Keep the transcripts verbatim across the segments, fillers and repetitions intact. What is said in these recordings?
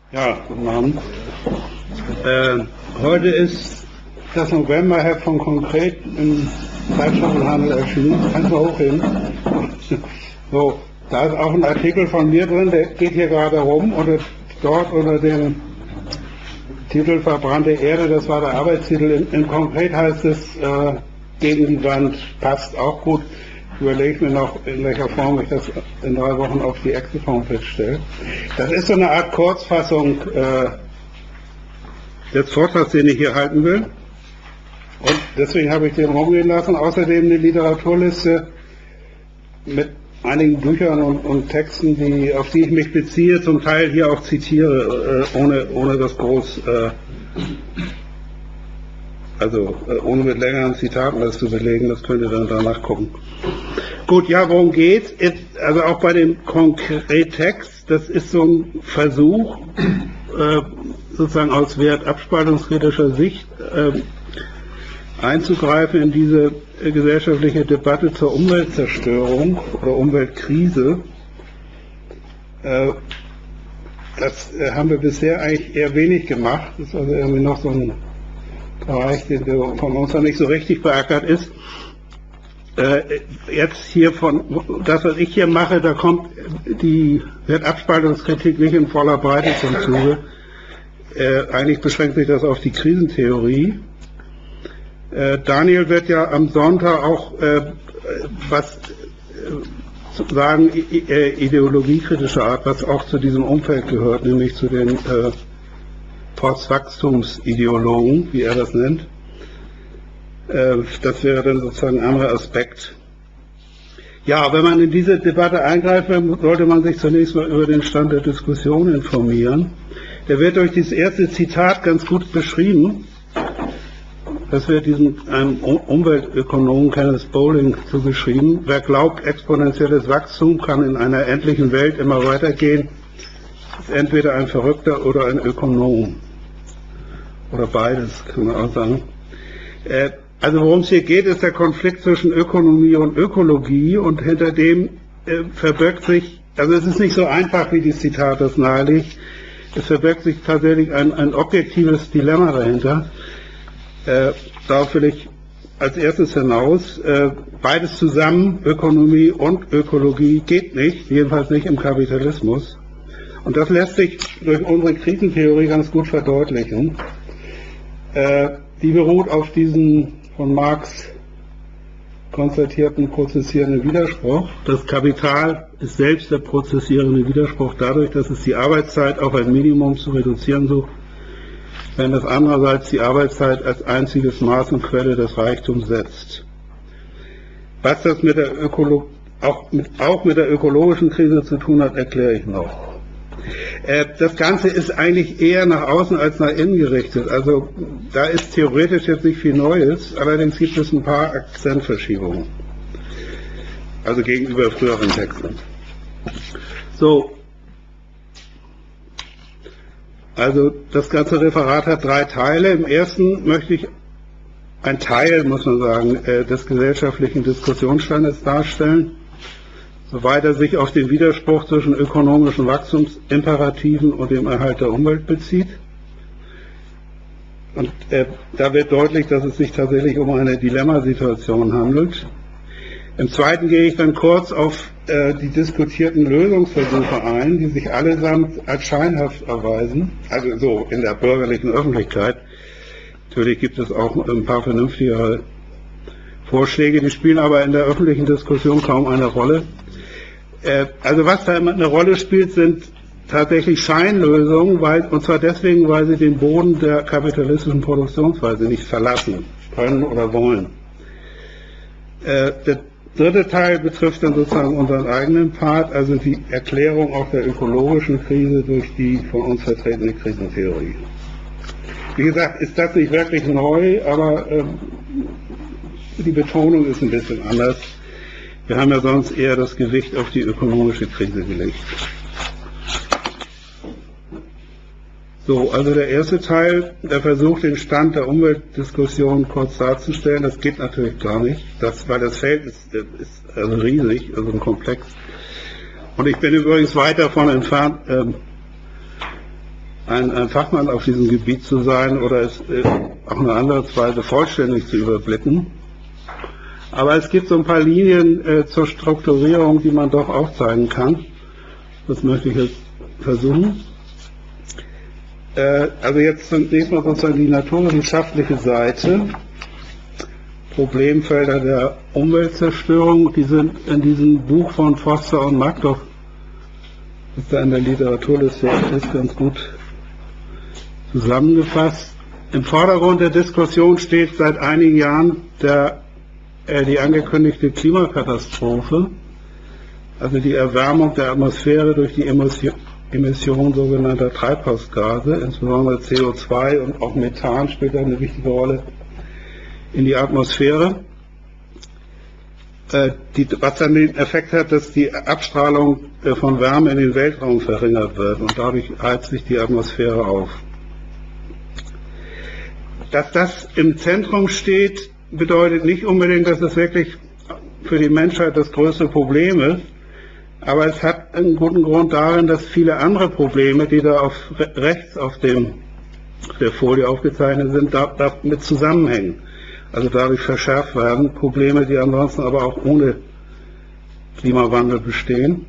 Ja, guten Abend. Äh, heute ist das Novemberheft von Konkret im Zeitschriftenhandel erschienen. Kannst du mal hochheben? So, da ist auch ein Artikel von mir drin, der geht hier gerade rum, oder dort unter dem Titel Verbrannte Erde, das war der Arbeitstitel. In, in Konkret heißt es, äh, gegen die Wand, passt auch gut. Ich überlege mir noch, in welcher Form ich das in drei Wochen auf die Exit-Homepage stelle. Das ist so eine Art Kurzfassung äh, des Vortrags, den ich hier halten will. Und deswegen habe ich den rumgehen lassen. Außerdem eine Literaturliste mit einigen Büchern und, und Texten, die, auf die ich mich beziehe, zum Teil hier auch zitiere, äh, ohne, ohne das groß, äh, also äh, ohne mit längeren Zitaten das zu belegen, das könnt ihr dann danach gucken. Gut, ja, worum geht's? Also auch bei dem Konkrettext, das ist so ein Versuch, äh, sozusagen aus wertabspaltungskritischer Sicht äh, einzugreifen in diese äh, gesellschaftliche Debatte zur Umweltzerstörung oder Umweltkrise. Äh, das äh, haben wir bisher eigentlich eher wenig gemacht. Das ist also irgendwie noch so ein Bereich, der von uns noch nicht so richtig beackert ist. Äh, jetzt hier von, das was ich hier mache, da kommt die Wertabspaltungskritik nicht in voller Breite zum Zuge. Äh, eigentlich beschränkt sich das auf die Krisentheorie. Äh, Daniel wird ja am Sonntag auch äh, was äh, sagen, äh, ideologiekritischer Art, was auch zu diesem Umfeld gehört, nämlich zu den äh, Postwachstumsideologen, wie er das nennt. Das wäre dann sozusagen ein anderer Aspekt. Ja, wenn man in diese Debatte eingreift, sollte man sich zunächst mal über den Stand der Diskussion informieren. Der wird durch dieses erste Zitat ganz gut beschrieben. Das wird diesem einem Umweltökonomen Kenneth Boulding zugeschrieben. Wer glaubt, exponentielles Wachstum kann in einer endlichen Welt immer weitergehen, ist entweder ein Verrückter oder ein Ökonom. Oder beides, kann man auch sagen. Äh, Also worum es hier geht, ist der Konflikt zwischen Ökonomie und Ökologie, und hinter dem äh, verbirgt sich, also es ist nicht so einfach, wie die Zitat das nahelegt, es verbirgt sich tatsächlich ein, ein objektives Dilemma dahinter. Äh, darauf will ich als erstes hinaus, äh, beides zusammen, Ökonomie und Ökologie, geht nicht, jedenfalls nicht im Kapitalismus. Und das lässt sich durch unsere Krisentheorie ganz gut verdeutlichen. Äh, die beruht auf diesen von Marx konstatierten prozessierenden Widerspruch. Das Kapital ist selbst der prozessierende Widerspruch dadurch, dass es die Arbeitszeit auf ein Minimum zu reduzieren sucht, wenn es andererseits die Arbeitszeit als einziges Maß und Quelle des Reichtums setzt. Was das mit der Ökolo- auch, mit, auch mit der ökologischen Krise zu tun hat, erkläre ich noch. Das Ganze ist eigentlich eher nach außen als nach innen gerichtet. Also da ist theoretisch jetzt nicht viel Neues, allerdings gibt es ein paar Akzentverschiebungen. Also gegenüber früheren Texten. So. Also das ganze Referat hat drei Teile. Im ersten möchte ich ein Teil, muss man sagen, des gesellschaftlichen Diskussionsstandes darstellen, soweit er sich auf den Widerspruch zwischen ökonomischen Wachstumsimperativen und dem Erhalt der Umwelt bezieht. Und äh, da wird deutlich, dass es sich tatsächlich um eine Dilemmasituation handelt. Im zweiten gehe ich dann kurz auf äh, die diskutierten Lösungsversuche ein, die sich allesamt als scheinhaft erweisen, also so in der bürgerlichen Öffentlichkeit. Natürlich gibt es auch ein paar vernünftigere Vorschläge, die spielen aber in der öffentlichen Diskussion kaum eine Rolle. Also was da immer eine Rolle spielt, sind tatsächlich Scheinlösungen, weil, und zwar deswegen, weil sie den Boden der kapitalistischen Produktionsweise nicht verlassen können oder wollen. Der dritte Teil betrifft dann sozusagen unseren eigenen Part, also die Erklärung auch der ökologischen Krise durch die von uns vertretene Krisentheorie. Wie gesagt, ist das nicht wirklich neu, aber ähm, die Betonung ist ein bisschen anders. Wir haben ja sonst eher das Gewicht auf die ökonomische Krise gelegt. So, also der erste Teil, der versucht, den Stand der Umweltdiskussion kurz darzustellen. Das geht natürlich gar nicht, das, weil das Feld ist, ist also riesig, also ein Komplex. Und ich bin übrigens weit davon entfernt, ähm, ein, ein Fachmann auf diesem Gebiet zu sein oder es äh, auf eine andere Weise vollständig zu überblicken. Aber es gibt so ein paar Linien äh, zur Strukturierung, die man doch aufzeigen kann. Das möchte ich jetzt versuchen. Äh, also jetzt zunächst mal sozusagen die naturwissenschaftliche Seite. Problemfelder der Umweltzerstörung, die sind in diesem Buch von Foster und Magdoff, das da in der Literaturliste ist, ganz gut zusammengefasst. Im Vordergrund der Diskussion steht seit einigen Jahren der, äh, die angekündigte Klimakatastrophe, also die Erwärmung der Atmosphäre durch die Emission, Emission sogenannter Treibhausgase, insbesondere C O zwei und auch Methan spielt eine wichtige Rolle in die Atmosphäre, äh, die, was dann den Effekt hat, dass die Abstrahlung äh, von Wärme in den Weltraum verringert wird und dadurch heizt sich die Atmosphäre auf. Dass das im Zentrum steht, bedeutet nicht unbedingt, dass es wirklich für die Menschheit das größte Problem ist, aber es hat einen guten Grund darin, dass viele andere Probleme, die da auf rechts auf dem, der Folie aufgezeichnet sind, da, damit zusammenhängen. Also dadurch verschärft werden, Probleme, die ansonsten aber auch ohne Klimawandel bestehen.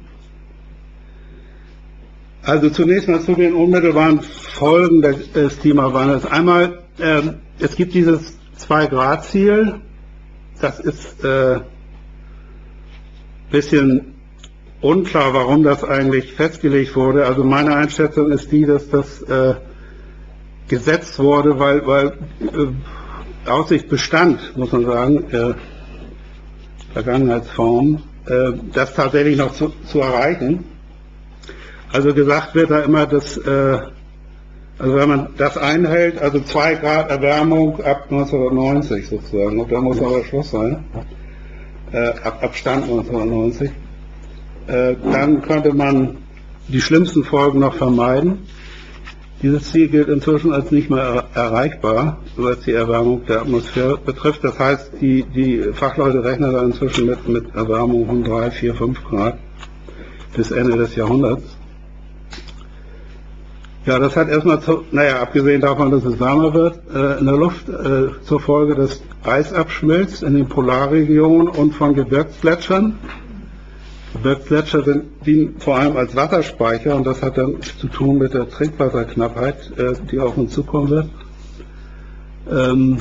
Also zunächst mal zu den unmittelbaren Folgen des Klimawandels. Einmal, äh, es gibt dieses zwei Grad Ziel, das ist ein äh, bisschen unklar, warum das eigentlich festgelegt wurde. Also meine Einschätzung ist die, dass das äh, gesetzt wurde, weil, weil äh, Aussicht bestand, muss man sagen, äh, Vergangenheitsform, äh, das tatsächlich noch zu, zu erreichen. Also gesagt wird da immer, dass, äh, also wenn man das einhält, also zwei Grad Erwärmung ab neunzehnhundertneunzig sozusagen, und da muss aber Schluss sein, äh, ab, ab Stand neunzehnhundertneunzig, äh, dann könnte man die schlimmsten Folgen noch vermeiden. Dieses Ziel gilt inzwischen als nicht mehr erreichbar, was die Erwärmung der Atmosphäre betrifft. Das heißt, die, die Fachleute rechnen da inzwischen mit, mit Erwärmung von drei, vier, fünf Grad bis Ende des Jahrhunderts. Ja, das hat erstmal, zu, naja, abgesehen davon, dass es wärmer wird, äh, in der Luft äh, zur Folge, dass Eis abschmilzt in den Polarregionen und von Gebirgsgletschern. Gebirgsgletscher dienen vor allem als Wasserspeicher und das hat dann zu tun mit der Trinkwasserknappheit, äh, die auf uns zukommen wird. Ähm,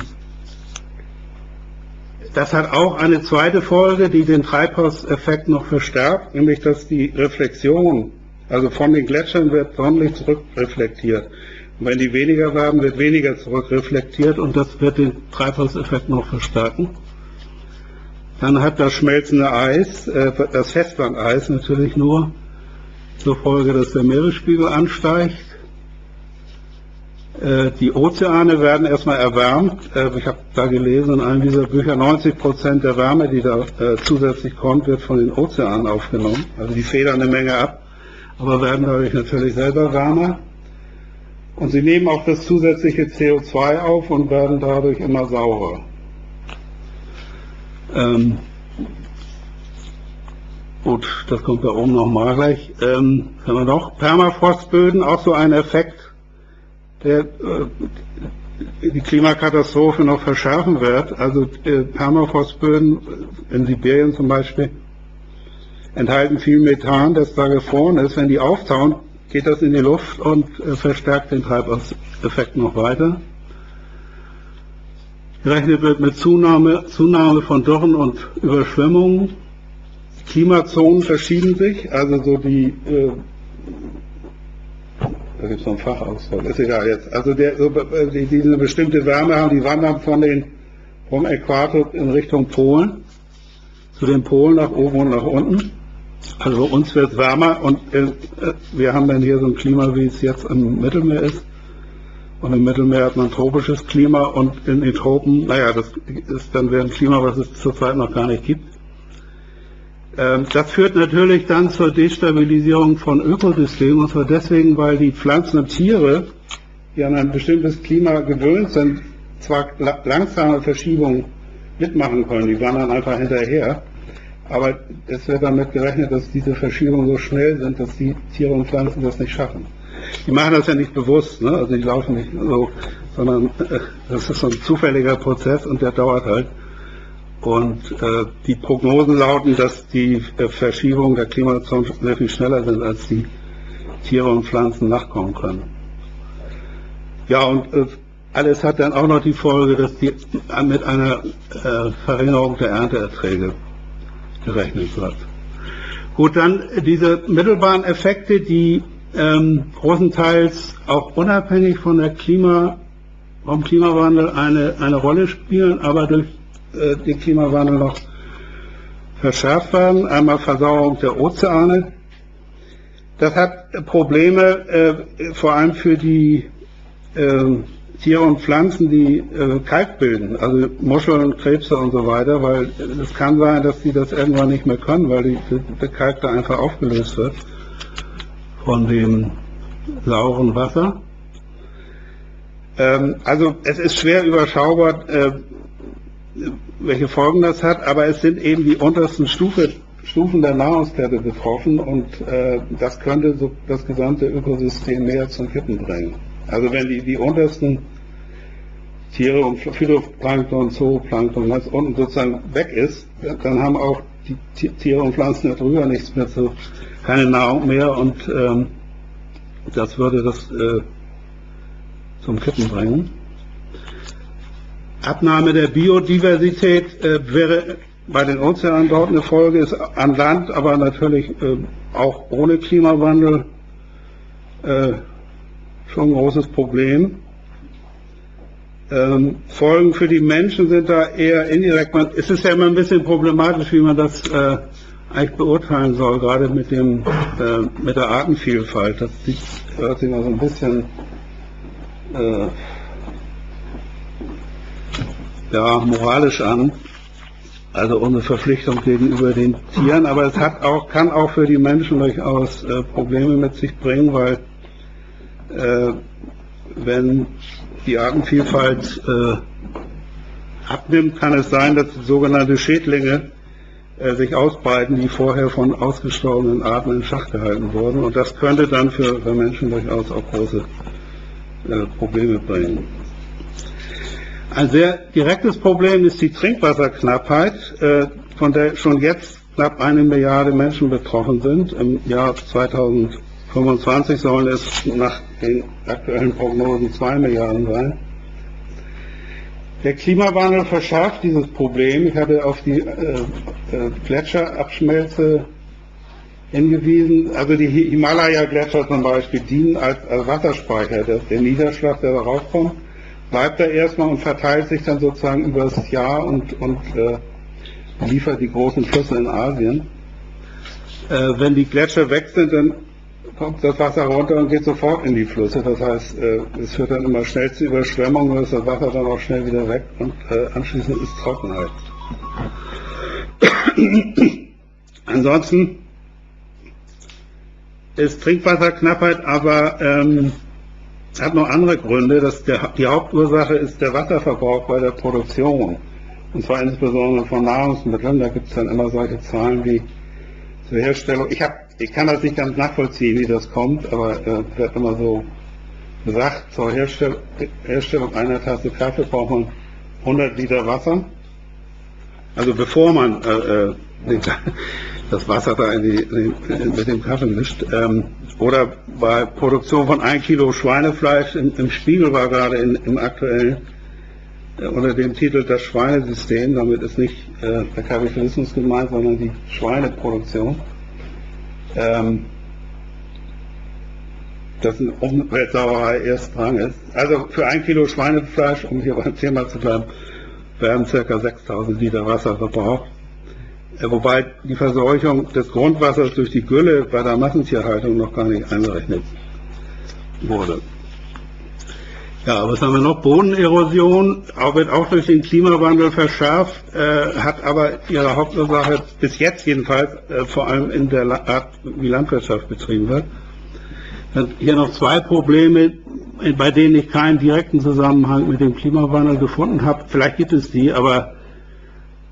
das hat auch eine zweite Folge, die den Treibhauseffekt noch verstärkt, nämlich dass die Reflexion, also von den Gletschern wird Sonnenlicht zurückreflektiert. Und wenn die weniger werden, wird weniger zurückreflektiert und das wird den Treibhauseffekt noch verstärken. Dann hat das schmelzende Eis, äh, das Festlandeis natürlich nur, zur Folge, dass der Meeresspiegel ansteigt. Äh, die Ozeane werden erstmal erwärmt. Äh, ich habe da gelesen in einem dieser Bücher, neunzig Prozent der Wärme, die da äh, zusätzlich kommt, wird von den Ozeanen aufgenommen. Also die federn eine Menge ab, aber werden dadurch natürlich selber wärmer. Und sie nehmen auch das zusätzliche C O zwei auf und werden dadurch immer saurer. Ähm, gut, das kommt da oben nochmal gleich. Ähm, haben wir noch Permafrostböden, auch so ein Effekt, der äh, die Klimakatastrophe noch verschärfen wird. Also äh, Permafrostböden in Sibirien zum Beispiel enthalten viel Methan, das da gefroren ist. Wenn die auftauen, geht das in die Luft und äh, verstärkt den Treibhauseffekt noch weiter. Gerechnet wird mit Zunahme, Zunahme von Dürren und Überschwemmungen. Klimazonen verschieben sich, also so die, äh, da gibt es noch einen Fachausdruck, ist egal jetzt, also der, so, die, die eine bestimmte Wärme haben, die wandern von den, vom Äquator in Richtung Polen, zu den Polen nach oben und nach unten. Also bei uns wird es wärmer und äh, wir haben dann hier so ein Klima, wie es jetzt im Mittelmeer ist. Und im Mittelmeer hat man tropisches Klima und in den Tropen, naja, das ist dann wieder ein Klima, was es zurzeit noch gar nicht gibt. Ähm, das führt natürlich dann zur Destabilisierung von Ökosystemen, und zwar deswegen, weil die Pflanzen und Tiere, die an ein bestimmtes Klima gewöhnt sind, zwar langsame Verschiebungen mitmachen können, die wandern einfach hinterher, aber es wird damit gerechnet, dass diese Verschiebungen so schnell sind, dass die Tiere und Pflanzen das nicht schaffen. die machen das ja nicht bewusst, ne? Also die laufen nicht so, sondern äh, das ist so ein zufälliger Prozess und der dauert halt. Und äh, die Prognosen lauten, dass die äh, Verschiebungen der Klimazone sehr viel schneller sind, als die Tiere und Pflanzen nachkommen können. Ja, und äh, alles hat dann auch noch die Folge, dass die mit einer äh, Verringerung der Ernteerträge gerechnet wird. Gut, dann diese mittelbaren Effekte, die ähm, großenteils auch unabhängig von der Klima, vom Klimawandel eine, eine Rolle spielen, aber durch äh, den Klimawandel noch verschärft werden. Einmal Versauerung der Ozeane. Das hat Probleme äh, vor allem für die äh, Tiere und Pflanzen, die äh, Kalk bilden, also Muscheln, Krebse und so weiter, weil es kann sein, dass die das irgendwann nicht mehr können, weil die, der Kalk da einfach aufgelöst wird von dem sauren Wasser. Ähm, also es ist schwer überschaubar, äh, welche Folgen das hat, aber es sind eben die untersten Stufe, Stufen der Nahrungskette betroffen und äh, das könnte so das gesamte Ökosystem mehr zum Kippen bringen. Also wenn die, die untersten Tiere und Phytoplankton, Zooplankton ganz unten sozusagen weg ist, dann haben auch die Tiere und Pflanzen darüber nichts mehr zu, keine Nahrung mehr und ähm, das würde das äh, zum Kippen bringen. Abnahme der Biodiversität äh, wäre bei den Ozeanen dort eine Folge, ist an Land, aber natürlich äh, auch ohne Klimawandel äh, schon ein großes Problem. Ähm, Folgen für die Menschen sind da eher indirekt. Man, es ist ja immer ein bisschen problematisch, wie man das äh, eigentlich beurteilen soll, gerade mit dem äh, mit der Artenvielfalt. Das sieht, hört sich mal so ein bisschen äh, ja, moralisch an. Also unsere Verpflichtung gegenüber den Tieren, aber es hat auch, kann auch für die Menschen durchaus äh, Probleme mit sich bringen, weil äh, wenn die Artenvielfalt äh, abnimmt, kann es sein, dass sogenannte Schädlinge äh, sich ausbreiten, die vorher von ausgestorbenen Arten in Schach gehalten wurden. Und das könnte dann für, für Menschen durchaus auch große äh, Probleme bringen. Ein sehr direktes Problem ist die Trinkwasserknappheit, äh, von der schon jetzt knapp eine Milliarde Menschen betroffen sind. Im Jahr zweitausendfünfundzwanzig sollen es nach den aktuellen Prognosen zwei Milliarden sein. Der Klimawandel verschärft dieses Problem. Ich hatte auf die äh, äh, Gletscherabschmelze hingewiesen. Also die Himalaya-Gletscher zum Beispiel dienen als, als Wasserspeicher. Der, der Niederschlag, der darauf kommt, bleibt da erstmal und verteilt sich dann sozusagen über das Jahr und, und äh, liefert die großen Flüsse in Asien. Äh, wenn die Gletscher weg sind, dann kommt das Wasser runter und geht sofort in die Flüsse. Das heißt, äh, es führt dann immer schnell zu Überschwemmungen, dann ist das Wasser dann auch schnell wieder weg und äh, anschließend ist Trockenheit. Ansonsten ist Trinkwasserknappheit aber ähm, hat noch andere Gründe. Dass der, die Hauptursache ist der Wasserverbrauch bei der Produktion. Und zwar insbesondere von Nahrungsmitteln. Da gibt es dann immer solche Zahlen wie zur Herstellung. Ich, hab, ich kann das nicht ganz nachvollziehen, wie das kommt, aber äh, wird immer so gesagt, zur Herstell Herstellung einer Tasse Kaffee braucht man hundert Liter Wasser. Also bevor man äh, das Wasser da in die, in die, mit dem Kaffee mischt. Ähm, oder bei Produktion von ein Kilo Schweinefleisch im, im Spiegel war gerade in, im aktuellen äh, unter dem Titel das Schweinesystem, damit ist nicht äh, der Kapitalismus gemeint, sondern die Schweineproduktion. Ähm, dass eine Umweltsauerei erst dran ist. Also für ein Kilo Schweinefleisch, um hier beim Thema zu bleiben, werden ca. sechstausend Liter Wasser verbraucht. Wobei die Verseuchung des Grundwassers durch die Gülle bei der Massentierhaltung noch gar nicht einberechnet wurde. Ja, was haben wir noch? Bodenerosion wird auch durch den Klimawandel verschärft, äh, hat aber ihre Hauptursache, bis jetzt jedenfalls, äh, vor allem in der Art, wie Landwirtschaft betrieben wird. Dann hier noch zwei Probleme, bei denen ich keinen direkten Zusammenhang mit dem Klimawandel gefunden habe. Vielleicht gibt es die, aber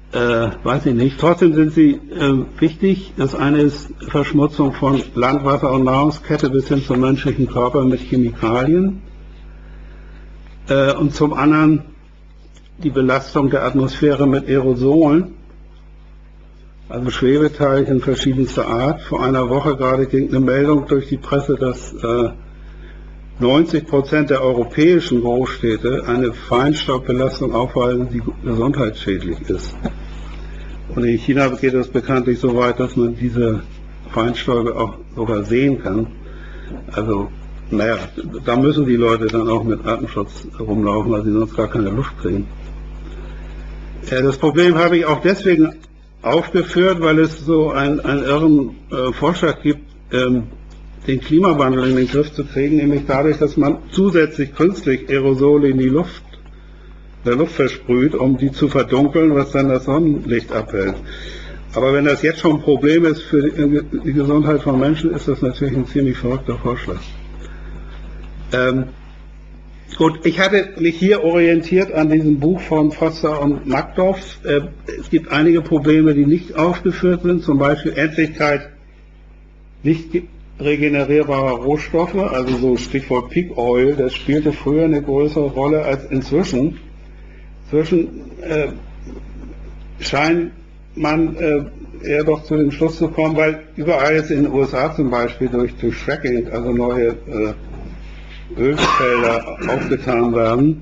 äh, weiß ich nicht. Trotzdem sind sie äh, wichtig. Das eine ist Verschmutzung von Land, Wasser und Nahrungskette bis hin zum menschlichen Körper mit Chemikalien. Äh, und zum anderen die Belastung der Atmosphäre mit Aerosolen, also Schwebeteilchen verschiedenster Art. Vor einer Woche gerade ging eine Meldung durch die Presse, dass äh, neunzig Prozent der europäischen Großstädte eine Feinstaubbelastung aufweisen, die gesundheitsschädlich ist. Und in China geht es bekanntlich so weit, dass man diese Feinstäube auch sogar sehen kann. Also, naja, da müssen die Leute dann auch mit Atemschutz rumlaufen, weil sie sonst gar keine Luft kriegen. Äh, das Problem habe ich auch deswegen aufgeführt, weil es so einen, einen irren äh, Vorschlag gibt, ähm, den Klimawandel in den Griff zu kriegen, nämlich dadurch, dass man zusätzlich künstlich Aerosole in die Luft, der Luft versprüht, um die zu verdunkeln, was dann das Sonnenlicht abhält. Aber wenn das jetzt schon ein Problem ist für die, die Gesundheit von Menschen, ist das natürlich ein ziemlich verrückter Vorschlag. Ähm, gut, ich hatte mich hier orientiert an diesem Buch von Foster und Magdoff. Äh, es gibt einige Probleme, die nicht aufgeführt sind, zum Beispiel Endlichkeit nicht regenerierbarer Rohstoffe, also so Stichwort Peak Oil, das spielte früher eine größere Rolle als inzwischen. Inzwischen äh, scheint man äh, eher doch zu dem Schluss zu kommen, weil überall jetzt in den U S A zum Beispiel durch, durch Fracking, also neue äh, Ölfelder aufgetan werden,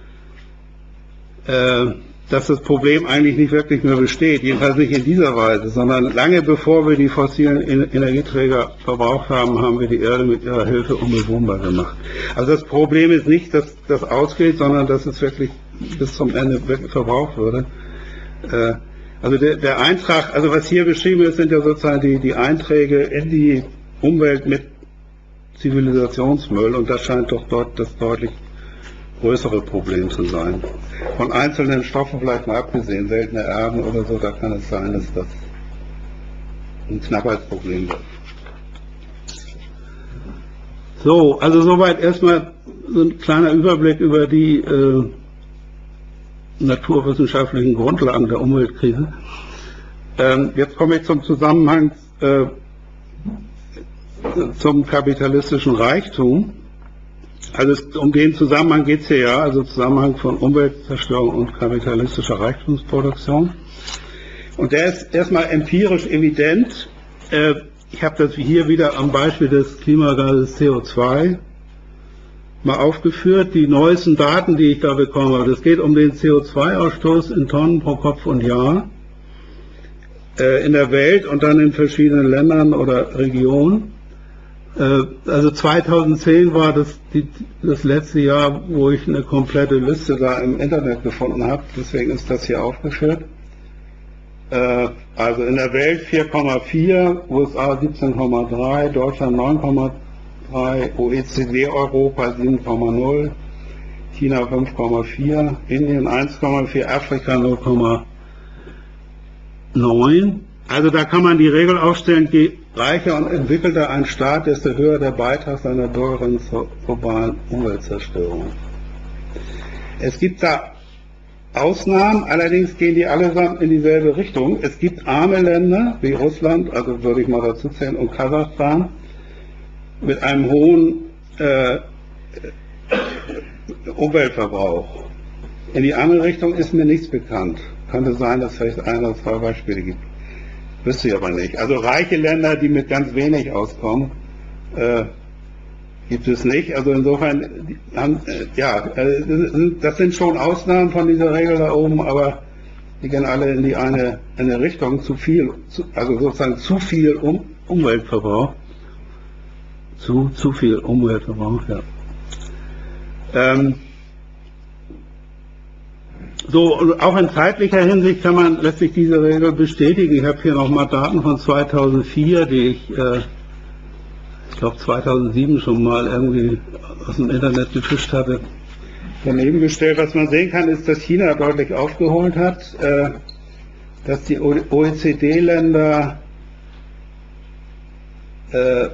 äh, dass das Problem eigentlich nicht wirklich mehr besteht, jedenfalls nicht in dieser Weise, sondern lange bevor wir die fossilen Energieträger verbraucht haben, haben wir die Erde mit ihrer Hilfe unbewohnbar gemacht. Also das Problem ist nicht, dass das ausgeht, sondern dass es wirklich bis zum Ende wirklich verbraucht würde. Äh, also der, der Eintrag, also was hier beschrieben ist, sind ja sozusagen die, die Einträge in die Umwelt mit Zivilisationsmüll, und das scheint doch dort das deutlich größere Problem zu sein. Von einzelnen Stoffen vielleicht mal abgesehen, seltene Erden oder so, da kann es sein, dass das ein Knappheitsproblem wird. So, also soweit erstmal so ein kleiner Überblick über die äh, naturwissenschaftlichen Grundlagen der Umweltkrise. Ähm, jetzt komme ich zum Zusammenhang äh, zum kapitalistischen Reichtum. Also es, um den Zusammenhang geht es hier ja, also Zusammenhang von Umweltzerstörung und kapitalistischer Reichtumsproduktion. Und der ist erstmal empirisch evident. Äh, ich habe das hier wieder am Beispiel des Klimagases C O zwei mal aufgeführt. Die neuesten Daten, die ich da bekommen habe, das geht um den C O zwei Ausstoß in Tonnen pro Kopf und Jahr äh, in der Welt und dann in verschiedenen Ländern oder Regionen. Also zweitausendzehn war das die, das letzte Jahr, wo ich eine komplette Liste da im Internet gefunden habe, deswegen ist das hier aufgeführt. Also in der Welt vier Komma vier, U S A siebzehn Komma drei, Deutschland neun Komma drei, O E C D Europa sieben Komma null, China fünf Komma vier, Indien eins Komma vier, Afrika null Komma neun. Also da kann man die Regel aufstellen, je reicher und entwickelter ein Staat, desto höher der Beitrag seiner Bürgerinnen zur globalen Umweltzerstörung. Es gibt da Ausnahmen, allerdings gehen die allesamt in dieselbe Richtung. Es gibt arme Länder wie Russland, also würde ich mal dazu zählen, und Kasachstan, mit einem hohen äh, Umweltverbrauch. In die andere Richtung ist mir nichts bekannt. Könnte sein, dass es vielleicht ein oder zwei Beispiele gibt. Wüsste ich aber nicht. Also reiche Länder, die mit ganz wenig auskommen, äh, gibt es nicht. Also insofern, haben, äh, ja, äh, das sind schon Ausnahmen von dieser Regel da oben, aber die gehen alle in die eine, in eine Richtung, zu viel, zu, also sozusagen zu viel um, Umweltverbrauch. Zu, zu viel Umweltverbrauch, ja. Ähm, So, und auch in zeitlicher Hinsicht kann man letztlich diese Regel bestätigen. Ich habe hier nochmal Daten von zweitausendvier, die ich, äh, ich glaube zweitausendsieben schon mal irgendwie aus dem Internet gefischt hatte, daneben gestellt. Was man sehen kann, ist, dass China deutlich aufgeholt hat, äh, dass die O E C D-Länder äh,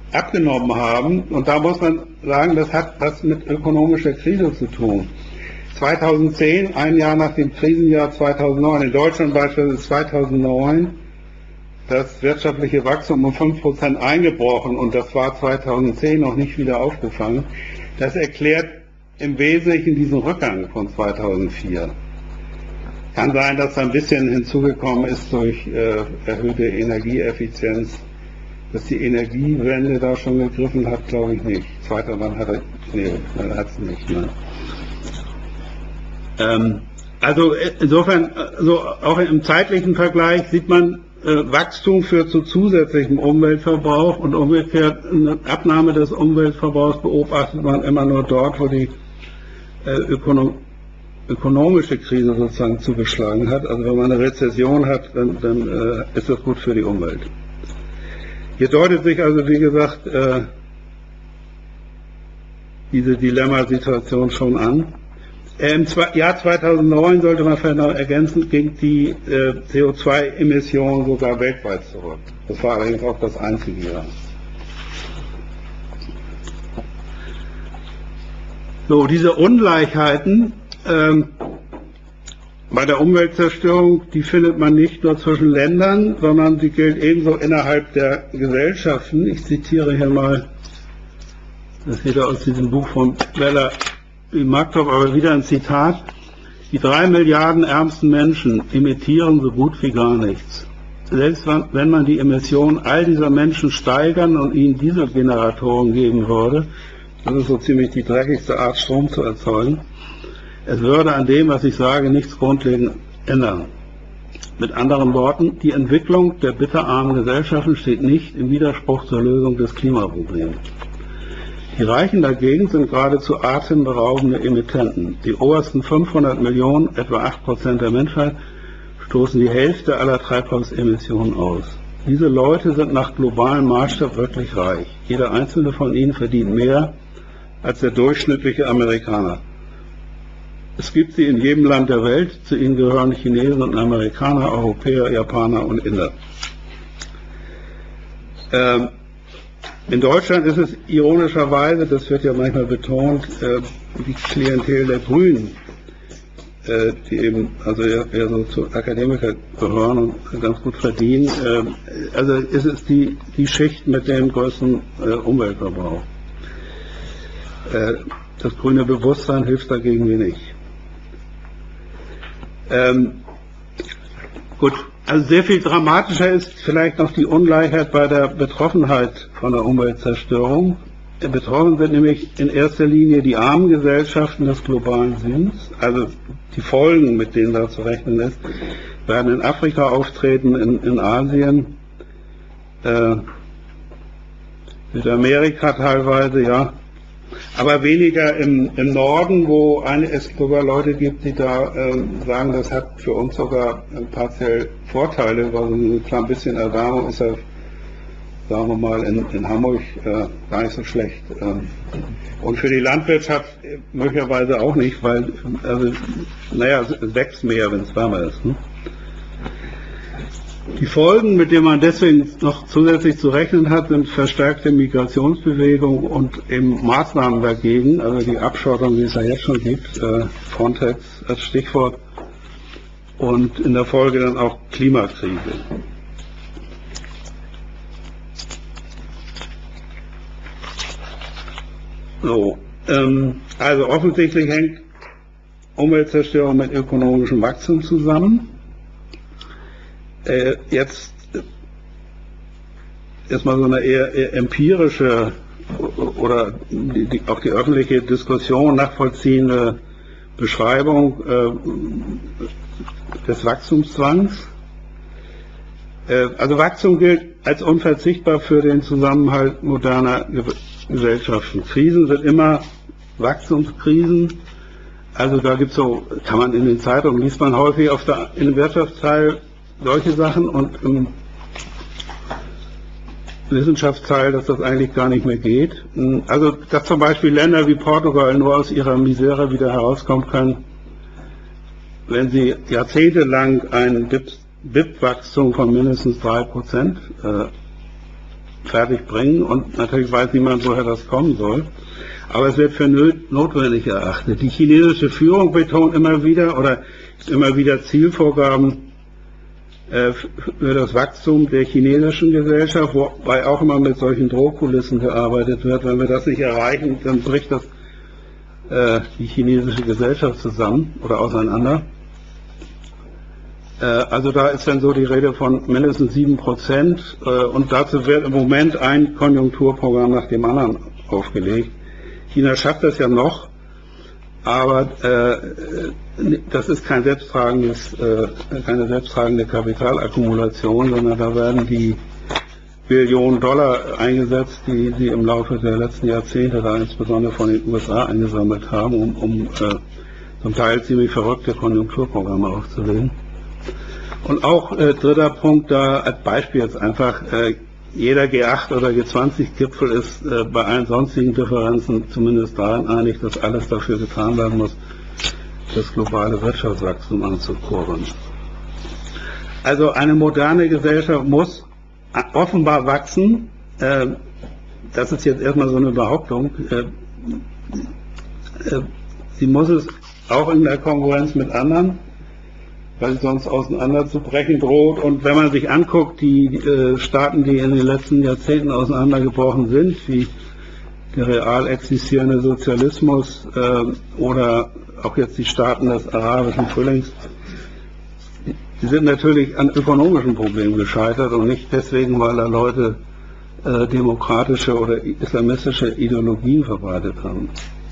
abgenommen haben. Und da muss man sagen, das hat was mit ökonomischer Krise zu tun. zweitausendzehn, ein Jahr nach dem Krisenjahr zweitausendneun, in Deutschland beispielsweise zweitausendneun, das wirtschaftliche Wachstum um fünf Prozent eingebrochen und das war zweitausendzehn noch nicht wieder aufgefangen. Das erklärt im Wesentlichen diesen Rückgang von zweitausendvier. Kann sein, dass da ein bisschen hinzugekommen ist durch äh, erhöhte Energieeffizienz. Dass die Energiewende da schon gegriffen hat, glaube ich nicht. Zweiter Mann hat er, nee, hat es nicht. Ne? Ähm, also insofern, also auch im zeitlichen Vergleich sieht man, äh, Wachstum führt zu zusätzlichem Umweltverbrauch und umgekehrt eine Abnahme des Umweltverbrauchs beobachtet man immer nur dort, wo die äh, Ökonom ökonomische Krise sozusagen zugeschlagen hat. Also wenn man eine Rezession hat, dann, dann äh, ist das gut für die Umwelt. Hier deutet sich also, wie gesagt, äh, diese Dilemmasituation schon an. Äh, Im Jahr zweitausendneun, sollte man vielleicht noch ergänzen, ging die äh, C O zwei Emission sogar weltweit zurück. Das war allerdings auch das einzige Jahr. So, diese Ungleichheiten ähm, bei der Umweltzerstörung, die findet man nicht nur zwischen Ländern, sondern sie gilt ebenso innerhalb der Gesellschaften. Ich zitiere hier mal, das wieder aus diesem Buch von Bella Magdorf, aber wieder ein Zitat. Die drei Milliarden ärmsten Menschen emittieren so gut wie gar nichts. Selbst wenn man die Emissionen all dieser Menschen steigern und ihnen Dieselgeneratoren geben würde, das ist so ziemlich die dreckigste Art, Strom zu erzeugen, es würde an dem, was ich sage, nichts grundlegend ändern. Mit anderen Worten, die Entwicklung der bitterarmen Gesellschaften steht nicht im Widerspruch zur Lösung des Klimaproblems. Die Reichen dagegen sind geradezu atemberaubende Emittenten. Die obersten fünfhundert Millionen, etwa acht Prozent der Menschheit, stoßen die Hälfte aller Treibhausemissionen aus. Diese Leute sind nach globalem Maßstab wirklich reich. Jeder einzelne von ihnen verdient mehr als der durchschnittliche Amerikaner. Es gibt sie in jedem Land der Welt, zu ihnen gehören Chinesen und Amerikaner, Europäer, Japaner und Inder. Ähm, in Deutschland ist es ironischerweise, das wird ja manchmal betont, äh, die Klientel der Grünen, äh, die eben also eher, eher so zu Akademiker gehören und ganz gut verdienen. Äh, also ist es die, die Schicht mit dem größten äh, Umweltverbrauch. Äh, das grüne Bewusstsein hilft dagegen wenig. Ähm, gut, also sehr viel dramatischer ist vielleicht noch die Ungleichheit bei der Betroffenheit von der Umweltzerstörung. Betroffen sind nämlich in erster Linie die armen Gesellschaften des globalen Südens, also die Folgen, mit denen da zu rechnen ist, werden in Afrika auftreten, in, in Asien, äh, Südamerika teilweise, ja. Aber weniger im, im Norden, wo eine, es sogar Leute gibt, die da äh, sagen, das hat für uns sogar partiell Vorteile, weil so ein klein bisschen Erwärmung ist ja, sagen wir mal, in, in Hamburg äh, gar nicht so schlecht. Ähm, und für die Landwirtschaft möglicherweise auch nicht, weil, also, naja, es wächst mehr, wenn es wärmer ist. Ne? Die Folgen, mit denen man deswegen noch zusätzlich zu rechnen hat, sind verstärkte Migrationsbewegungen und eben Maßnahmen dagegen, also die Abschottung, die es ja jetzt schon gibt, äh, Frontex als Stichwort, und in der Folge dann auch Klimakrise. So, ähm, also offensichtlich hängt Umweltzerstörung mit ökonomischem Wachstum zusammen. Äh, jetzt erstmal so eine eher, eher empirische oder die, die, auch die öffentliche Diskussion nachvollziehende Beschreibung äh, des Wachstumszwangs. Äh, also Wachstum gilt als unverzichtbar für den Zusammenhalt moderner Gesellschaften. Krisen sind immer Wachstumskrisen. Also da gibt es so, kann man in den Zeitungen, liest man häufig auf der, in dem Wirtschaftsteil solche Sachen und im Wissenschaftsteil, dass das eigentlich gar nicht mehr geht. Also, dass zum Beispiel Länder wie Portugal nur aus ihrer Misere wieder herauskommen können, wenn sie jahrzehntelang ein B I P-Wachstum von mindestens drei Prozent äh, fertig bringen und natürlich weiß niemand, woher das kommen soll. aber es wird für notwendig erachtet. Die chinesische Führung betont immer wieder oder immer wieder Zielvorgaben äh, für das Wachstum der chinesischen Gesellschaft, wobei auch immer mit solchen Drohkulissen gearbeitet wird. Wenn wir das nicht erreichen, dann bricht das äh, die chinesische Gesellschaft zusammen oder auseinander. Äh, also da ist dann so die Rede von mindestens sieben Prozent äh, und dazu wird im Moment ein Konjunkturprogramm nach dem anderen aufgelegt. China schafft das ja noch, aber äh, das ist kein selbsttragendes, äh, keine selbsttragende Kapitalakkumulation, sondern da werden die Billionen Dollar eingesetzt, die sie im Laufe der letzten Jahrzehnte da insbesondere von den U S A eingesammelt haben, um, um äh, zum Teil ziemlich verrückte Konjunkturprogramme aufzulegen. Und auch äh, dritter Punkt da als Beispiel jetzt einfach, äh, jeder G acht oder G zwanzig Gipfel ist äh, bei allen sonstigen Differenzen zumindest daran einig, dass alles dafür getan werden muss, das globale Wirtschaftswachstum anzukurbeln. Also eine moderne Gesellschaft muss offenbar wachsen. Äh, das ist jetzt erstmal so eine Behauptung. Äh, äh, sie muss es auch in der Konkurrenz mit anderen, weil sie sonst auseinanderzubrechen droht. Und wenn man sich anguckt, die äh, Staaten, die in den letzten Jahrzehnten auseinandergebrochen sind, wie der real existierende Sozialismus äh, oder auch jetzt die Staaten des arabischen Frühlings, die sind natürlich an ökonomischen Problemen gescheitert und nicht deswegen, weil da Leute äh, demokratische oder islamistische Ideologien verbreitet haben.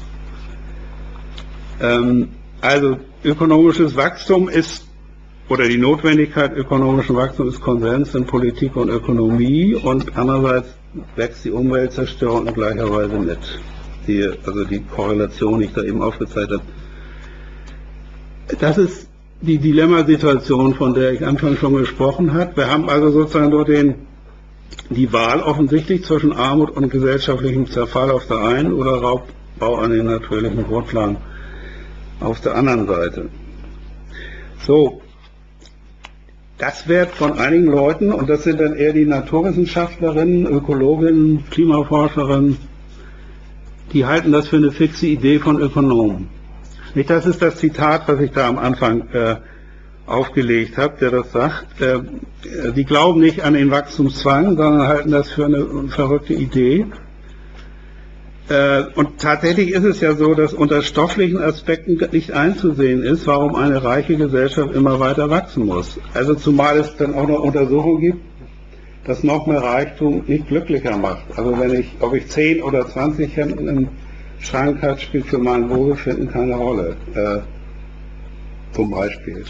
Ähm, also ökonomisches Wachstum ist, oder die Notwendigkeit ökonomischen Wachstums ist Konsens in Politik und Ökonomie und andererseits wächst die Umweltzerstörung in gleicher Weise mit. Die, also die Korrelation, die ich da eben aufgezeigt habe. Das ist die Dilemmasituation, von der ich anfangs schon gesprochen habe. Wir haben also sozusagen nur den, die Wahl offensichtlich zwischen Armut und gesellschaftlichem Zerfall auf der einen oder Raubbau an den natürlichen Grundlagen auf der anderen Seite. So, das wird von einigen Leuten, und das sind dann eher die Naturwissenschaftlerinnen, Ökologinnen, Klimaforscherinnen, die halten das für eine fixe Idee von Ökonomen. Nicht, das ist das Zitat, was ich da am Anfang äh, aufgelegt habe, der das sagt. Äh, die glauben nicht an den Wachstumszwang, sondern halten das für eine verrückte Idee. Äh, und tatsächlich ist es ja so, dass unter stofflichen Aspekten nicht einzusehen ist, warum eine reiche Gesellschaft immer weiter wachsen muss. Also zumal es dann auch noch Untersuchungen gibt, dass noch mehr Reichtum nicht glücklicher macht. Also wenn ich, ob ich zehn oder zwanzig Hemden im Schrank hat, spielt für mein Wohlbefinden keine Rolle, äh, zum Beispiel.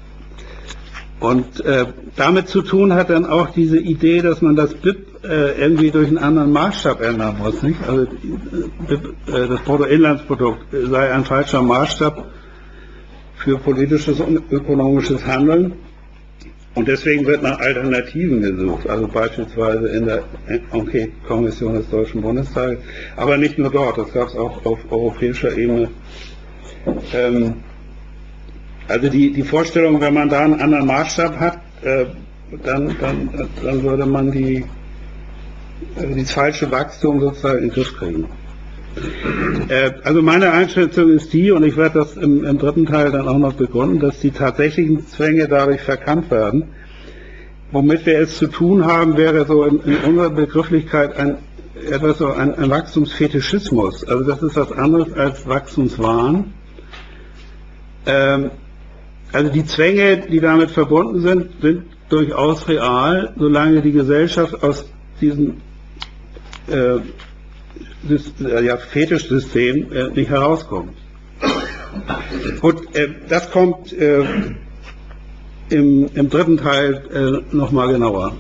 Und äh, damit zu tun hat dann auch diese Idee, dass man das B I P äh, irgendwie durch einen anderen Maßstab ändern muss. Nicht? Also B I P, äh, das Bruttoinlandsprodukt sei ein falscher Maßstab für politisches und ökonomisches Handeln. Und deswegen wird nach Alternativen gesucht, also beispielsweise in der Enquete-Kommission des Deutschen Bundestages, aber nicht nur dort, das gab es auch auf europäischer Ebene. Ähm, also die, die Vorstellung, wenn man da einen anderen Maßstab hat, äh, dann, dann, dann würde man die, äh, das falsche Wachstum sozusagen in den Griff kriegen. Äh, also meine Einschätzung ist die, und ich werde das im, im dritten Teil dann auch noch begründen, dass die tatsächlichen Zwänge dadurch verkannt werden. Womit wir es zu tun haben, wäre so in, in unserer Begrifflichkeit ein, etwas so ein, ein Wachstumsfetischismus. Also das ist was anderes als Wachstumswahn. Ähm, also die Zwänge, die damit verbunden sind, sind durchaus real, solange die Gesellschaft aus diesem äh, Das, ja, Fetischsystem äh, nicht herauskommt. Und äh, das kommt äh, im, im dritten Teil äh, nochmal genauer.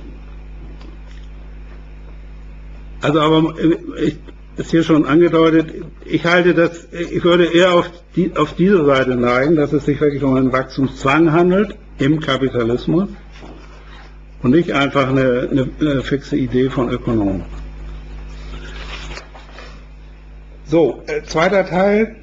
Also aber äh, ich, ist hier schon angedeutet, ich halte das, ich würde eher auf, die, auf diese Seite neigen, dass es sich wirklich um einen Wachstumszwang handelt im Kapitalismus und nicht einfach eine, eine, eine fixe Idee von Ökonomen. So, äh, zweiter Teil.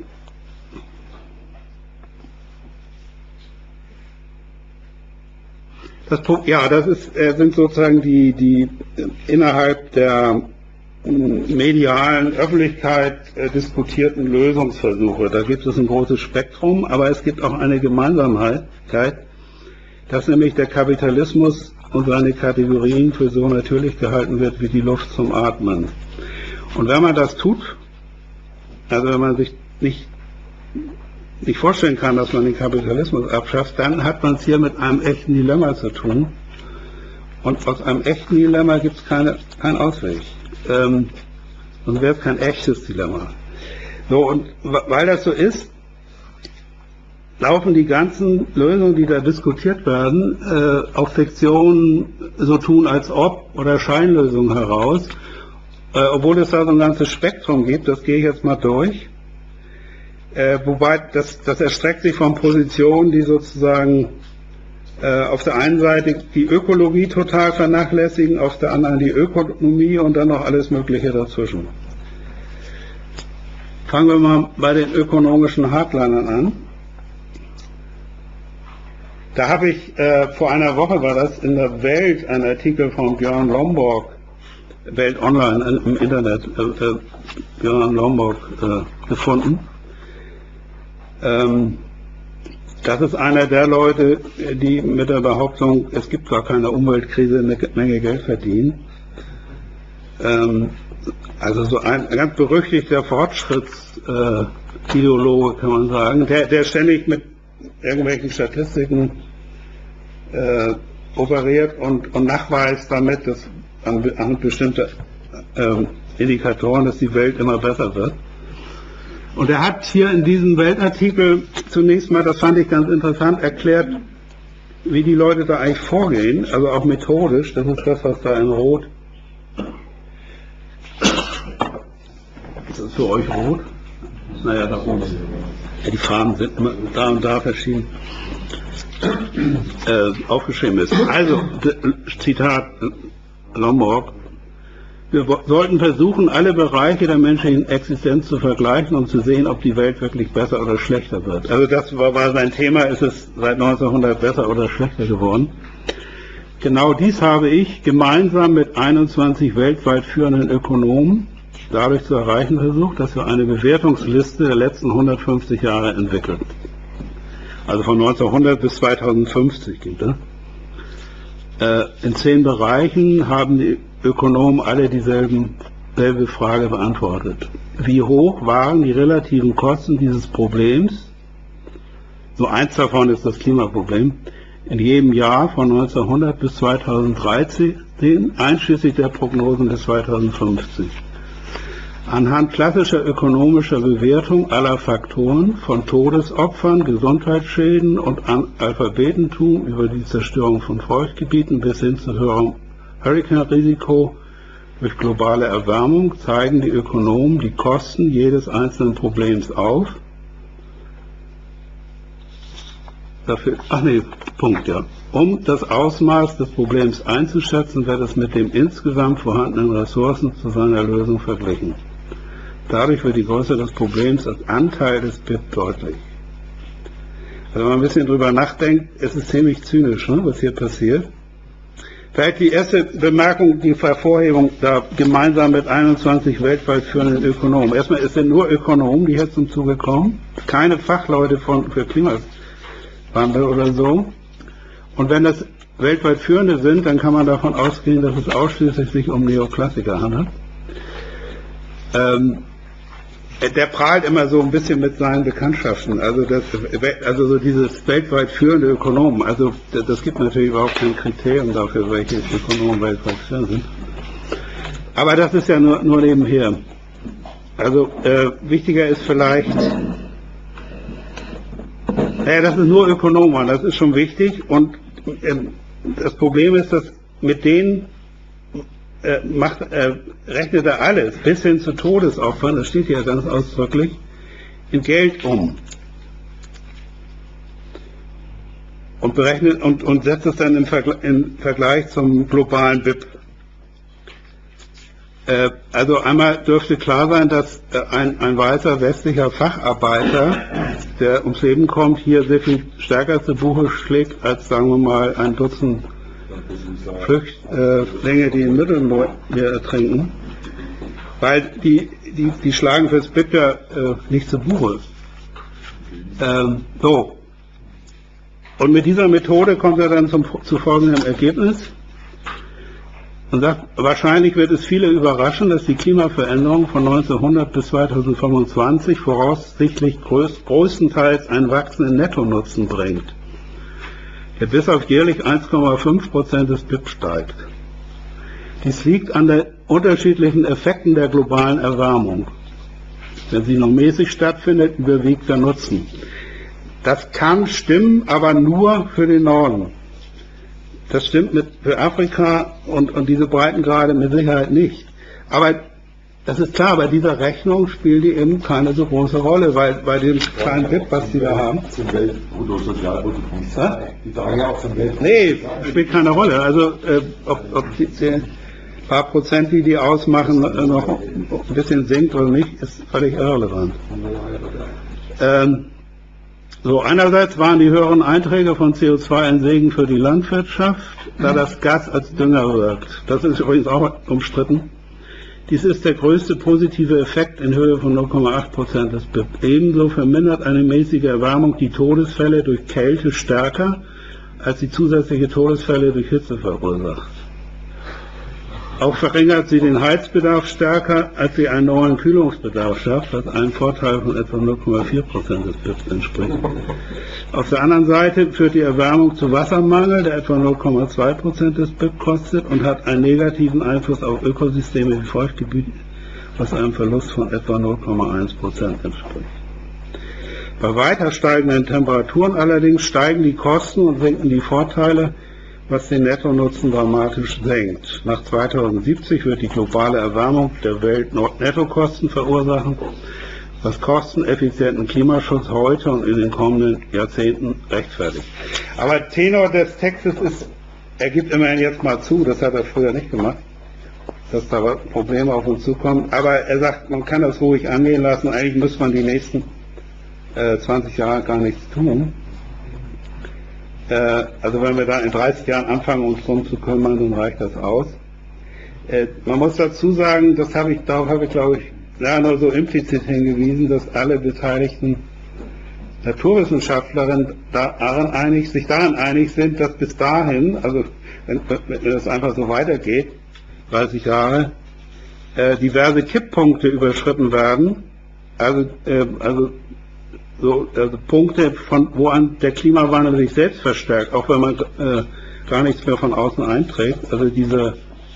Das, ja, das ist, äh, sind sozusagen die, die äh, innerhalb der medialen Öffentlichkeit äh, diskutierten Lösungsversuche. Da gibt es ein großes Spektrum, aber es gibt auch eine Gemeinsamkeit, dass nämlich der Kapitalismus und seine Kategorien für so natürlich gehalten wird wie die Luft zum Atmen. Und wenn man das tut, also wenn man sich nicht, nicht vorstellen kann, dass man den Kapitalismus abschafft, dann hat man es hier mit einem echten Dilemma zu tun. Und aus einem echten Dilemma gibt es keine, keinen Ausweg. Ähm, sonst wäre es kein echtes Dilemma. So, und weil das so ist, laufen die ganzen Lösungen, die da diskutiert werden, äh, auf Fiktionen so tun als ob oder Scheinlösungen heraus, äh, obwohl es da so ein ganzes Spektrum gibt, das gehe ich jetzt mal durch. Äh, wobei das, das erstreckt sich von Positionen, die sozusagen äh, auf der einen Seite die Ökologie total vernachlässigen, auf der anderen die Ökonomie und dann noch alles Mögliche dazwischen. Fangen wir mal bei den ökonomischen Hardlinern an. Da habe ich, äh, vor einer Woche war das, in der Welt einen Artikel von Björn Lomborg, Welt Online im Internet, äh, äh, Björn Lomborg äh, gefunden. Ähm, das ist einer der Leute, die mit der Behauptung, es gibt gar keine Umweltkrise, eine Menge Geld verdienen. Ähm, also so ein ganz berüchtigter Fortschrittsideologe, äh, kann man sagen, der, der ständig mit irgendwelchen Statistiken äh, operiert und, und nachweist damit, dass an, an bestimmte äh, Indikatoren, dass die Welt immer besser wird. Und er hat hier in diesem Weltartikel zunächst mal, das fand ich ganz interessant, erklärt, wie die Leute da eigentlich vorgehen, also auch methodisch. Das ist das, was da in Rot. Ist das für euch rot? Naja, da oben. Ja, die Farben sind immer da und da verschieden äh, aufgeschrieben ist. Also, Zitat Lomborg: Wir sollten versuchen, alle Bereiche der menschlichen Existenz zu vergleichen, um zu sehen, ob die Welt wirklich besser oder schlechter wird. Also das war, war sein Thema, ist es seit neunzehnhundert besser oder schlechter geworden. Genau dies habe ich gemeinsam mit einundzwanzig weltweit führenden Ökonomen dadurch zu erreichen versucht, dass wir eine Bewertungsliste der letzten hundertfünfzig Jahre entwickeln. Also von neunzehnhundert bis zweitausendfünfzig gibt es. Äh, in zehn Bereichen haben die Ökonomen alle dieselben, selbe Frage beantwortet. Wie hoch waren die relativen Kosten dieses Problems? So eins davon ist das Klimaproblem. In jedem Jahr von neunzehnhundert bis zweitausenddreizehn, einschließlich der Prognosen bis zweitausendfünfzig. Anhand klassischer ökonomischer Bewertung aller Faktoren, von Todesopfern, Gesundheitsschäden und Analphabetentum über die Zerstörung von Feuchtgebieten bis hin zu höherem Hurrikanrisiko durch globale Erwärmung, zeigen die Ökonomen die Kosten jedes einzelnen Problems auf. Dafür, ach nee, Punkt, ja. Um das Ausmaß des Problems einzuschätzen, wird es mit den insgesamt vorhandenen Ressourcen zu seiner Lösung verglichen. Dadurch wird die Größe des Problems als Anteil des B I P deutlich. Also wenn man ein bisschen drüber nachdenkt, es ist ziemlich zynisch, ne, was hier passiert. Vielleicht die erste Bemerkung, die Hervorhebung da gemeinsam mit einundzwanzig weltweit führenden Ökonomen. Erstmal, es sind nur Ökonomen, die hier zum Zuge kommen, keine Fachleute von, für Klimawandel oder so. Und wenn das weltweit führende sind, dann kann man davon ausgehen, dass es ausschließlich sich um Neoklassiker handelt. Ähm, der prahlt immer so ein bisschen mit seinen Bekanntschaften, also, das, also so dieses weltweit führende Ökonomen, also das gibt natürlich überhaupt kein Kriterium dafür, welche Ökonomen weltweit führend sind. Aber das ist ja nur, nur nebenher. Also äh, wichtiger ist vielleicht, naja, das ist nur Ökonomen, das ist schon wichtig, und äh, das Problem ist, dass mit denen Äh, macht, äh, rechnet er alles, bis hin zu Todesopfern, das steht hier ganz ausdrücklich, in Geld um. Und berechnet und, und setzt es dann im Vergleich, im Vergleich zum globalen B I P. Äh, also einmal dürfte klar sein, dass äh, ein, ein weißer westlicher Facharbeiter, der ums Leben kommt, hier sehr viel stärker zu Buche schlägt, als, sagen wir mal, ein Dutzend Flüchtlinge, die im Mittelmeer ertrinken. weil die, die, die schlagen fürs B I P ja äh, nicht zu Buche. Ähm, so. Und mit dieser Methode kommt er dann zum, zu folgendem Ergebnis und sagt, wahrscheinlich wird es viele überraschen, dass die Klimaveränderung von neunzehnhundert bis zweitausendfünfundzwanzig voraussichtlich größ, größtenteils einen wachsenden Nettonutzen bringt, der bis auf jährlich eins Komma fünf Prozent des B I P steigt. Dies liegt an den unterschiedlichen Effekten der globalen Erwärmung. Wenn sie nur mäßig stattfindet, überwiegt der Nutzen. Das kann stimmen, aber nur für den Norden. Das stimmt mit, für Afrika und, und diese Breitengrade mit Sicherheit nicht. Aber das ist klar, bei dieser Rechnung spielt die eben keine so große Rolle, weil bei dem kleinen B I P, was die da haben. Zum Weltbruttosozialprodukt. Die sagen ja auch zum Weltbruttosozialprodukt. Nee, spielt keine Rolle. Also, äh, ob, ob die, die paar Prozent, die die ausmachen, äh, noch ein bisschen sinkt oder nicht, ist völlig irrelevant. Ähm, So, einerseits waren die höheren Einträge von C O zwei ein Segen für die Landwirtschaft, da das Gas als Dünger wirkt. Das ist übrigens auch umstritten. Dies ist der größte positive Effekt in Höhe von null Komma acht Prozent des B I P. Ebenso vermindert eine mäßige Erwärmung die Todesfälle durch Kälte stärker, als sie zusätzliche Todesfälle durch Hitze verursacht. Auch verringert sie den Heizbedarf stärker, als sie einen neuen Kühlungsbedarf schafft, was einen Vorteil von etwa null Komma vier Prozent des B I P entspricht. Auf der anderen Seite führt die Erwärmung zu Wassermangel, der etwa null Komma zwei Prozent des B I P kostet und hat einen negativen Einfluss auf Ökosysteme wie Feuchtgebiete, was einem Verlust von etwa null Komma eins Prozent entspricht. Bei weiter steigenden Temperaturen allerdings steigen die Kosten und sinken die Vorteile, was den Nettonutzen dramatisch senkt. Nach zweitausendsiebzig wird die globale Erwärmung der Welt Nettokosten verursachen, was kosteneffizienten Klimaschutz heute und in den kommenden Jahrzehnten rechtfertigt. Aber Tenor des Textes ist, er gibt immerhin jetzt mal zu, das hat er früher nicht gemacht, dass da Probleme auf uns zukommen, aber er sagt, man kann das ruhig angehen lassen, eigentlich muss man die nächsten äh, zwanzig Jahre gar nichts tun. Also wenn wir da in dreißig Jahren anfangen, uns drum zu kümmern, dann reicht das aus. Man muss dazu sagen, das habe ich, darauf habe ich, glaube ich, ja, nur so implizit hingewiesen, dass alle beteiligten Naturwissenschaftlerinnen daran einig, sich daran einig sind, dass bis dahin, also wenn, wenn das einfach so weitergeht, dreißig Jahre, äh, diverse Kipppunkte überschritten werden, also, äh, also So, also Punkte, von wo an der Klimawandel sich selbst verstärkt, auch wenn man äh, gar nichts mehr von außen einträgt. Also diese,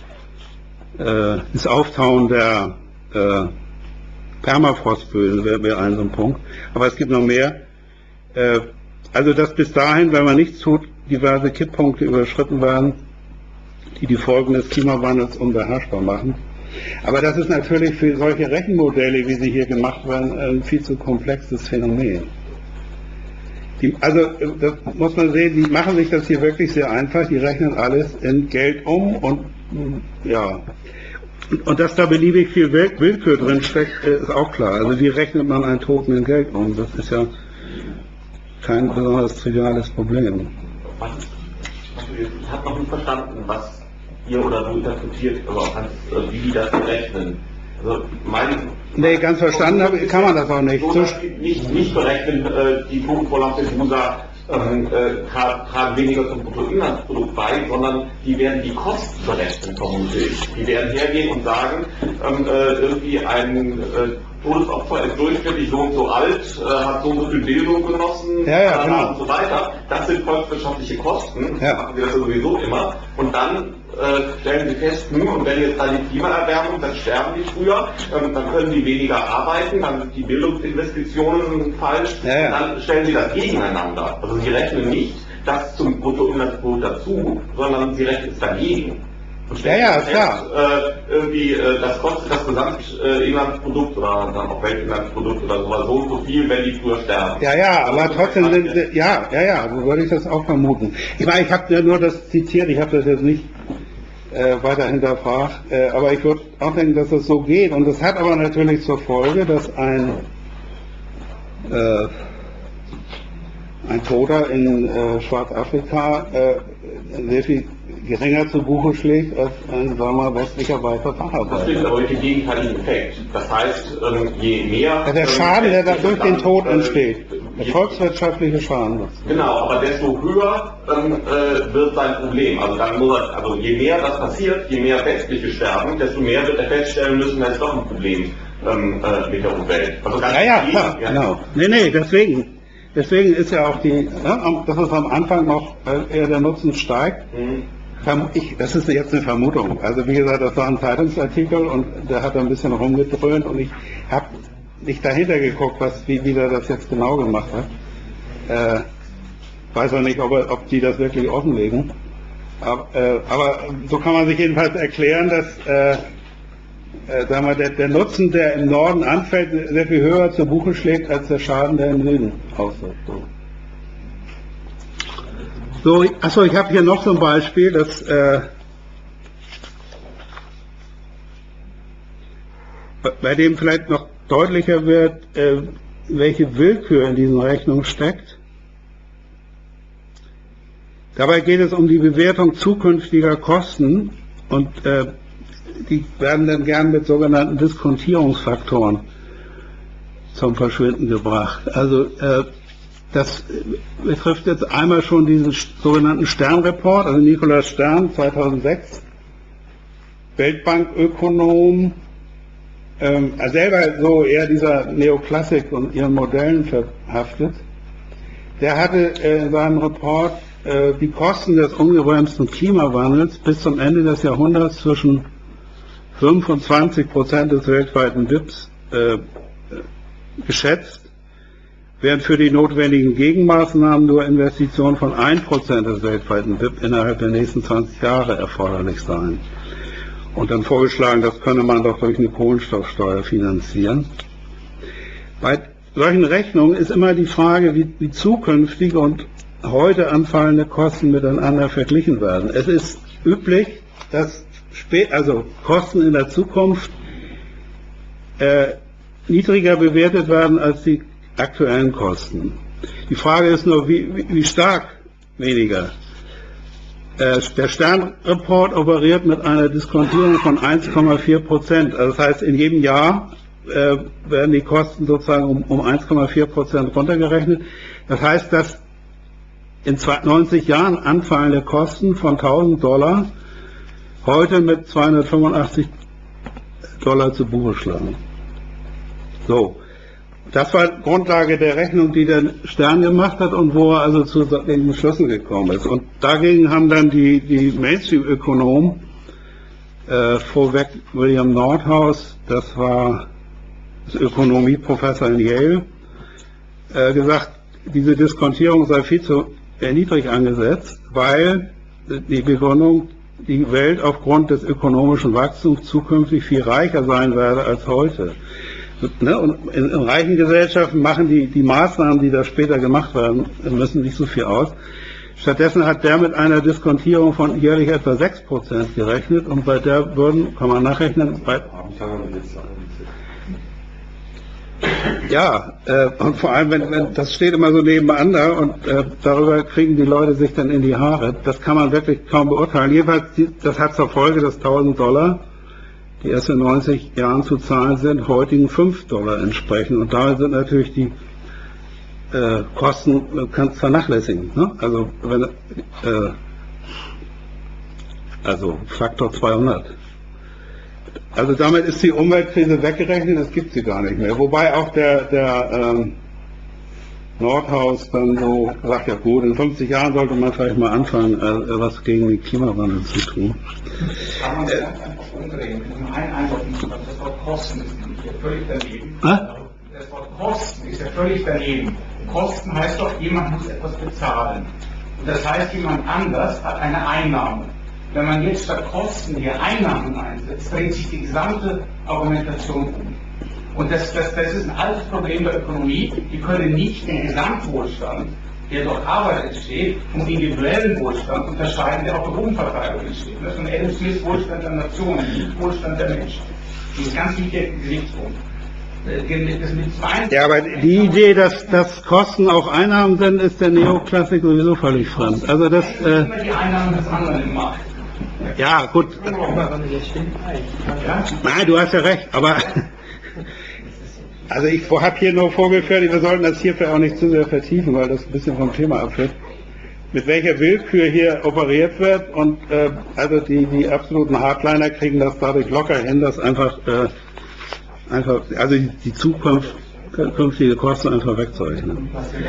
äh, das Auftauen der äh, Permafrostböden wäre wär ein so ein Punkt. Aber es gibt noch mehr. Äh, also dass bis dahin, wenn man nichts tut, diverse Kipppunkte überschritten werden, die die Folgen des Klimawandels unbeherrschbar machen. Aber das ist natürlich für solche Rechenmodelle, wie sie hier gemacht werden, ein viel zu komplexes Phänomen. Die, also das muss man sehen, die machen sich das hier wirklich sehr einfach, die rechnen alles in Geld um und ja, und, und dass da beliebig viel Willkür drin steckt, ist auch klar. Also wie rechnet man einen Toten in Geld um? Das ist ja kein besonders triviales Problem. Ich habe noch nicht verstanden, was ihr oder du interpretiert, aber auch wie die das berechnen. Also mein, nee, ganz verstanden habe, kann man das auch nicht. So, nicht, nicht berechnen, äh, die Toten vor Lampedusa ähm, äh, tragen weniger zum Bruttoinlandsprodukt bei, sondern die werden die Kosten berechnen, vermute ich. Die werden hergehen und sagen, ähm, äh, irgendwie ein äh, Todesopfer ist durchschnittlich so und so alt, äh, hat so und so viel Bildung genossen, ja, ja, genau. und so weiter. Das sind volkswirtschaftliche Kosten, ja. Machen wir das ja sowieso immer. Und dann äh, stellen sie fest, hm, und wenn jetzt da die Klimaerwärmung, dann sterben die früher, ähm, dann können die weniger arbeiten, dann sind die Bildungsinvestitionen falsch, ja, ja. Und dann stellen sie das gegeneinander. Also sie rechnen nicht das zum Bruttoinlandsprodukt dazu, sondern sie rechnen es dagegen. Ja, ja, ist klar. Äh, irgendwie, äh, das kostet das Gesamtinlandsprodukt oder dann auch Weltinlandsprodukt oder sowas so und so viel, wenn die früher sterben. Ja, ja, aber trotzdem sind, ja, ja, ja, so würde ich das auch vermuten. Ich meine, ich habe ja nur das zitiert, ich habe das jetzt nicht äh, weiter hinterfragt, äh, aber ich würde auch denken, dass das so geht. Und das hat aber natürlich zur Folge, dass ein äh, ein Toter in äh, Schwarzafrika äh, sehr viel geringer zu Buche schlägt als ein, sagen wir mal, westlicher weißer Das Facharbeiter. ist aber den gegenteiligen Effekt. Das heißt, ähm, je mehr... Ja, der ähm, Schaden, der da durch den Tod äh, entsteht, der je- volkswirtschaftliche Schaden. Genau, aber desto höher ähm, äh, wird sein Problem. Also dann muss er, also je mehr das passiert, je mehr westliche sterben, desto mehr wird er feststellen müssen, da ist doch ein Problem ähm, äh, mit der Umwelt. Also ganz Ja, ja, viel, klar, genau. Nee, nee, deswegen. Deswegen ist ja auch die, ja, dass es am Anfang noch äh, eher der Nutzen steigt. Mhm. Verm- Ich, das ist jetzt eine Vermutung. Also wie gesagt, das war ein Zeitungsartikel und der hat da ein bisschen rumgedröhnt und ich habe nicht dahinter geguckt, was, wie, wie der das jetzt genau gemacht hat. Äh, weiß auch nicht, ob, er, ob die das wirklich offenlegen. Aber, äh, aber so kann man sich jedenfalls erklären, dass äh, äh, sagen wir, der, der Nutzen, der im Norden anfällt, sehr viel höher zu Buche schlägt, als der Schaden, der im Süden auswirkt. So. So, achso, ich habe hier noch so ein Beispiel, das äh, bei dem vielleicht noch deutlicher wird, äh, welche Willkür in diesen Rechnungen steckt. Dabei geht es um die Bewertung zukünftiger Kosten und äh, die werden dann gern mit sogenannten Diskontierungsfaktoren zum Verschwinden gebracht. Also äh, das betrifft jetzt einmal schon diesen sogenannten Stern-Report, also Nikolaus Stern zweitausendsechs, Weltbankökonom, ähm, er selber so eher dieser Neoklassik und ihren Modellen verhaftet. Der hatte äh, in seinem Report äh, die Kosten des ungebremsten Klimawandels bis zum Ende des Jahrhunderts zwischen fünf und zwanzig Prozent des weltweiten B I Ps äh, geschätzt, während für die notwendigen Gegenmaßnahmen nur Investitionen von ein Prozent des weltweiten B I P innerhalb der nächsten zwanzig Jahre erforderlich seien. Und dann vorgeschlagen, das könne man doch durch eine Kohlenstoffsteuer finanzieren. Bei solchen Rechnungen ist immer die Frage, wie, wie zukünftige und heute anfallende Kosten miteinander verglichen werden. Es ist üblich, dass spä- also Kosten in der Zukunft äh, niedriger bewertet werden als die aktuellen Kosten. Die Frage ist nur, wie, wie, wie stark weniger. Äh, der Stern-Report operiert mit einer Diskontierung von eins Komma vier Prozent. Also das heißt, in jedem Jahr äh, werden die Kosten sozusagen um, um eins Komma vier Prozent runtergerechnet. Das heißt, dass in neunzig Jahren anfallende Kosten von tausend Dollar heute mit zweihundertfünfundachtzig Dollar zu Buche schlagen. So. Das war Grundlage der Rechnung, die der Stern gemacht hat und wo er also zu den Beschlüssen gekommen ist. Und dagegen haben dann die, die Mainstream-Ökonomen, äh, vorweg William Nordhaus, das war das Ökonomieprofessor in Yale, äh, gesagt, diese Diskontierung sei viel zu niedrig angesetzt, weil die Begründung, die Welt aufgrund des ökonomischen Wachstums zukünftig viel reicher sein werde als heute. Ne? Und in, in reichen Gesellschaften machen die, die Maßnahmen, die da später gemacht werden, müssen nicht so viel aus. Stattdessen hat der mit einer Diskontierung von jährlich etwa sechs Prozent gerechnet und bei der würden, kann man nachrechnen, bei, ja, äh, und vor allem, wenn, wenn das steht immer so nebeneinander und äh, darüber kriegen die Leute sich dann in die Haare. Das kann man wirklich kaum beurteilen. Jedenfalls, die, das hat zur Folge, dass tausend Dollar, die erst in neunzig Jahren zu zahlen sind, heutigen fünf Dollar entsprechen. Und damit sind natürlich die äh, Kosten, man kann es vernachlässigen. Ne? Also, wenn, äh, also Faktor zweihundert. Also damit ist die Umweltkrise weggerechnet, das gibt sie gar nicht mehr. Wobei auch der, der ähm, Nordhaus dann so sagt, ja gut, in fünfzig Jahren sollte man vielleicht mal anfangen, äh, was gegen den Klimawandel zu tun. Kann man das ganz einfach umdrehen? Mit einem Eindruck nicht, das Wort Kosten ist ja völlig daneben. Hä? Das Wort Kosten ist ja völlig daneben. Kosten heißt doch, jemand muss etwas bezahlen. Und das heißt, jemand anders hat eine Einnahme. Wenn man jetzt statt Kosten hier Einnahmen einsetzt, dreht sich die gesamte Argumentation um. Und das, das, das ist ein altes Problem der Ökonomie. Die können nicht den Gesamtwohlstand, der durch Arbeit entsteht, vom individuellen Wohlstand unterscheiden, der auch durch Umverteilung entsteht. Das ist ein Adam Smith Wohlstand der Nationen, nicht Wohlstand der Menschen. Das ist ein ganz wichtiger Gesichtspunkt. Ja, aber die Idee, dass, dass Kosten auch Einnahmen sind, ist der Neoklassik sowieso völlig fremd. Also das, äh, immer die Einnahmen des anderen im Markt. Ja, gut. Nein, du hast ja recht, aber also ich habe hier nur vorgeführt, wir sollten das hierfür auch nicht zu sehr vertiefen, weil das ein bisschen vom Thema abführt, mit welcher Willkür hier operiert wird und äh, also die, die absoluten Hardliner kriegen das dadurch locker hin, dass einfach, äh, einfach also die, die Zukunft, künftige Kosten einfach wegzurechnen.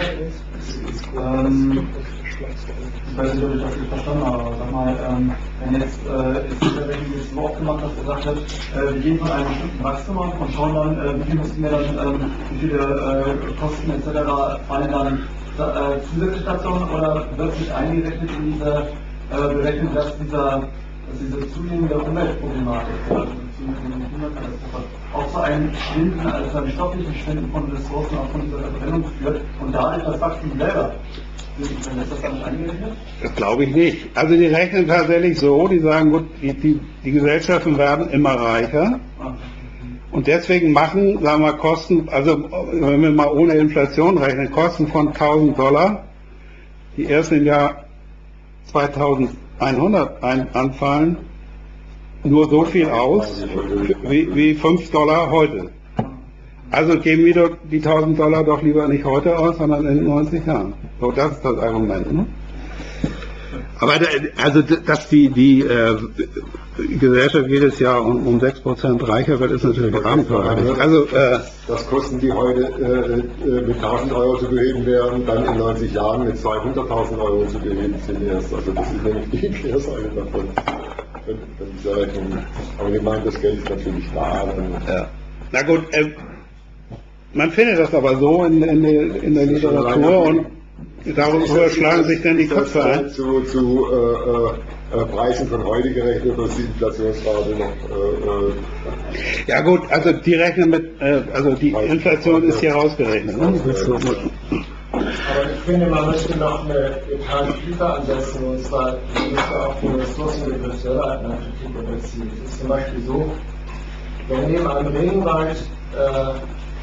Ähm, ich weiß nicht, ob ich das richtig verstanden habe, aber sag mal, ähm, wenn jetzt, äh, ist dieser Rechnung so aufgemacht, dass gesagt wird, äh, wir gehen von einem bestimmten Wachstum aus und schauen dann, äh, wie viel müssen wir dann, ähm, wie viele äh, Kosten et cetera fallen dann äh, zusätzlich dazu, oder wird sich eingerechnet in diese, äh, berechnet, dass dieser, dass diese zunehmende Umweltproblematik, also zunehmende Klimakatastrophe, auch zu einem Schwinden, also einem stofflichen Schwinden von Ressourcen auch von dieser Verbrennung führt und dadurch das Wachstum selber. Ist das dann nicht eingerechnet? Das glaube ich nicht. Also die rechnen tatsächlich so, die sagen, gut, die, die, die Gesellschaften werden immer reicher und deswegen machen, sagen wir, Kosten, also wenn wir mal ohne Inflation rechnen, Kosten von tausend Dollar, die erst im Jahr zweitausendeinhundert ein, anfallen, nur so viel aus wie, wie fünf Dollar heute. Also geben wir doch die tausend Dollar doch lieber nicht heute aus, sondern in neunzig Jahren. So, das ist das Argument. Ne? Aber da, also, dass die, die äh, Gesellschaft jedes Jahr um, um sechs Prozent reicher wird, ist natürlich abenteuerlich. Also, äh, dass Kosten, die heute äh, äh, mit tausend Euro zu beheben wären, dann in neunzig Jahren mit zweihunderttausend Euro zu beheben sind erst. Also das ist nämlich die Kehrseite davon. Von, von dieser Rechnung. Aber ich meine, das Geld ist natürlich da. Ja. Na gut, äh, man findet das aber so in, in, der, in der Literatur und darüber schlagen sich dann die Köpfe ein. Zu, zu äh, äh, Preisen von heute gerechnet, dass die Inflationsrate noch... Äh, äh, ja gut, also die rechnen mit, äh, also die Inflation ist hier rausgerechnet. Ne? Aber ich finde, man möchte noch eine Etage tiefer ansetzen, und zwar man müsste auch den Ressourcenbegriff selber eine Kritik unterziehen. Es ist zum Beispiel so, wenn neben einem Regenwald äh,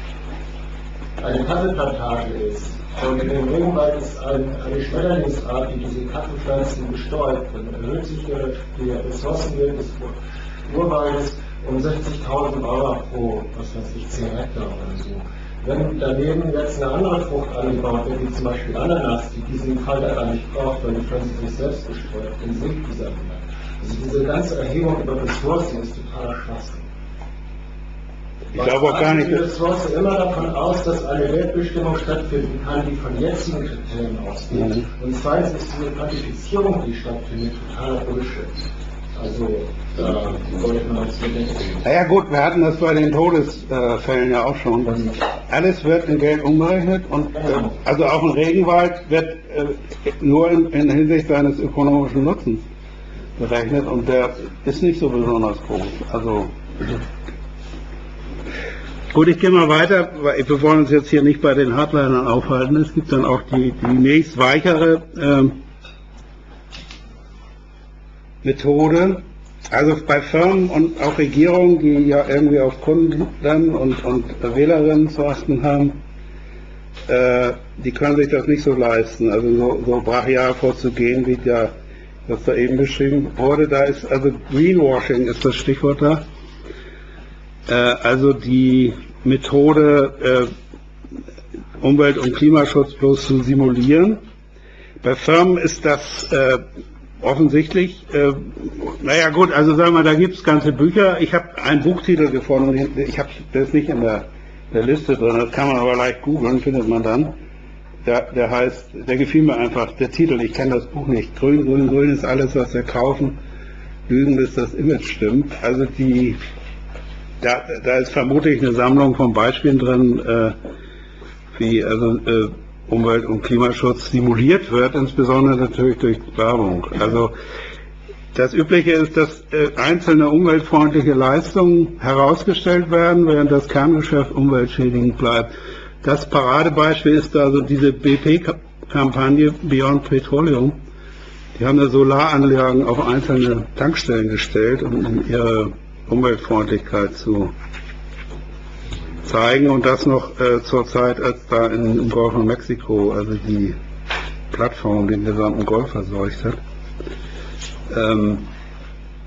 eine Kaffeeplantage ist und in dem Regenwald ist ein, eine Schmetterlingsart, die diese Kaffeepflanzen bestäubt, dann erhöht sich der, der Ressourcenwert des Urwaldes um sechzigtausend Euro pro, was weiß ich, zehn Hektar oder so. Wenn daneben jetzt eine andere Frucht angebaut wird, wie zum Beispiel Ananas, die diesen Fall aber nicht braucht, weil die Pflanze sich selbst bestäubt, dann sinkt dieser Wert. Also diese ganze Erhebung über Ressourcen ist totaler Schwachsinn. Ich glaube auch gar nicht. Die Ressource immer davon aus, dass eine Wertbestimmung stattfinden kann, die von jetzigen Kriterien ausgeht. Mhm. Und zweitens ist diese Quantifizierung, die stattfindet, totaler Bullshit. Also, da sollte man uns bedenken. Naja gut, wir hatten das bei den Todesfällen ja auch schon. Dass alles wird in Geld umgerechnet und äh, also auch ein Regenwald wird äh, nur in, in Hinsicht seines ökonomischen Nutzens berechnet und der ist nicht so besonders groß. Also gut, ich gehe mal weiter, weil wir wollen uns jetzt hier nicht bei den Hardlinern aufhalten. Es gibt dann auch die, die nächst weichere ähm, Methode. Also bei Firmen und auch Regierungen, die ja irgendwie auf Kunden und, und Wählerinnen zu achten haben, äh, die können sich das nicht so leisten. Also so, so brachial vorzugehen, wie ja das da eben beschrieben wurde. Da ist also Greenwashing ist das Stichwort da. Also die Methode, äh, Umwelt- und Klimaschutz bloß zu simulieren. Bei Firmen ist das äh, offensichtlich, äh, naja gut, also sagen wir, da gibt es ganze Bücher. Ich habe einen Buchtitel gefunden, ich habe das nicht in der, der Liste drin, das kann man aber leicht googeln, findet man dann. Der, der heißt, der gefiel mir einfach, der Titel, ich kenne das Buch nicht. Grün, grün, grün ist alles, was wir kaufen. Lügen, bis das Image stimmt. Also die Da, da ist vermutlich eine Sammlung von Beispielen drin, äh, wie also äh, Umwelt- und Klimaschutz simuliert wird, insbesondere natürlich durch Werbung. Also das Übliche ist, dass äh, einzelne umweltfreundliche Leistungen herausgestellt werden, während das Kerngeschäft umweltschädigend bleibt. Das Paradebeispiel ist also diese B P-Kampagne Beyond Petroleum. Die haben da Solaranlagen auf einzelne Tankstellen gestellt, um ihre Umweltfreundlichkeit zu zeigen und das noch äh, zur Zeit, als da in, im Golf von Mexiko, also die Plattform den gesamten Golf verseucht hat. Ähm,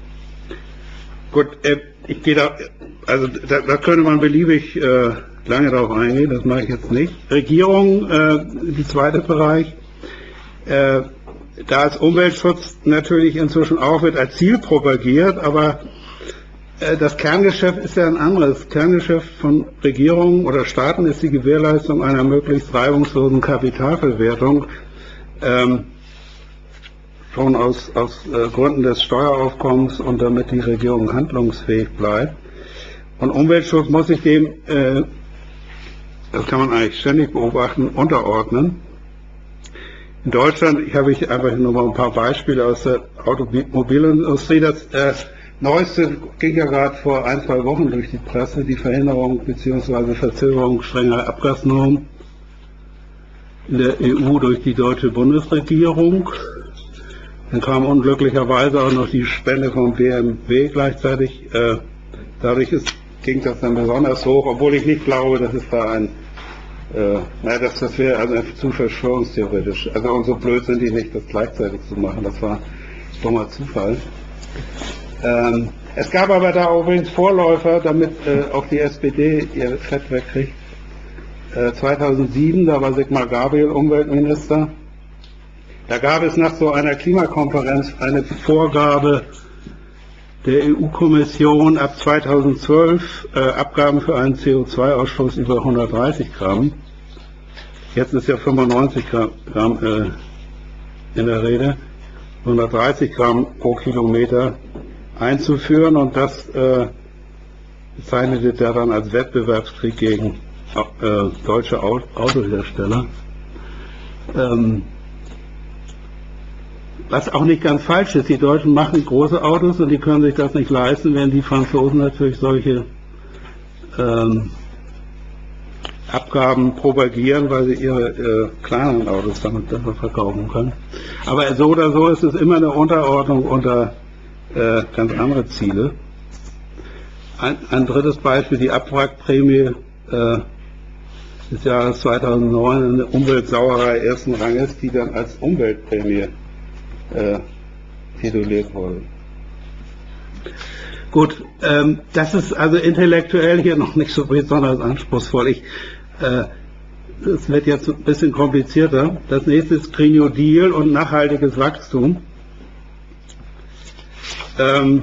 Gut, äh, ich gehe da, also da, da könnte man beliebig äh, lange darauf eingehen, das mache ich jetzt nicht. Regierung, äh, der zweite Bereich, äh, da ist Umweltschutz natürlich inzwischen auch wird als Ziel propagiert, aber äh, das Kerngeschäft ist ja ein anderes. Kerngeschäft von Regierungen oder Staaten ist die Gewährleistung einer möglichst reibungslosen Kapitalverwertung, ähm, schon aus, aus äh, Gründen des Steueraufkommens und damit die Regierung handlungsfähig bleibt. Und Umweltschutz muss sich dem, äh, das kann man eigentlich ständig beobachten, unterordnen. In Deutschland, ich habe ich einfach nur mal ein paar Beispiele aus der Automobilindustrie. Das äh, Neueste ging ja gerade vor ein, zwei Wochen durch die Presse, die Verhinderung bzw. Verzögerung strenger Abgasnormen in der E U durch die deutsche Bundesregierung. Dann kam unglücklicherweise auch noch die Spende vom B M W gleichzeitig. Äh, dadurch ist, ging das dann besonders hoch, obwohl ich nicht glaube, dass es da ein, äh, naja, das, das wäre also zu verschwörungstheoretisch. Also und so blöd sind die nicht, das gleichzeitig zu machen. Das war dummer Zufall. Ähm, es gab aber da übrigens Vorläufer, damit äh, auch die S P D ihr Fett wegkriegt. Äh, zweitausendsieben, da war Sigmar Gabriel Umweltminister. Da gab es nach so einer Klimakonferenz eine Vorgabe der E U-Kommission ab zweitausendzwölf äh, Abgaben für einen C O zwei Ausstoß über hundertdreißig Gramm. Jetzt ist ja fünfundneunzig Gramm äh, in der Rede, hundertdreißig Gramm pro Kilometer einzuführen, und das äh, bezeichnete der dann als Wettbewerbskrieg gegen äh, deutsche Autohersteller. Ähm, Was auch nicht ganz falsch ist, die Deutschen machen große Autos und die können sich das nicht leisten, während die Franzosen natürlich solche ähm, Abgaben propagieren, weil sie ihre äh, kleineren Autos damit besser verkaufen können. Aber so oder so ist es immer eine Unterordnung unter äh, ganz andere Ziele. Ein, ein drittes Beispiel, die Abwrackprämie äh, des Jahres zweitausendneun, eine Umweltsauerei ersten Ranges, die dann als Umweltprämie Äh, tituliert wurde. Gut, ähm, das ist also intellektuell hier noch nicht so besonders anspruchsvoll. Ich, äh, es wird jetzt ein bisschen komplizierter. Das nächste ist Green New Deal und nachhaltiges Wachstum. Ähm,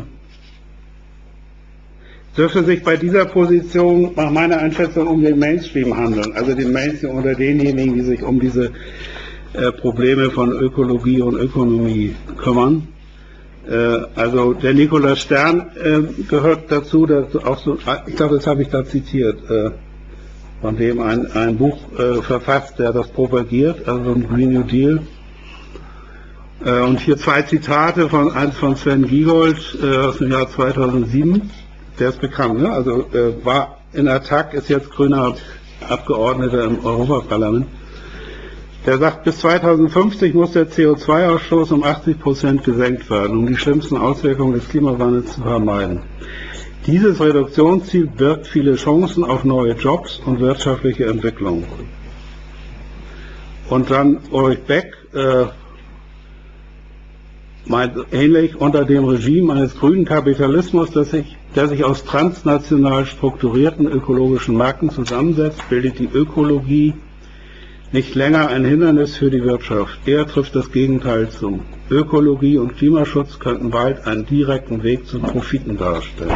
dürfte sich bei dieser Position nach meiner Einschätzung um den Mainstream handeln, also den Mainstream unter denjenigen, die sich um diese Äh, Probleme von Ökologie und Ökonomie kümmern. Äh, also der Nikolaus Stern äh, gehört dazu, dass auch so, ich glaube, das habe ich da zitiert, äh, von dem ein, ein Buch äh, verfasst, der das propagiert, also ein Green New Deal. Äh, und hier zwei Zitate, von eins von Sven Giegold äh, aus dem Jahr zweitausendsieben, der ist bekannt, ne? Also äh, war in Attac, ist jetzt grüner Abgeordneter im Europaparlament. Der sagt, bis zweitausendfünfzig muss der C O zwei Ausstoß um achtzig Prozent gesenkt werden, um die schlimmsten Auswirkungen des Klimawandels zu vermeiden. Dieses Reduktionsziel birgt viele Chancen auf neue Jobs und wirtschaftliche Entwicklung. Und dann Ulrich Beck äh, meint ähnlich, unter dem Regime eines grünen Kapitalismus, das sich, der sich aus transnational strukturierten ökologischen Märkten zusammensetzt, bildet die Ökologie nicht länger ein Hindernis für die Wirtschaft. Eher trifft das Gegenteil zu. Ökologie und Klimaschutz könnten bald einen direkten Weg zu Profiten darstellen.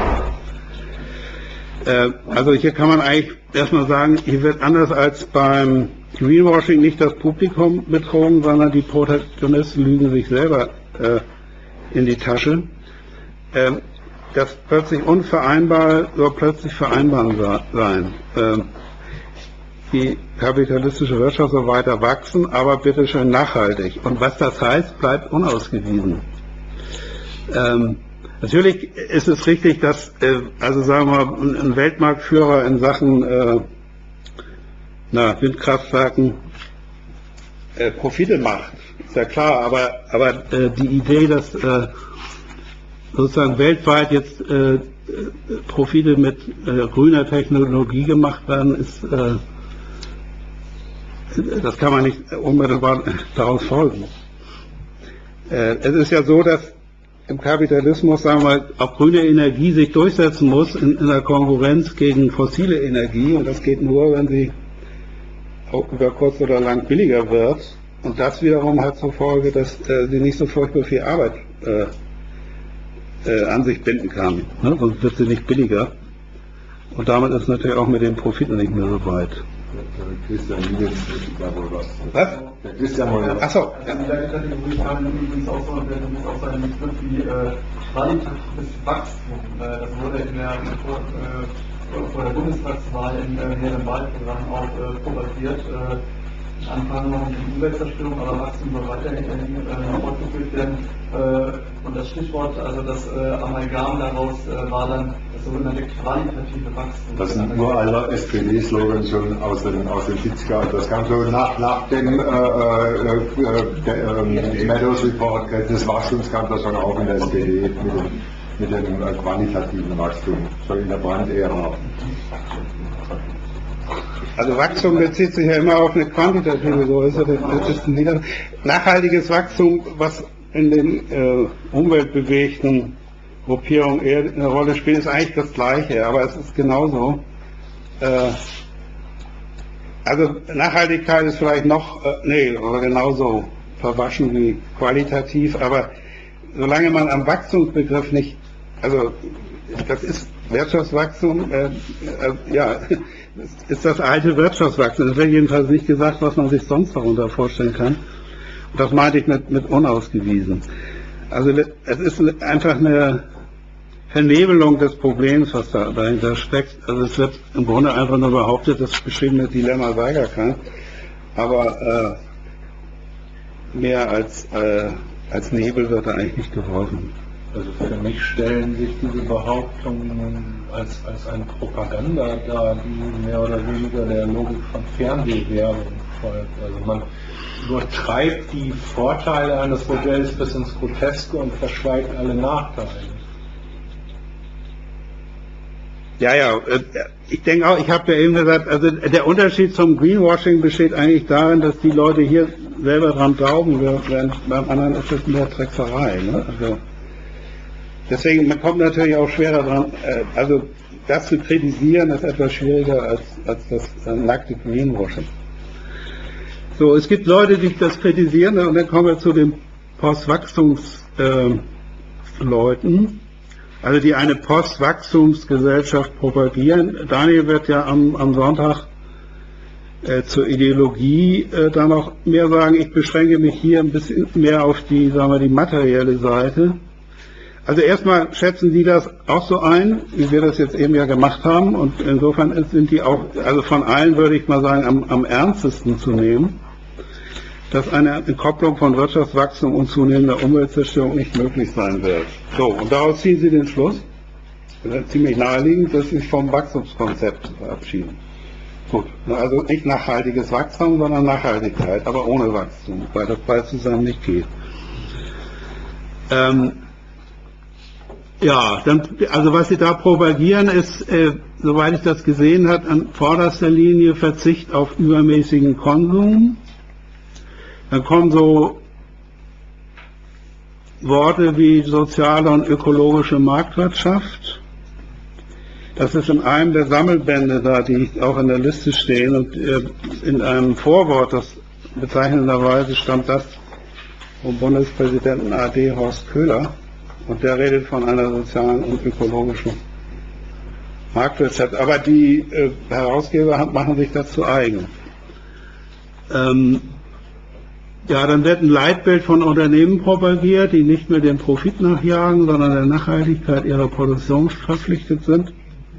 Äh, also hier kann man eigentlich erstmal sagen, hier wird anders als beim Greenwashing nicht das Publikum betrogen, sondern die Protagonisten lügen sich selber äh, in die Tasche. Äh, das plötzlich unvereinbar soll plötzlich vereinbar sein. Äh, Die kapitalistische Wirtschaft soll weiter wachsen, aber bitte schön nachhaltig. Und was das heißt, bleibt unausgewiesen. Ähm, natürlich ist es richtig, dass, äh, also sagen wir mal, ein Weltmarktführer in Sachen äh, na, Windkraftwerken äh, Profite macht, ist ja klar. Aber, aber äh, die Idee, dass äh, sozusagen weltweit jetzt äh, Profite mit äh, grüner Technologie gemacht werden, ist äh, das kann man nicht unmittelbar daraus folgen. Äh, es ist ja so, dass im Kapitalismus, sagen wir mal, auch grüne Energie sich durchsetzen muss in, in der Konkurrenz gegen fossile Energie, und das geht nur, wenn sie auch über kurz oder lang billiger wird, und das wiederum hat zur Folge, dass äh, sie nicht so furchtbar viel Arbeit äh, äh, an sich binden kann, ne? Sonst wird sie nicht billiger, und damit ist natürlich auch mit den Profiten nicht mehr so weit. Der Christian Lienz da wohl was. Was? Der Christian wohl was. Achso, Also die Leitkategorie kann übrigens auch so, das ist auch so ein Begriff wie äh, qualitatives Wachstum. Äh, das wurde in der, vor, äh, vor der Bundestagswahl in äh, mehreren Wahlprogrammen auch äh, propagiert. Äh, Anfangen noch mit Umweltzerstörung, aber Wachstum soll weiterhin äh, fortgeführt werden. Äh, und das Stichwort, also das äh, Amalgam daraus äh, war dann das sogenannte qualitative Wachstum. Das sind uralte S P D-Slogans schon aus den, aus den siebziger Jahren. Das kam so nach, nach dem äh, äh, der, äh, Meadows Report des Wachstums, kam das schon auch in der S P D mit dem, mit dem äh, qualitativen Wachstum, schon in der Brand-Ära. also Wachstum bezieht sich ja immer auf eine quantitative Größe. Das ist ein wieder nachhaltiges Wachstum, was in den äh, umweltbewegten Gruppierungen eher eine Rolle spielt, ist eigentlich das Gleiche, aber es ist genauso. Äh, also Nachhaltigkeit ist vielleicht noch, äh, nee, oder genauso verwaschen wie qualitativ, aber solange man am Wachstumsbegriff nicht, also das ist Wirtschaftswachstum, äh, äh, ja, das ist das alte Wirtschaftswachstum. Das wird jedenfalls nicht gesagt, was man sich sonst darunter vorstellen kann. Und das meinte ich mit, mit unausgewiesen. Also es ist einfach eine Vernebelung des Problems, was da dahinter steckt. Also es wird im Grunde einfach nur behauptet, das beschriebene Dilemma sei gar kein, aber äh, mehr als, äh, als Nebel wird da eigentlich nicht geworfen. Also für mich stellen sich diese Behauptungen als, als eine Propaganda dar, die mehr oder weniger der Logik von Fernsehwerbung folgt. Also man übertreibt die Vorteile eines Modells bis ins Groteske und verschweigt alle Nachteile. Ja, ja, ich denke auch, ich habe ja eben gesagt, also der Unterschied zum Greenwashing besteht eigentlich darin, dass die Leute hier selber dran glauben, während beim anderen ist das mehr Trickserei. Ne? Also deswegen, man kommt natürlich auch schwerer dran, also das zu kritisieren ist etwas schwieriger als, als das nackte Greenwashing. So, es gibt Leute, die das kritisieren, und dann kommen wir zu den Postwachstumsleuten, äh, also die eine Postwachstumsgesellschaft propagieren. Daniel wird ja am, am Sonntag äh, zur Ideologie äh, da noch mehr sagen. Ich beschränke mich hier ein bisschen mehr auf die, sagen wir, die materielle Seite. Also erstmal schätzen die das auch so ein, wie wir das jetzt eben ja gemacht haben, und insofern sind die auch, also von allen würde ich mal sagen, am, am ernstesten zu nehmen, dass eine Entkopplung von Wirtschaftswachstum und zunehmender Umweltzerstörung nicht möglich sein wird. So, und daraus ziehen sie den Schluss, das ist ziemlich naheliegend, dass sie sich vom Wachstumskonzept verabschieden. Gut, also nicht nachhaltiges Wachstum, sondern Nachhaltigkeit, aber ohne Wachstum, weil das beides zusammen nicht geht. Ähm, Ja, dann, also was Sie da propagieren ist, äh, soweit ich das gesehen habe, an vorderster Linie Verzicht auf übermäßigen Konsum. Dann kommen so Worte wie soziale und ökologische Marktwirtschaft. Das ist in einem der Sammelbände da, die auch in der Liste stehen, und äh, in einem Vorwort, das bezeichnenderweise stammt das vom Bundespräsidenten A D Horst Köhler. Und der redet von einer sozialen und ökologischen Marktwirtschaft. Aber die äh, Herausgeber machen sich das zu eigen. Ähm, ja, dann wird ein Leitbild von Unternehmen propagiert, die nicht mehr dem Profit nachjagen, sondern der Nachhaltigkeit ihrer Produktion verpflichtet sind.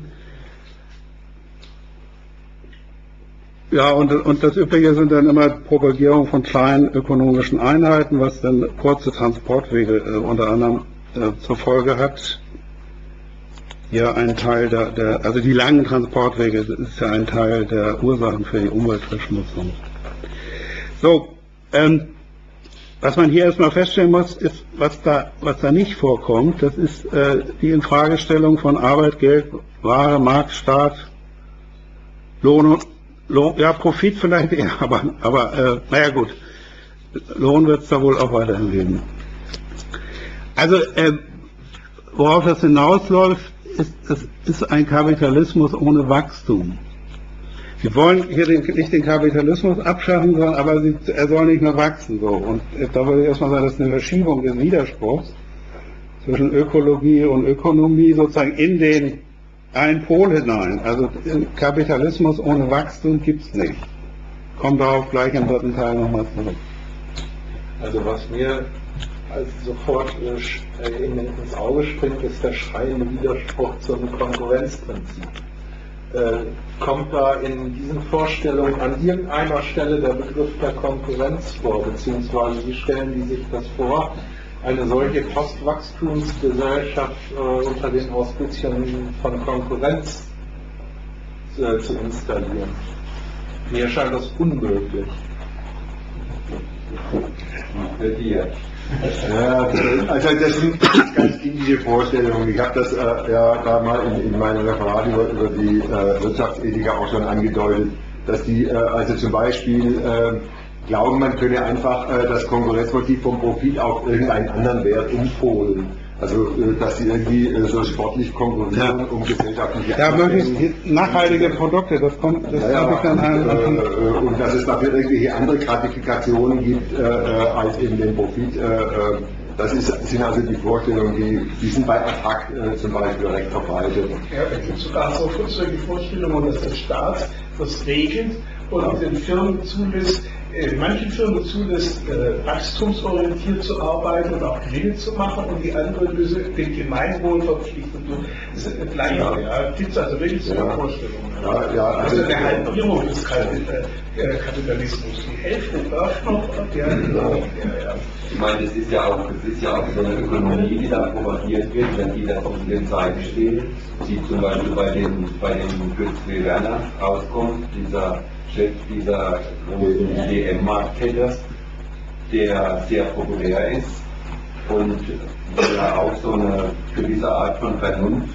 Ja, und, und das Übrige sind dann immer Propagierung von kleinen ökonomischen Einheiten, was dann kurze Transportwege äh, unter anderem zur Folge hat, ja ein Teil der, der, also die langen Transportwege ist ja ein Teil der Ursachen für die Umweltverschmutzung. So, ähm, was man hier erstmal feststellen muss, ist, was da, was da nicht vorkommt, das ist äh, die Infragestellung von Arbeit, Geld, Ware, Markt, Staat, Lohn und Lohn, ja, Profit vielleicht eher, aber, aber äh, naja gut, Lohn wird es da wohl auch weiterhin geben. Also, äh, worauf das hinausläuft, ist, es ist ein Kapitalismus ohne Wachstum. Sie wollen hier den, nicht den Kapitalismus abschaffen, sondern aber sie, er soll nicht mehr wachsen. So. Und da würde ich erstmal sagen, das ist eine Verschiebung des Widerspruchs zwischen Ökologie und Ökonomie sozusagen in den einen Pol hinein. Also Kapitalismus ohne Wachstum gibt es nicht. Kommt darauf gleich im dritten Teil nochmal zurück. Also was mir also sofort äh, ins Auge springt, ist der schreiende Widerspruch zum Konkurrenzprinzip. Äh, kommt da in diesen Vorstellungen an irgendeiner Stelle der Begriff der Konkurrenz vor, beziehungsweise wie stellen die sich das vor, eine solche Postwachstumsgesellschaft äh, unter den Auspizien von Konkurrenz äh, zu installieren? Mir scheint das unmöglich. Für dir. Ja, also das sind ganz kindische Vorstellungen. Ich habe das äh, ja da mal in, in meinem Referat über, über die äh, Wirtschaftsethiker auch schon angedeutet, dass die äh, also zum Beispiel äh, glauben, man könne einfach äh, das Konkurrenzmotiv vom Profit auf irgendeinen anderen Wert umpolen. Also, äh, dass sie irgendwie äh, so sportlich konkurrieren, ja, um gesellschaftliche Ja, möglichst nachhaltige Produkte, das kommt, das ja, ja, ich dann ein. Äh, und dass es dafür irgendwelche andere Gratifikationen gibt, äh, als eben den Profit. Äh, das ist, sind also die Vorstellungen, die, die sind bei Attac äh, zum Beispiel recht verbreitet. Ja, es gibt sogar so solche Vorstellungen, dass der Staat das regelt und den Firmen zulässt, äh, manchen Firmen zulässt, äh, wachstumsorientiert zu arbeiten und auch Gewinne zu machen und die anderen müssen dem Gemeinwohl verpflichtet. Das ist gleich, ja, ja. Gibt es also wirklich so eine ja. Vorstellung. Ja, ja, also, also eine Halbierung des Kapitalismus. Die Hälfte darf noch. Ja, ja, ja. Ich meine, das ist ja auch, das ist ja auch so eine Ökonomie, die dann propagiert wird, wenn die da auf den Seiten stehen, die zum Beispiel bei dem, bei dem Götz Werner rauskommt, dieser Chef dieser großen D M-Marktkette, der sehr populär ist und der auch so eine gewisse Art von Vernunft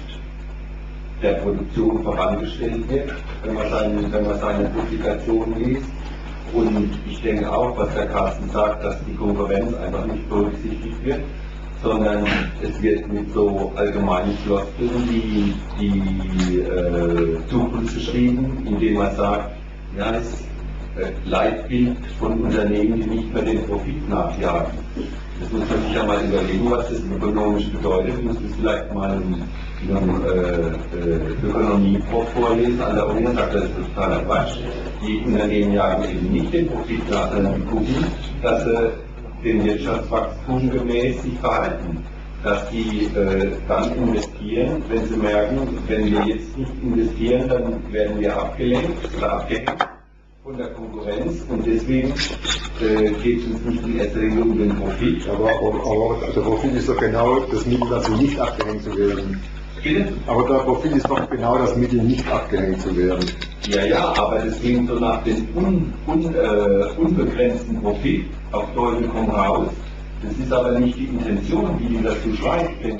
der Produktion vorangestellt wird, wenn man seine, wenn man seine Publikationen liest. Und ich denke auch, was der Carsten sagt, dass die Konkurrenz einfach nicht berücksichtigt wird, sondern es wird mit so allgemeinen Floskeln die, die äh, Zukunft beschrieben, indem man sagt, ja, das äh, Leitbild von Unternehmen, die nicht mehr den Profit nachjagen. Das muss man sich ja mal überlegen, was das ökonomisch bedeutet. Ich muss das vielleicht mal in einem äh, äh, Ökonomie-Prof vorlesen an der Uni, sagt, das ist totaler Quatsch. Die Unternehmen jagen eben nicht den Profit nach, sondern die gucken, dass sie den Wirtschaftswachstum gemäß sich verhalten. Dass die äh, dann investieren, wenn sie merken, wenn wir jetzt nicht investieren, dann werden wir abgelenkt oder abgehängt von der Konkurrenz und deswegen äh, geht es uns nicht in erster Linie um den Profit. Aber, aber, aber der Profit ist doch genau das Mittel dazu, nicht abgehängt zu werden. Bitte? Aber der Profit ist doch genau das Mittel, nicht abgehängt zu werden. Ja, ja, aber das klingt so nach dem un, un, äh, unbegrenzten Profit auf Teufel komm raus. Das ist aber nicht die Intention, die die dazu schreibt, wenn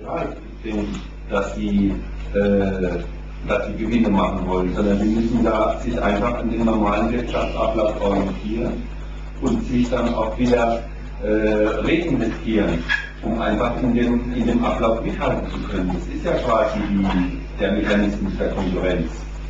sie dass sie, äh, dass sie Gewinne machen wollen, sondern sie müssen da sich einfach an den normalen Wirtschaftsablauf orientieren und sich dann auch wieder äh, reinvestieren, um einfach in dem, in dem Ablauf mithalten zu können. Das ist ja quasi die, der Mechanismus der Konkurrenz.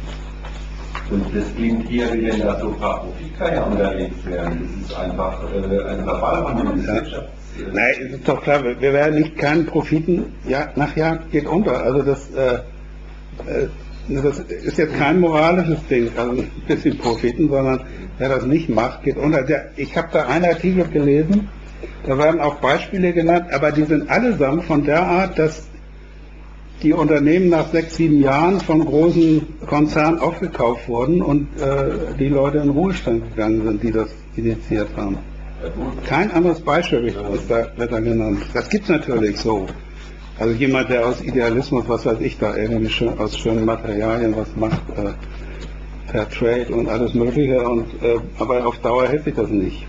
Und das klingt hier, wie wenn da so ein paar Profitkeier unterwegs wären. Das ist einfach äh, ein Verfallhandel des Wirtschafts. Nein, es ist doch klar, wir werden nicht keinen Profiten, ja, nachher geht unter. Also das, äh, äh, das ist jetzt kein moralisches Ding, also ein bisschen Profiten, sondern wer das nicht macht, geht unter. Der, ich habe da einen Artikel gelesen, da werden auch Beispiele genannt, aber die sind allesamt von der Art, dass die Unternehmen nach sechs, sieben Jahren von großen Konzernen aufgekauft wurden und äh, die Leute in Ruhestand gegangen sind, die das initiiert haben. Kein anderes Beispiel ist da, wird da genannt. Das gibt es natürlich so. Also jemand, der aus Idealismus, was weiß ich da, irgendwie schön, aus schönen Materialien was macht, äh, per Trade und alles Mögliche, und, äh, aber auf Dauer hält sich das nicht.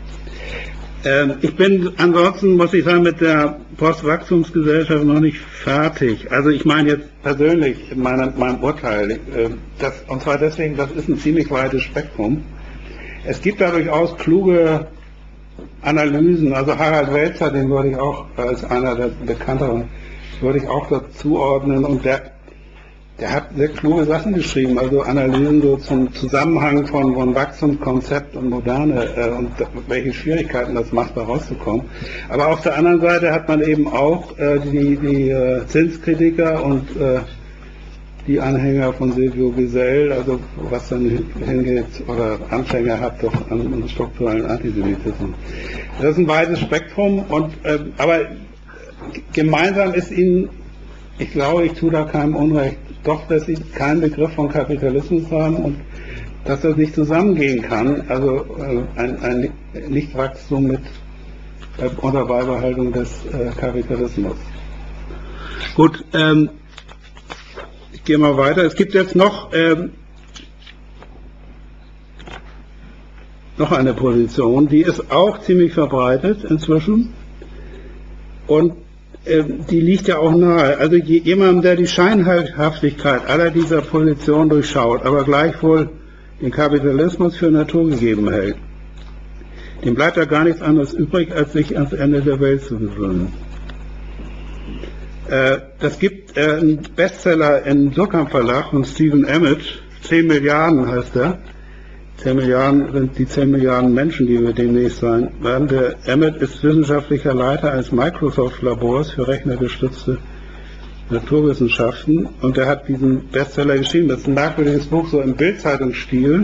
Ähm, ich bin ansonsten, muss ich sagen, mit der Postwachstumsgesellschaft noch nicht fertig. Also ich meine jetzt persönlich in meinem, meinem Urteil, äh, das, und zwar deswegen, das ist ein ziemlich weites Spektrum. Es gibt da durchaus kluge Analysen, also Harald Welzer, den würde ich auch als einer der bekannteren, würde ich auch dazu ordnen, und der, der hat sehr kluge Sachen geschrieben, also Analysen so zum Zusammenhang von, von Wachstumskonzept und Moderne äh, und welche Schwierigkeiten das macht, da rauszukommen. Aber auf der anderen Seite hat man eben auch äh, die, die äh, Zinskritiker und äh, die Anhänger von Silvio Gesell, also was dann hingeht, oder Anfänger hat doch an strukturellen Antisemitismus. Das ist ein weites Spektrum, und äh, aber gemeinsam ist ihnen, ich glaube, ich tue da keinem Unrecht, doch, dass sie keinen Begriff von Kapitalismus haben und dass das nicht zusammengehen kann, also äh, ein, ein Nichtwachstum mit äh, unter Beibehaltung des äh, Kapitalismus. Gut, ähm, ich gehe mal weiter. Es gibt jetzt noch, ähm, noch eine Position, die ist auch ziemlich verbreitet inzwischen, und ähm, die liegt ja auch nahe. Also jemandem, der die Scheinhaftigkeit aller dieser Positionen durchschaut, aber gleichwohl den Kapitalismus für naturgegeben hält, dem bleibt ja gar nichts anderes übrig, als sich ans Ende der Welt zu gewöhnen. Das gibt äh, einen Bestseller im Surkamp Verlag von Stephen Emmett, zehn Milliarden heißt er. zehn Milliarden sind die zehn Milliarden Menschen, die wir demnächst sein werden. Der Emmett ist wissenschaftlicher Leiter eines Microsoft-Labors für rechnergestützte Naturwissenschaften, und er hat diesen Bestseller geschrieben. Das ist ein merkwürdiges Buch, so im Bildzeitungsstil.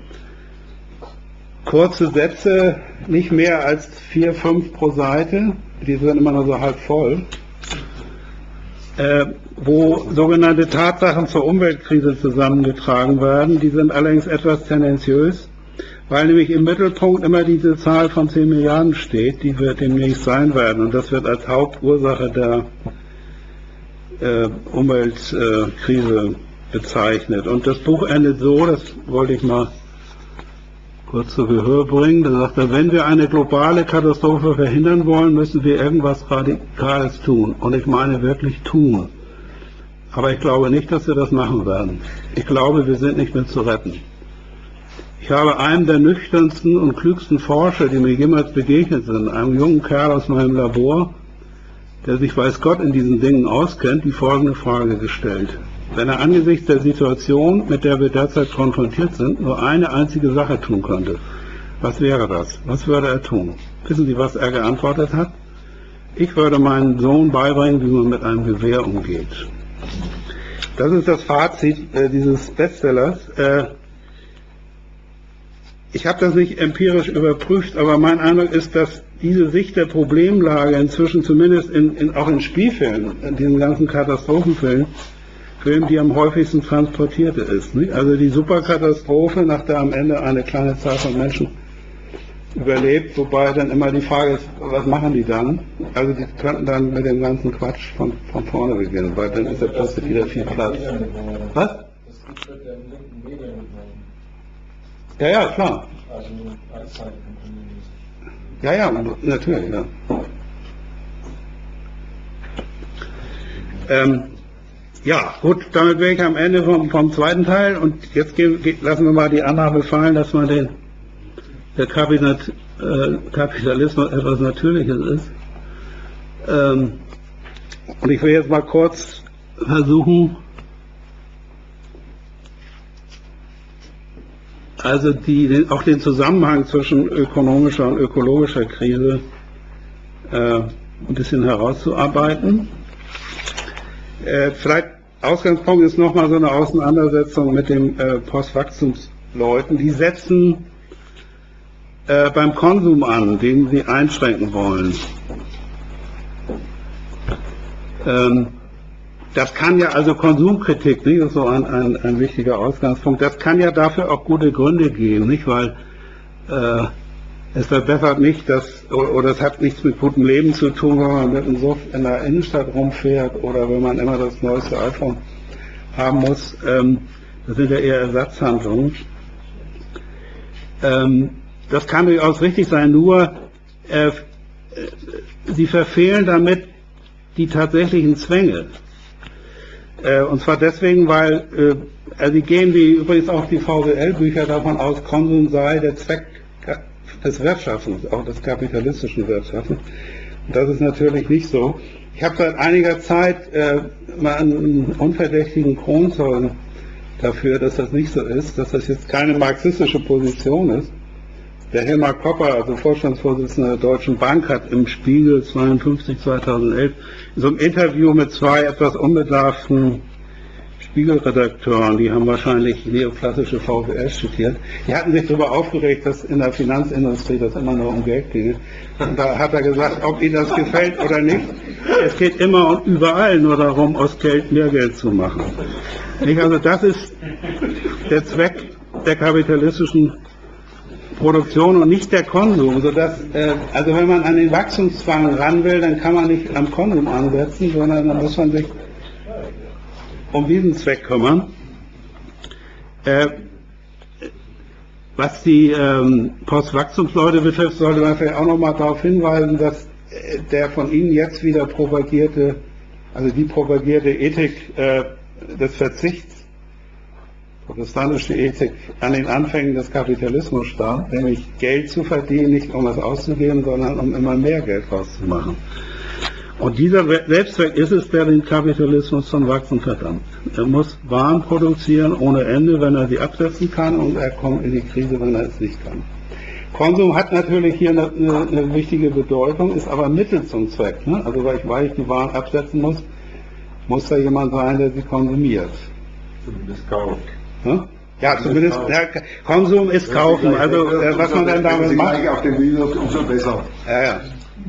Kurze Sätze, nicht mehr als vier, fünf pro Seite, die sind immer nur so halb voll. Äh, wo sogenannte Tatsachen zur Umweltkrise zusammengetragen werden. Die sind allerdings etwas tendenziös, weil nämlich im Mittelpunkt immer diese Zahl von zehn Milliarden steht, die wir demnächst sein werden. Und das wird als Hauptursache der äh, Umweltkrise äh, bezeichnet. Und das Buch endet so, das wollte ich mal kurz zu Gehör bringen. Da sagt er, wenn wir eine globale Katastrophe verhindern wollen, müssen wir irgendwas Radikales tun. Und ich meine wirklich tun. Aber ich glaube nicht, dass wir das machen werden. Ich glaube, wir sind nicht mehr zu retten. Ich habe einem der nüchternsten und klügsten Forscher, die mir jemals begegnet sind, einem jungen Kerl aus meinem Labor, der sich weiß Gott in diesen Dingen auskennt, die folgende Frage gestellt. Wenn er angesichts der Situation, mit der wir derzeit konfrontiert sind, nur eine einzige Sache tun könnte, was wäre das? Was würde er tun? Wissen Sie, was er geantwortet hat? Ich würde meinem Sohn beibringen, wie man mit einem Gewehr umgeht. Das ist das Fazit äh, dieses Bestsellers. Äh, ich habe das nicht empirisch überprüft, aber mein Eindruck ist, dass diese Sicht der Problemlage inzwischen zumindest in, in, auch in Spielfilmen, in diesen ganzen Katastrophenfilmen, Film, die am häufigsten transportierte ist. Nicht? Also die Superkatastrophe, nach der am Ende eine kleine Zahl von Menschen überlebt, wobei dann immer die Frage ist, was machen die dann? Also die könnten dann mit dem ganzen Quatsch von, von vorne beginnen, weil dann ist ja plötzlich wieder viel Platz. Was? Das gibt mit der linken Medien geworden. Ja, ja, klar. Also als Zeichen von Kommunismus. Ja, ja, natürlich, ja. Ähm, Ja, gut, damit wäre ich am Ende vom, vom zweiten Teil, und jetzt gehen, ge, lassen wir mal die Annahme fallen, dass man den, der Kapital, äh, Kapitalismus etwas Natürliches ist. Ähm, und ich will jetzt mal kurz versuchen, also die, den, auch den Zusammenhang zwischen ökonomischer und ökologischer Krise äh, ein bisschen herauszuarbeiten. Äh, vielleicht Ausgangspunkt ist nochmal so eine Auseinandersetzung mit den äh, Postwachstumsleuten. Die setzen äh, beim Konsum an, den sie einschränken wollen. Ähm, das kann ja, also Konsumkritik, nicht, ist so ein, ein, ein wichtiger Ausgangspunkt, das kann ja dafür auch gute Gründe geben, nicht, weil äh, es verbessert nicht, das, oder es hat nichts mit gutem Leben zu tun, wenn man mit einem Suff in der Innenstadt rumfährt oder wenn man immer das neueste iPhone haben muss. Ähm, das sind ja eher Ersatzhandlungen. Ähm, das kann durchaus richtig sein, nur äh, sie verfehlen damit die tatsächlichen Zwänge. Äh, und zwar deswegen, weil äh, also sie gehen, wie übrigens auch die V W L-Bücher, davon aus, Konsum sei der Zweck des Wirtschaftens, auch des kapitalistischen Wirtschaftens. Und das ist natürlich nicht so. Ich habe seit einiger Zeit äh, mal einen unverdächtigen Kronzeugen dafür, dass das nicht so ist, dass das jetzt keine marxistische Position ist. Der Hilmar Kopper, also Vorstandsvorsitzender der Deutschen Bank, hat im Spiegel zweiundfünfzig zweitausendelf in so einem Interview mit zwei etwas unbedarften Spiegelredakteuren, die haben wahrscheinlich neoklassische V W S studiert, die hatten sich darüber aufgeregt, dass in der Finanzindustrie das immer nur um Geld ginge. Und da hat er gesagt, ob Ihnen das gefällt oder nicht, es geht immer und überall nur darum, aus Geld mehr Geld zu machen. Nicht? Also das ist der Zweck der kapitalistischen Produktion und nicht der Konsum. Sodass, äh, also wenn man an den Wachstumszwang ran will, dann kann man nicht am Konsum ansetzen, sondern dann muss man sich um diesen Zweck kümmern. Äh, was die ähm, Postwachstumsleute betrifft, sollte man vielleicht auch noch mal darauf hinweisen, dass äh, der von Ihnen jetzt wieder propagierte, also die propagierte Ethik äh, des Verzichts, protestantische Ethik an den Anfängen des Kapitalismus stand, nämlich Geld zu verdienen, nicht um es auszugeben, sondern um immer mehr Geld rauszumachen. Und dieser Selbstzweck ist es, der den Kapitalismus zum Wachsen verdammt. Er muss Waren produzieren ohne Ende, wenn er sie absetzen kann, und er kommt in die Krise, wenn er es nicht kann. Konsum hat natürlich hier eine, eine, eine wichtige Bedeutung, ist aber Mittel zum Zweck. Ne? Also weil ich, weil ich die Waren absetzen muss, muss da jemand sein, der sie konsumiert. Zumindest kauft. Ne? Ja, zumindest, ja, Konsum ist kaufen. Also äh, was man dann damit macht. Wenn Sie auf den Video, umso besser. Ja, ja.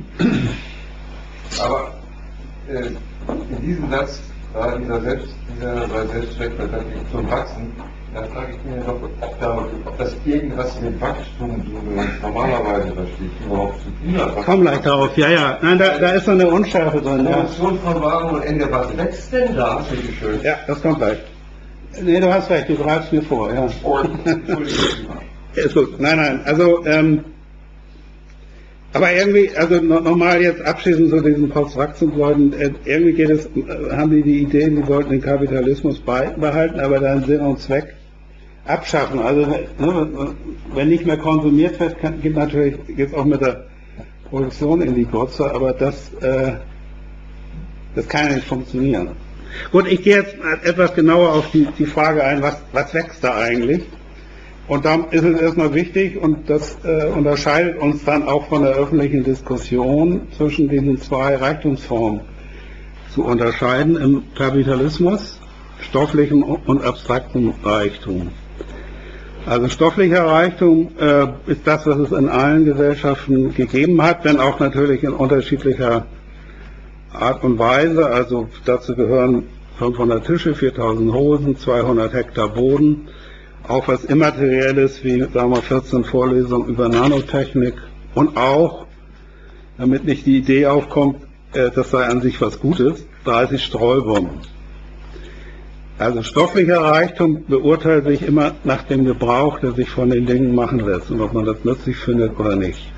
Aber äh, in diesem Satz war dieser Selbst, dieser bei Selbstverständlich zum Wachsen, da frage ich mich noch, ob, da, ob das irgendwas mit Wachstum, so wie man es normalerweise versteht, überhaupt zu tun hat. Komm gleich darauf, ja, ja. Nein, da, da ist noch eine Unschärfe drin. Ja. Produktion von Waren und Ende, was wächst denn da? Bitte schön. Ja, das kommt gleich. Nee, du hast recht, du greifst mir vor, ja. Ist gut. Nein, nein, also, ähm, aber irgendwie, also nochmal jetzt abschließend zu diesen Postwachstumsleuten, äh, irgendwie geht es, äh, haben die die Idee, die sollten den Kapitalismus beibehalten, aber dann Sinn und Zweck abschaffen. Also, ne, wenn nicht mehr konsumiert wird, kann, geht natürlich jetzt auch mit der Produktion in die Grütze, aber das, äh, das kann ja nicht funktionieren. Gut, ich gehe jetzt etwas genauer auf die, die Frage ein, was, was wächst da eigentlich? Und da ist es erstmal wichtig, und das äh, unterscheidet uns dann auch von der öffentlichen Diskussion, zwischen diesen zwei Reichtumsformen zu unterscheiden im Kapitalismus, stofflichem und abstraktem Reichtum. Also stofflicher Reichtum äh, ist das, was es in allen Gesellschaften gegeben hat, wenn auch natürlich in unterschiedlicher Art und Weise. Also dazu gehören fünfhundert Tische, viertausend Hosen, zweihundert Hektar Boden, auch was Immaterielles wie, sagen wir, vierzehn Vorlesungen über Nanotechnik, und auch, damit nicht die Idee aufkommt, äh, das sei an sich was Gutes, dreißig Streubomben. Also stofflicher Reichtum beurteilt sich immer nach dem Gebrauch, der sich von den Dingen machen lässt, und ob man das nützlich findet oder nicht.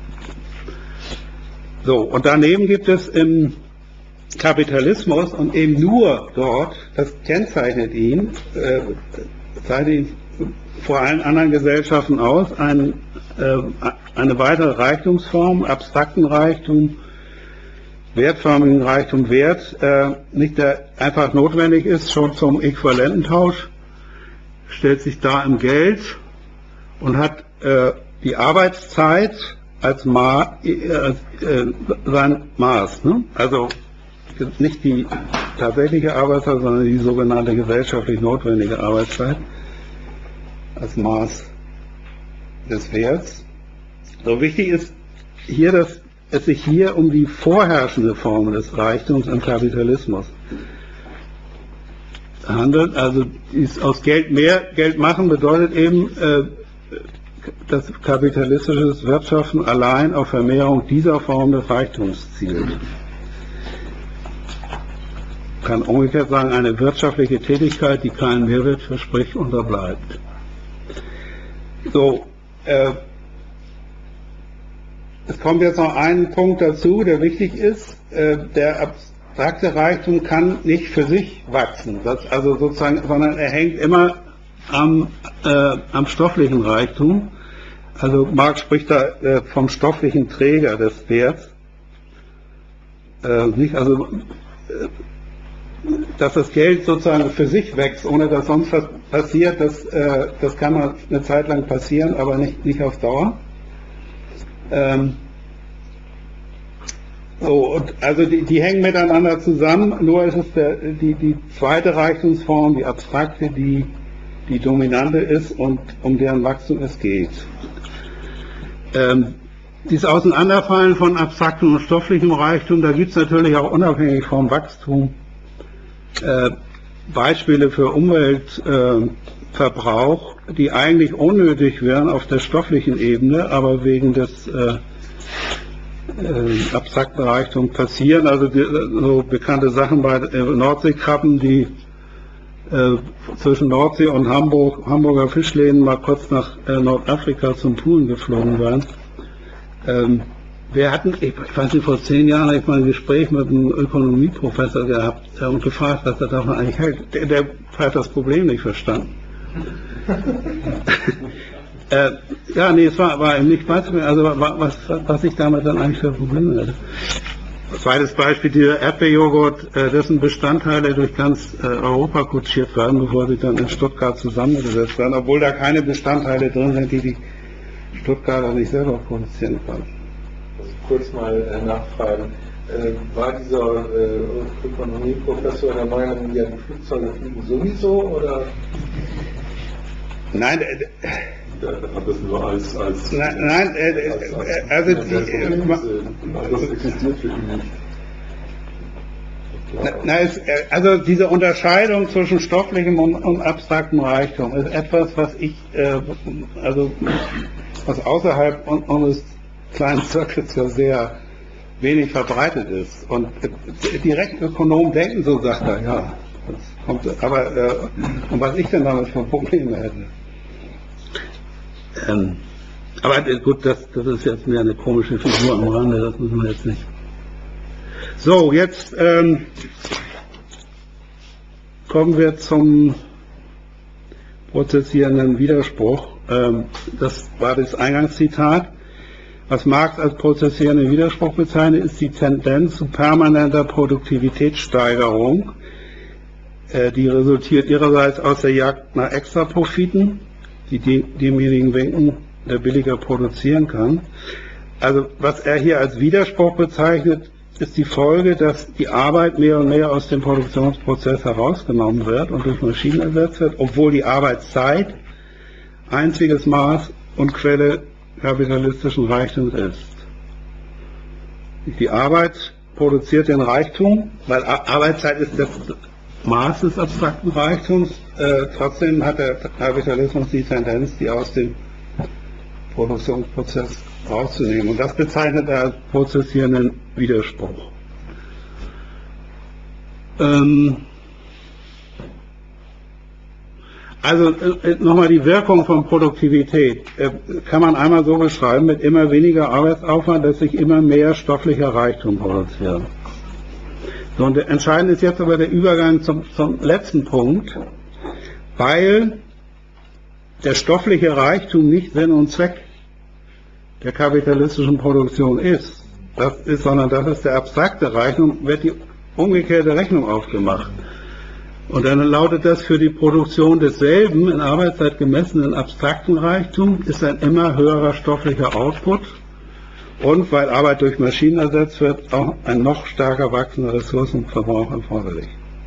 So, und daneben gibt es im Kapitalismus, und eben nur dort, das kennzeichnet ihn, äh, zeichnet ihn vor allen anderen Gesellschaften aus, ein, äh, eine weitere Reichtumsform, abstrakten Reichtum, wertförmigen Reichtum, Wert, äh, nicht der einfach notwendig ist, schon zum Äquivalententausch, stellt sich da im Geld und hat äh, die Arbeitszeit als Ma äh, äh, sein Maß. Ne? Also nicht die tatsächliche Arbeitszeit, sondern die sogenannte gesellschaftlich notwendige Arbeitszeit als Maß des Werts. So wichtig ist hier, dass es sich hier um die vorherrschende Form des Reichtums im Kapitalismus handelt. Also dies aus Geld mehr Geld machen bedeutet eben, äh, dass kapitalistisches Wirtschaften allein auf Vermehrung dieser Form des Reichtums zielt. Kann umgekehrt sagen, eine wirtschaftliche Tätigkeit, die keinen Mehrwert verspricht, unterbleibt. So, äh, es kommt jetzt noch ein Punkt dazu, der wichtig ist. Äh, der abstrakte Reichtum kann nicht für sich wachsen, das also sozusagen, sondern er hängt immer am, äh, am stofflichen Reichtum. Also Marx spricht da äh, vom stofflichen Träger des Werts. Äh, nicht, also, äh, dass das Geld sozusagen für sich wächst, ohne dass sonst was passiert, das, äh, das kann mal eine Zeit lang passieren, aber nicht, nicht auf Dauer. Ähm, so, und also die, die hängen miteinander zusammen, nur ist es der, die, die zweite Reichtumsform, die abstrakte, die die dominante ist und um deren Wachstum es geht. Ähm, dieses Auseinanderfallen von abstraktem und stofflichem Reichtum, da gibt es natürlich auch unabhängig vom Wachstum äh, Beispiele für Umweltverbrauch, äh, die eigentlich unnötig wären auf der stofflichen Ebene, aber wegen des äh, äh, abstrakten Reichtums passieren. Also die, so bekannte Sachen bei äh, Nordseekrabben, die äh, zwischen Nordsee und Hamburg, Hamburger Fischläden mal kurz nach äh, Nordafrika zum Poolen geflogen waren. Ähm, wir hatten, ich, ich weiß nicht, vor zehn Jahren habe ich mal ein Gespräch mit einem Ökonomieprofessor gehabt äh, und gefragt, was er davon eigentlich hält. Der, der hat das Problem nicht verstanden. äh, ja, nee, es war, war ihm nicht beizubringen, also was, was ich damit dann eigentlich für Probleme hatte. Zweites Beispiel, dieser Erdbeerjoghurt, äh, dessen Bestandteile durch ganz äh, Europa kutschiert werden, bevor sie dann in Stuttgart zusammengesetzt werden, obwohl da keine Bestandteile drin sind, die die Stuttgarter nicht selber produzieren können. Also kurz mal äh, nachfragen, äh, war dieser äh, Ökonomieprofessor der Meinung, ja, die Flugzeuge fliegen sowieso, oder? Nein, äh, Der hat das nur als, als, nein, nein äh, als, als, äh, also als, die, als äh, das existiert für ihn nicht. Na, na, es, äh, also diese Unterscheidung zwischen stofflichem und, und abstraktem Reichtum ist etwas, was ich, äh, also was außerhalb un, unseres kleinen Zirkels ja sehr wenig verbreitet ist. Und äh, direkt Ökonomen denken so, sagt er, ja. Das kommt, aber äh, und was ich denn damit für Probleme hätte. Ähm, aber äh, gut, das, das ist jetzt mehr eine komische Figur am Rande, das müssen wir jetzt nicht. So, jetzt ähm, kommen wir zum prozessierenden Widerspruch. Ähm, das war das Eingangszitat. Was Marx als prozessierenden Widerspruch bezeichnet, ist die Tendenz zu permanenter Produktivitätssteigerung. Äh, die resultiert ihrerseits aus der Jagd nach Extraprofiten, die demjenigen winken, der billiger produzieren kann. Also was er hier als Widerspruch bezeichnet, ist die Folge, dass die Arbeit mehr und mehr aus dem Produktionsprozess herausgenommen wird und durch Maschinen ersetzt wird, obwohl die Arbeitszeit einziges Maß und Quelle kapitalistischen Reichtums ist. Die Arbeit produziert den Reichtum, weil Arbeitszeit ist das Maß des abstrakten Reichtums. Äh, trotzdem hat der Kapitalismus die Tendenz, die aus dem Produktionsprozess rauszunehmen. Und das bezeichnet er als prozessierenden Widerspruch. Ähm also äh, nochmal die Wirkung von Produktivität äh, kann man einmal so beschreiben, mit immer weniger Arbeitsaufwand, dass sich immer mehr stofflicher Reichtum produziert. So, und entscheidend ist jetzt aber der Übergang zum, zum letzten Punkt, weil der stoffliche Reichtum nicht Sinn und Zweck der kapitalistischen Produktion ist, das ist, sondern das ist der abstrakte Reichtum, wird die umgekehrte Rechnung aufgemacht. Und dann lautet das, für die Produktion desselben in Arbeitszeit gemessenen abstrakten Reichtum ist ein immer höherer stofflicher Output und, weil Arbeit durch Maschinen ersetzt wird, auch ein noch stärker wachsender Ressourcenverbrauch erforderlich.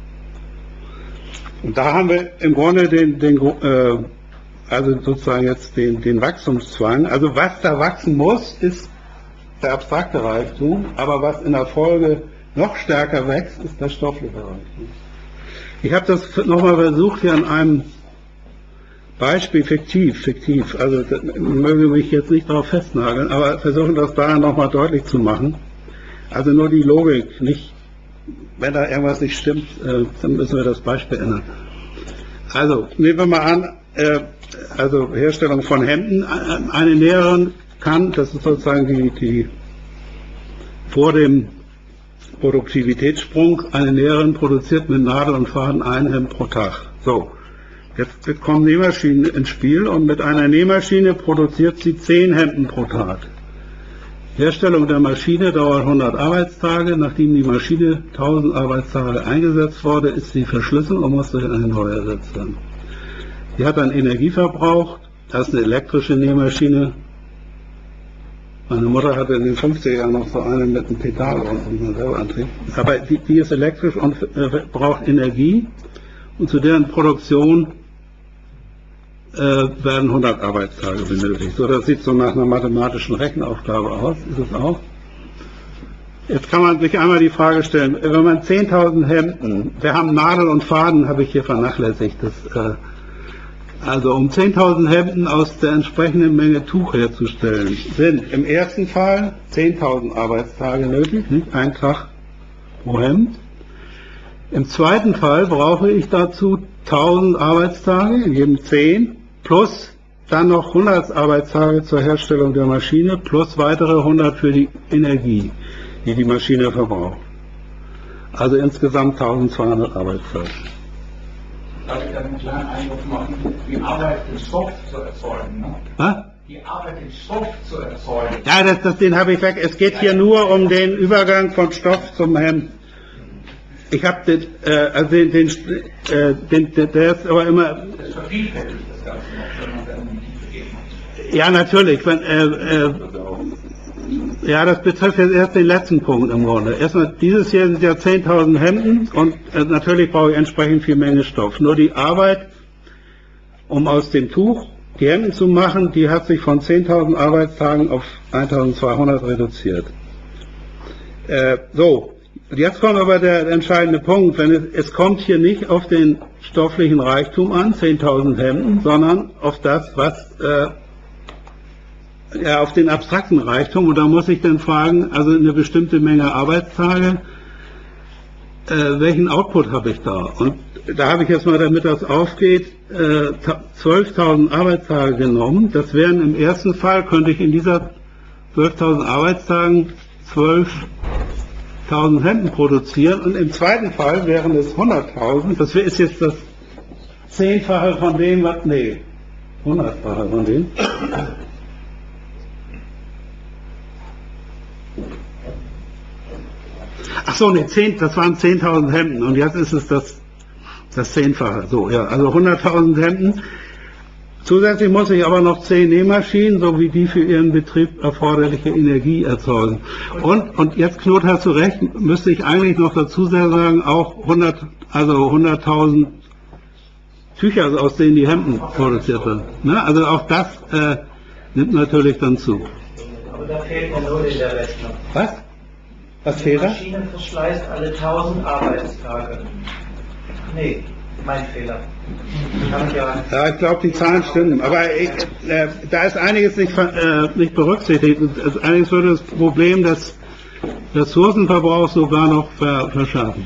Und da haben wir im Grunde den, den äh, also sozusagen jetzt den, den Wachstumszwang. Also was da wachsen muss, ist der abstrakte Reichtum, aber was in der Folge noch stärker wächst, ist der stoffliche Reichtum. Ich habe das nochmal versucht, hier an einem Beispiel fiktiv, fiktiv, also das, möge mich jetzt nicht darauf festnageln, aber versuchen das daran nochmal deutlich zu machen. Also nur die Logik, nicht, wenn da irgendwas nicht stimmt, äh, dann müssen wir das Beispiel ändern. Also, nehmen wir mal an, äh, also Herstellung von Hemden, eine Näherin kann, das ist sozusagen die, die vor dem Produktivitätssprung, eine Näherin produziert mit Nadel und Faden ein Hemd pro Tag. So. Jetzt kommen Nähmaschinen ins Spiel und mit einer Nähmaschine produziert sie zehn Hemden pro Tag. Herstellung der Maschine dauert hundert Arbeitstage. Nachdem die Maschine tausend Arbeitstage eingesetzt wurde, ist sie verschlissen und muss durch eine neue ersetzt werden. Sie hat einen Energieverbrauch. Das ist eine elektrische Nähmaschine. Meine Mutter hatte in den fünfziger Jahren noch so eine mit einem Pedal unten, die man selber antrieb. Aber die, die ist elektrisch und äh, braucht Energie. Und zu deren Produktion äh, werden hundert Arbeitstage benötigt. So, das sieht so nach einer mathematischen Rechenaufgabe aus. Ist es auch? Jetzt kann man sich einmal die Frage stellen, wenn man zehntausend Hemden, wir haben Nadel und Faden, habe ich hier vernachlässigt, das, äh, also um zehntausend Hemden aus der entsprechenden Menge Tuch herzustellen, sind im ersten Fall zehntausend Arbeitstage nötig, nicht ein Tag pro Hemd. Im zweiten Fall brauche ich dazu tausend Arbeitstage, in jedem zehn, plus dann noch hundert Arbeitstage zur Herstellung der Maschine, plus weitere hundert für die Energie, die die Maschine verbraucht. Also insgesamt eintausendzweihundert Arbeitstage. Darf ich da einen kleinen Einwurf machen? Die Arbeit im Stoff zu erzeugen, ne? Was? Die Arbeit im Stoff zu erzeugen. Ja, das, das, den habe ich weg. Es geht hier nur um den Übergang von Stoff zum Hemd. Ich habe den, äh, also den, den, äh, den, den, der ist aber immer... Das vervielfältigt das Ganze noch, wenn man da in die Tiefe geht. Ja, natürlich. Wenn, äh, äh, ja, das betrifft jetzt erst den letzten Punkt im Grunde. Erstmal, dieses hier sind ja zehntausend Hemden und äh, natürlich brauche ich entsprechend viel Menge Stoff. Nur die Arbeit, um aus dem Tuch die Hemden zu machen, die hat sich von zehntausend Arbeitstagen auf eintausendzweihundert reduziert. Äh, so, jetzt kommt aber der entscheidende Punkt. Wenn es, es kommt hier nicht auf den stofflichen Reichtum an, zehntausend Hemden, sondern auf das, was... Äh, Ja, auf den abstrakten Reichtum, und da muss ich dann fragen, also eine bestimmte Menge Arbeitstage, äh, welchen Output habe ich da? Und da habe ich jetzt mal, damit das aufgeht, äh, zwölftausend Arbeitstage genommen. Das wären im ersten Fall, könnte ich in dieser zwölftausend Arbeitstagen zwölftausend Hemden produzieren, und im zweiten Fall wären es hunderttausend. Das ist jetzt das Zehnfache von dem, was, nee, hundertfache von dem. Ach so, nee, zehn, das waren zehntausend Hemden und jetzt ist es das, das Zehnfache. So, ja, also hunderttausend Hemden. Zusätzlich muss ich aber noch zehn Nähmaschinen, so wie die für ihren Betrieb erforderliche Energie erzeugen. Und, und jetzt, Knut, hast du recht, müsste ich eigentlich noch dazu sagen, auch hundert, also hunderttausend Tücher, aus denen die Hemden produziert werden. Ne? Also auch das äh, nimmt natürlich dann zu. Aber da fehlt mir null in der Rechnung. Was? Was Die fehlt da? Maschine verschleißt alle tausend Arbeitstage. Nee, mein Fehler. Ich habe ja, Ja, ich glaube, die Zahlen stimmen. Aber ich, äh, da ist einiges nicht, äh, nicht berücksichtigt. Also einiges würde das Problem des Ressourcenverbrauchs sogar noch ver verschärfen.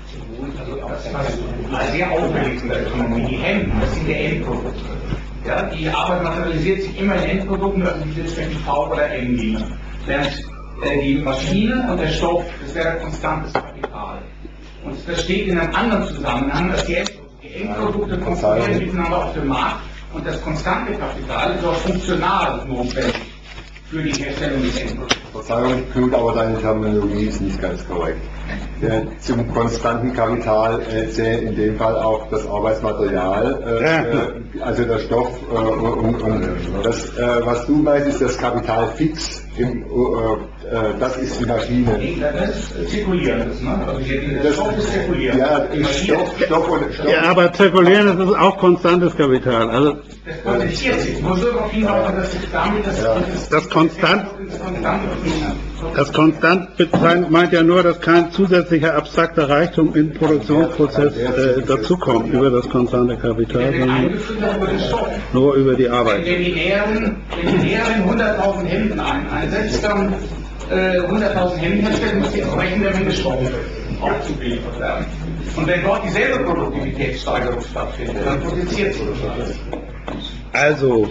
Also sehr auffällig in der Ökonomie. Die Hemden, das sind ja Endprodukte. Ja, die Arbeit materialisiert sich immer in Endprodukten, also die jetzt in V oder M gehen. Während äh, die Maschine und der Stoff, das wäre konstantes Kapital. Und das steht in einem anderen Zusammenhang, dass die Endprodukte, die Endprodukte konkurrieren miteinander auf dem Markt und das konstante Kapital ist auch funktional notwendig für die Herstellung des Endprodukts. Verzeihung, Knut, aber deine Terminologie ist nicht ganz korrekt. Ja, zum konstanten Kapital äh, zählt in dem Fall auch das Arbeitsmaterial, äh, Ja. äh, also der Stoff äh, und, und das, äh, was du meinst, ist das Kapital fix, im, äh, äh, das ist die Maschine. Nee, das ist zirkulierendes, ne? Also hier, der Das- Stoff ist zirkulierend. Ja, Die Maschine Stoff, Stoff und Stoff. Ja, aber zirkulieren, das ist auch konstantes Kapital. Also das potenziert sich. Nur so darauf hinweisen, dass sich damit das, Ja. Das konstant- das konstant das konstant bezeichnet meint ja nur, dass kein zusätzlicher abstrakter Reichtum im Produktionsprozess äh, dazukommt über das konstante Kapital, wenn sondern eingefüttert über den Stoff. nur über die Wenn Arbeit. die Näherin, wenn die Näherin hunderttausend Hemden ein, einsetzt, dann äh, hunderttausend Hemden herstellt, muss die entsprechende Menge Stoff aufgeliefert werden. Und wenn dort dieselbe Produktivitätssteigerung stattfindet, dann produziert sie das. Also,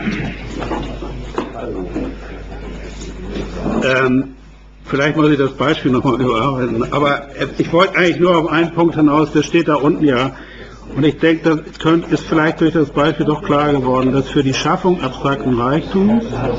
ähm, vielleicht muss ich das Beispiel nochmal überarbeiten, aber äh, ich wollte eigentlich nur auf einen Punkt hinaus, der steht da unten ja, Und ich denke, das könnte, ist vielleicht durch das Beispiel doch klar geworden, dass für die Schaffung abstrakten Reichtums,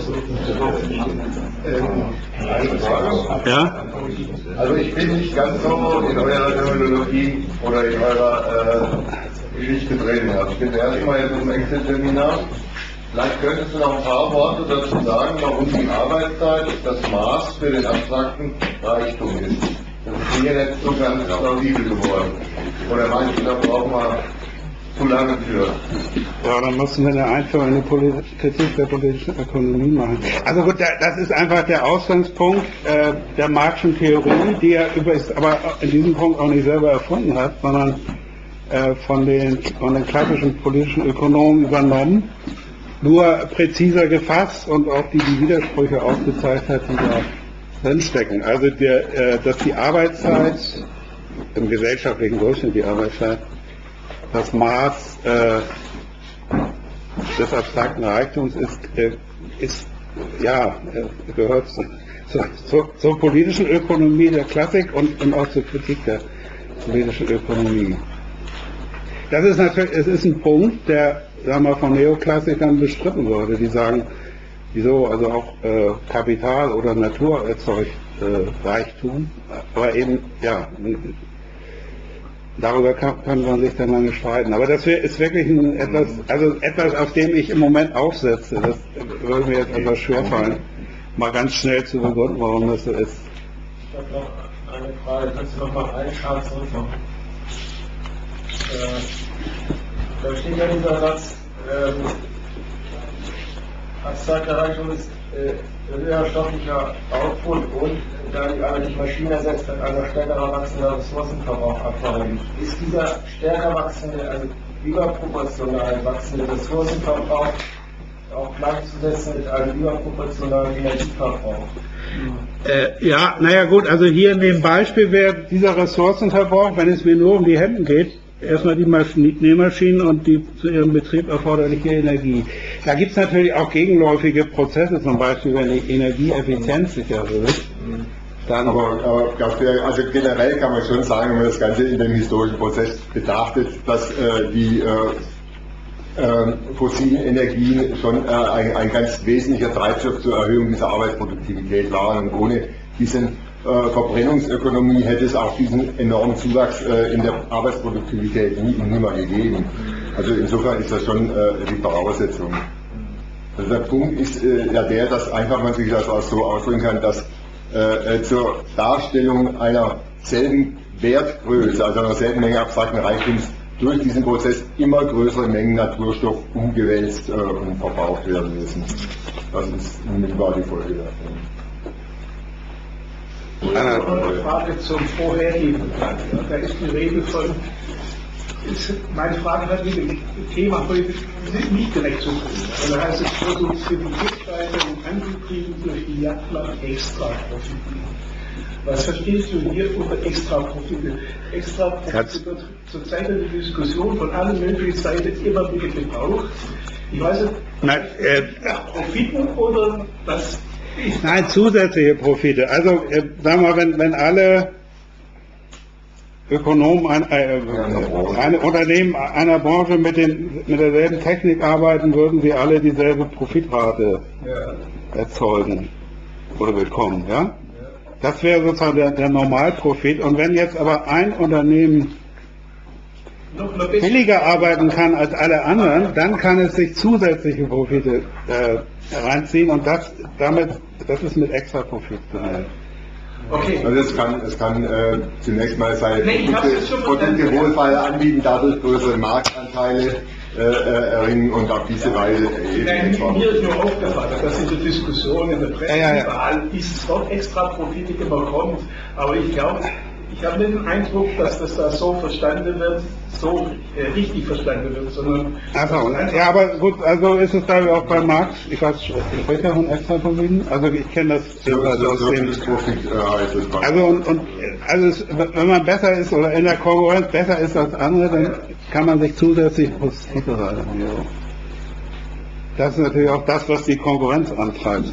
ja, Also ich bin nicht ganz so in eurer Terminologie oder in eurer äh, Geschichte drin. Also ich bin erstmal jetzt im Excel-Seminar. Vielleicht könntest du noch ein paar Worte dazu sagen, warum die Arbeitszeit das Maß für den abstrakten Reichtum ist. Das ist mir nicht so ganz plausibel geworden. Oder meinst du, da brauchen wir zu lange für? Ja, dann müssen wir eine Einführung in die Poli- Kritik der politischen Ökonomie machen. Also gut, da- das ist einfach der Ausgangspunkt äh, der Marxischen Theorie, die er übrigens aber in diesem Punkt auch nicht selber erfunden hat, sondern äh, von, den, von den klassischen politischen Ökonomen übernommen, nur präziser gefasst und auch die, die Widersprüche aufgezeigt hat, die da drinstecken. Also der, äh, dass die Arbeitszeit, im gesellschaftlichen Durchschnitt die Arbeitszeit, das Maß äh, des abstrakten Reichtums ist, äh, ist ja, äh, gehört zu, zu, zu, zur politischen Ökonomie der Klassik und, und auch zur Kritik der politischen Ökonomie. Das ist natürlich, es ist ein Punkt, der, sagen wir, von Neoklassikern bestritten wurde, die sagen, wieso, also auch äh, Kapital oder Natur erzeugt äh, Reichtum, aber eben, ja, darüber kann, kann man sich dann lange streiten. Aber das wär, ist wirklich ein, etwas, also etwas, auf dem ich im Moment aufsetze. Das würde mir jetzt etwas schwerfallen, mal ganz schnell zu begründen, warum das so ist. Ich habe noch eine Frage, kannst du noch mal einen Schritt zurück machen? Äh, da steht ja dieser Satz, ähm, abstrakter Reichtum ist äh, höher stofflicher Output und da die Arbeit die Maschine ersetzt, hat also stärker wachsender Ressourcenverbrauch erforderlich. Ist dieser stärker wachsende, also überproportional wachsende Ressourcenverbrauch auch gleichzusetzen mit einem überproportionalen Energieverbrauch? Äh, ja, naja gut, also hier in dem Beispiel wäre dieser Ressourcenverbrauch, wenn es mir nur um die Hemden geht, erstmal die Maschinen, Nähmaschinen und die zu ihrem Betrieb erforderliche Energie. Da gibt es natürlich auch gegenläufige Prozesse, zum Beispiel wenn die Energieeffizienz sicher wird. Dann Aber, aber das wär, also generell kann man schon sagen, wenn man das Ganze in dem historischen Prozess betrachtet, dass äh, die äh, äh, fossilen Energien schon äh, ein, ein ganz wesentlicher Treibstoff zur Erhöhung dieser Arbeitsproduktivität waren. Und ohne diesen äh, Verbrennungsökonomie hätte es auch diesen enormen Zuwachs äh, in der Arbeitsproduktivität nie, nie mehr gegeben. Also insofern ist das schon äh, die Voraussetzung. Also der Punkt ist äh, ja der, dass einfach man sich das auch so ausdrücken kann, dass äh, zur Darstellung einer selben Wertgröße, also einer selben Menge abstrakten Reichtums, durch diesen Prozess immer größere Mengen Naturstoff umgewälzt äh, und verbraucht werden müssen. Das ist unmittelbar die Folge davon. Eine Frage zum vorherigen. Da ist die Rede von, ist, meine Frage hat mit dem Thema heute nicht direkt zu tun. Also heißt es Produktivitätssteigerung angetrieben durch die Jagd nach Extraprofiten. Was verstehst du hier unter Extraprofite? Extraprofite wird zurzeit in der Diskussion von allen möglichen Seiten immer wieder gebraucht. Ich weiß nicht, Nein, äh, Profiten oder was? Nein, zusätzliche Profite. Also, äh, sagen wir mal, wenn, wenn alle Ökonomen ein, äh, ein Unternehmen einer Branche mit, den, mit derselben Technik arbeiten, würden sie alle dieselbe Profitrate erzeugen oder bekommen. Ja? Das wäre sozusagen der, der Normalprofit. Und wenn jetzt aber ein Unternehmen billiger arbeiten kann als alle anderen, dann kann es sich zusätzliche Profite äh, reinziehen und das damit, das ist mit extra Profit gemeint. Okay. Also es kann, es kann äh, zunächst mal seine Nee, ich hab's jetzt schon Produkte, Produkte verstanden. wohlfeil anbieten, dadurch größere Marktanteile äh, äh, erringen und auf diese Weise eben Nein, etwa- mir ist nur aufgefallen, dass in der Diskussion in der Presse Ja, ja, ja. überall dieses Wort Extraprofite immer kommt, aber ich glaube, ich habe nicht den Eindruck, dass das da so verstanden wird, so äh, richtig verstanden wird, sondern Achso, ja, aber gut, also ist es da auch bei Marx, ich weiß, spricht er von extra Profiten? Also ich kenne das So- also so- aus so dem, viel Profit äh, heißt es bei- also und, und also es, wenn man besser ist oder in der Konkurrenz besser ist als andere, dann kann man sich zusätzlich Profite rein. Das ist natürlich auch das, was die Konkurrenz antreibt.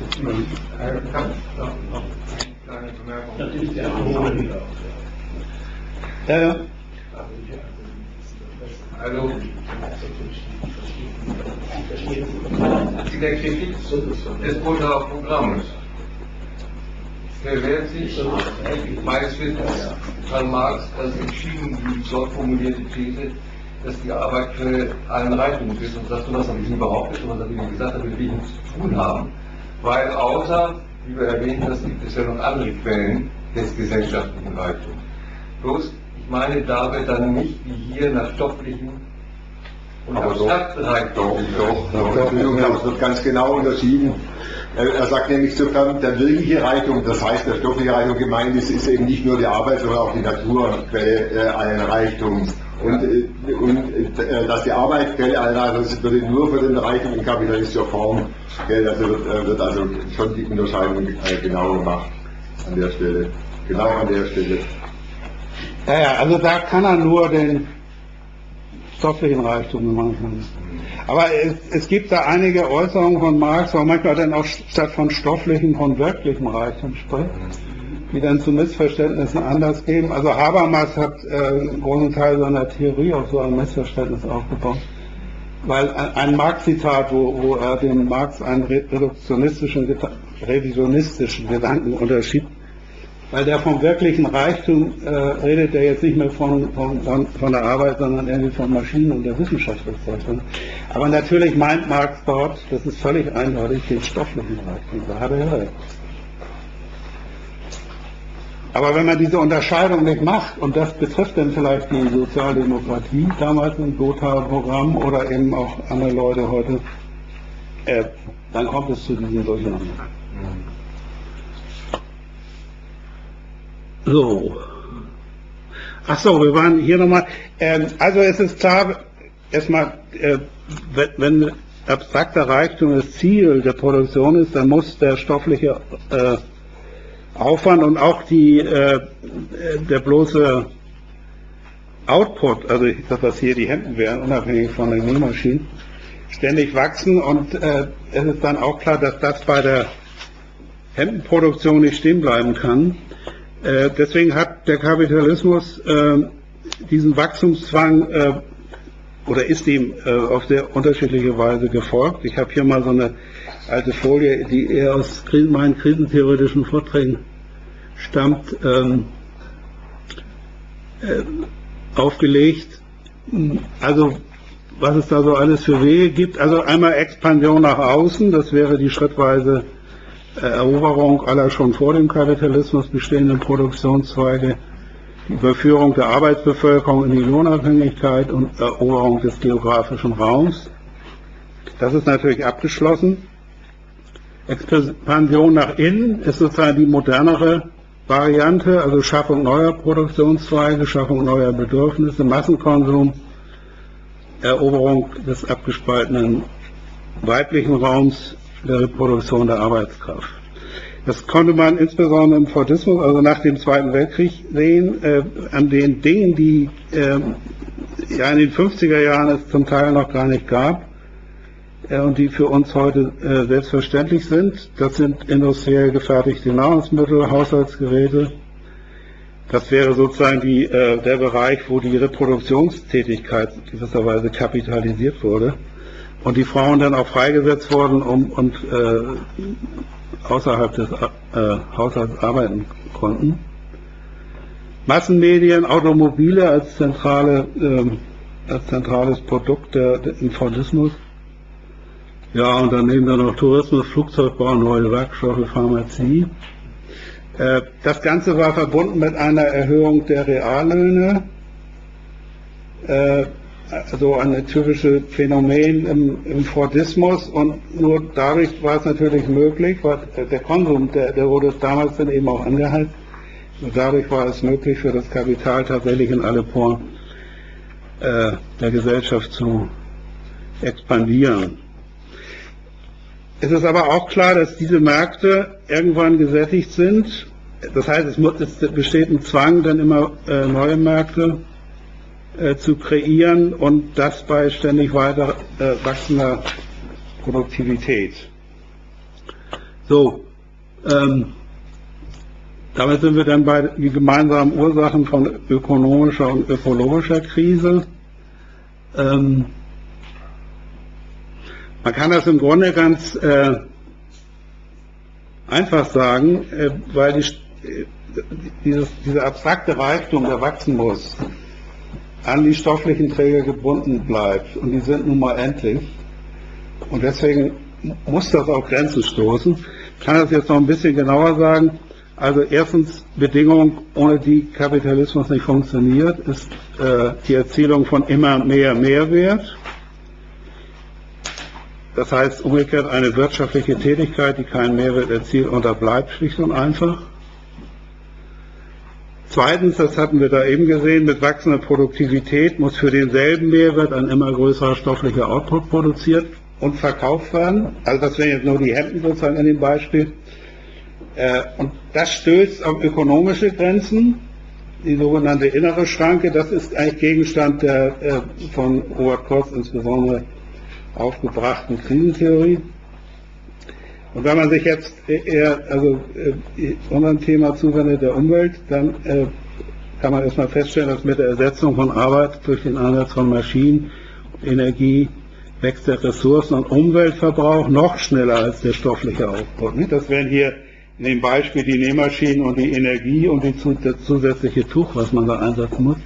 natürlich der Alkohol. Ja, ja. Also, in der Kritik des Bonner Programms verwehrt sich meines Wissens Karl Marx als entschieden die dort formulierte These, dass die Arbeitsquelle allen Reichtums ist, und sagt, das habe ich nie behauptet, sondern das habe ich nie gesagt, damit wir nichts zu tun haben, weil außer, wie wir erwähnt, das gibt es ja noch andere Quellen des gesellschaftlichen Reichtums. Bloß, ich meine, da wird dann nicht wie hier nach stofflichen und abstrakten Reichtum. Doch, doch, doch, das wird ganz genau unterschieden. Er sagt nämlich, sofern der wirkliche Reichtum, das heißt der stoffliche Reichtum gemeint ist, ist eben nicht nur die Arbeit, sondern auch die Naturquelle äh, allen Reichtums. Und, äh, und äh, dass die Arbeit Quelle allen Reichtums ist, wird nur für den Reichtum in kapitalistischer Form, äh, also wird, äh, wird also schon die Unterscheidung äh, genau gemacht an der Stelle. Genau an der Stelle. Ja, ja, also da kann er nur den stofflichen Reichtum machen. Aber es, es gibt da einige Äußerungen von Marx, wo manchmal dann auch statt von stofflichem von wirklichem Reichtum spricht, die dann zu Missverständnissen Anlass geben. Also Habermas hat äh, einen großen Teil seiner Theorie auf so ein Missverständnis aufgebaut. Weil ein, ein Marx-Zitat, wo, wo er dem Marx einen reduktionistischen, revisionistischen Gedanken unterschiebt, weil der vom wirklichen Reichtum äh, redet er jetzt nicht mehr von, von, von der Arbeit, sondern irgendwie von Maschinen und der Wissenschaft. Aber natürlich meint Marx dort, das ist völlig eindeutig, den stofflichen Reichtum. Da hat er recht. Aber wenn man diese Unterscheidung nicht macht, und das betrifft dann vielleicht die Sozialdemokratie, damals im Gotha-Programm oder eben auch andere Leute heute, äh, dann kommt es zu diesem Durcheinander. So. Ach so, wir waren hier nochmal. Ähm, also es ist klar, erstmal, äh, wenn, wenn abstrakter Reichtum das Ziel der Produktion ist, dann muss der stoffliche äh, Aufwand und auch die, äh, der bloße Output, also ich sag, was hier die Hemden wären, unabhängig von den Nähmaschinen, ständig wachsen, und äh, es ist dann auch klar, dass das bei der Hemdenproduktion nicht stehen bleiben kann. Äh, deswegen hat der Kapitalismus äh, diesen Wachstumszwang äh, oder ist ihm äh, auf sehr unterschiedliche Weise gefolgt. Ich habe hier mal so eine alte Folie, die eher aus meinen krisentheoretischen Vorträgen stammt, ähm, äh, aufgelegt. Also was es da so alles für Wege gibt. Also einmal Expansion nach außen, das wäre die schrittweise Eroberung aller schon vor dem Kapitalismus bestehenden Produktionszweige, die Überführung der Arbeitsbevölkerung in die Lohnabhängigkeit und Eroberung des geografischen Raums. Das ist natürlich abgeschlossen. Expansion nach innen ist sozusagen die modernere Variante, also Schaffung neuer Produktionszweige, Schaffung neuer Bedürfnisse, Massenkonsum, Eroberung des abgespaltenen weiblichen Raums, der Reproduktion der Arbeitskraft. Das konnte man insbesondere im Fordismus, also nach dem Zweiten Weltkrieg, sehen, äh, an den Dingen, die äh, ja in den fünfziger Jahren es zum Teil noch gar nicht gab äh, und die für uns heute äh, selbstverständlich sind. Das sind industriell gefertigte Nahrungsmittel, Haushaltsgeräte. Das wäre sozusagen die, äh, der Bereich, wo die Reproduktionstätigkeit gewisserweise kapitalisiert wurde. Und die Frauen dann auch freigesetzt wurden um, und äh, außerhalb des äh, Haushalts arbeiten konnten. Massenmedien, Automobile als, zentrale, äh, als zentrales Produkt der, der, im Fordismus. Ja, und dann nehmen wir noch Tourismus, Flugzeugbau, neue Werkstoffe, Pharmazie. Äh, das Ganze war verbunden mit einer Erhöhung der Reallöhne. Äh, Also ein typisches Phänomen im, im Fordismus, und nur dadurch war es natürlich möglich, weil der Konsum, der, der wurde damals dann eben auch angehalten, und dadurch war es möglich für das Kapital tatsächlich in alle Poren äh, der Gesellschaft zu expandieren. Es ist aber auch klar, dass diese Märkte irgendwann gesättigt sind. Das heißt, es, muss, es besteht ein Zwang, dann immer äh, neue Märkte Äh, zu kreieren, und das bei ständig weiter äh, wachsender Produktivität. So, ähm, damit sind wir dann bei den gemeinsamen Ursachen von ökonomischer und ökologischer Krise. Ähm, man kann das im Grunde ganz äh, einfach sagen, äh, weil die, äh, dieses, dieser abstrakte Reichtum, der wachsen muss, an die stofflichen Träger gebunden bleibt. Und die sind nun mal endlich. Und deswegen muss das auf Grenzen stoßen. Ich kann das jetzt noch ein bisschen genauer sagen. Also erstens, Bedingung, ohne die Kapitalismus nicht funktioniert, ist äh, die Erzielung von immer mehr Mehrwert. Das heißt umgekehrt, eine wirtschaftliche Tätigkeit, die keinen Mehrwert erzielt, unterbleibt schlicht und einfach. Zweitens, das hatten wir da eben gesehen, mit wachsender Produktivität muss für denselben Mehrwert ein immer größerer stofflicher Output produziert und verkauft werden. Also das wären jetzt nur die Hemden sozusagen in dem Beispiel. Äh, und das stößt auf ökonomische Grenzen, die sogenannte innere Schranke. Das ist eigentlich Gegenstand der äh, von Robert Kurz insbesondere aufgebrachten Krisentheorie. Und wenn man sich jetzt eher also äh, unserem Thema zuwendet, der Umwelt, dann äh, kann man erstmal feststellen, dass mit der Ersetzung von Arbeit durch den Einsatz von Maschinen, Energie, wächst der Ressourcen- und Umweltverbrauch noch schneller als der stoffliche Output. Nicht? Das wären hier in dem Beispiel die Nähmaschinen und die Energie und die, das zusätzliche Tuch, was man da einsetzen muss.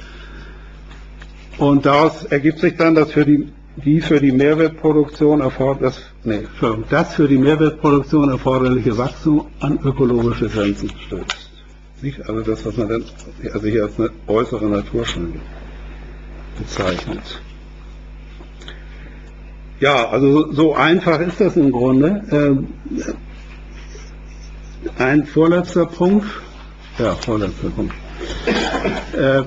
Und daraus ergibt sich dann, dass für die, die für die Mehrwertproduktion erforderliche, das, nee, Entschuldigung, das für die Mehrwertproduktion erforderliche Wachstum an ökologische Grenzen stößt. Nicht? Also das, was man dann also hier als eine äußere Naturschranke bezeichnet. Ja, also so einfach ist das im Grunde. Ähm, ein vorletzter Punkt. Ja, vorletzter Punkt. Äh,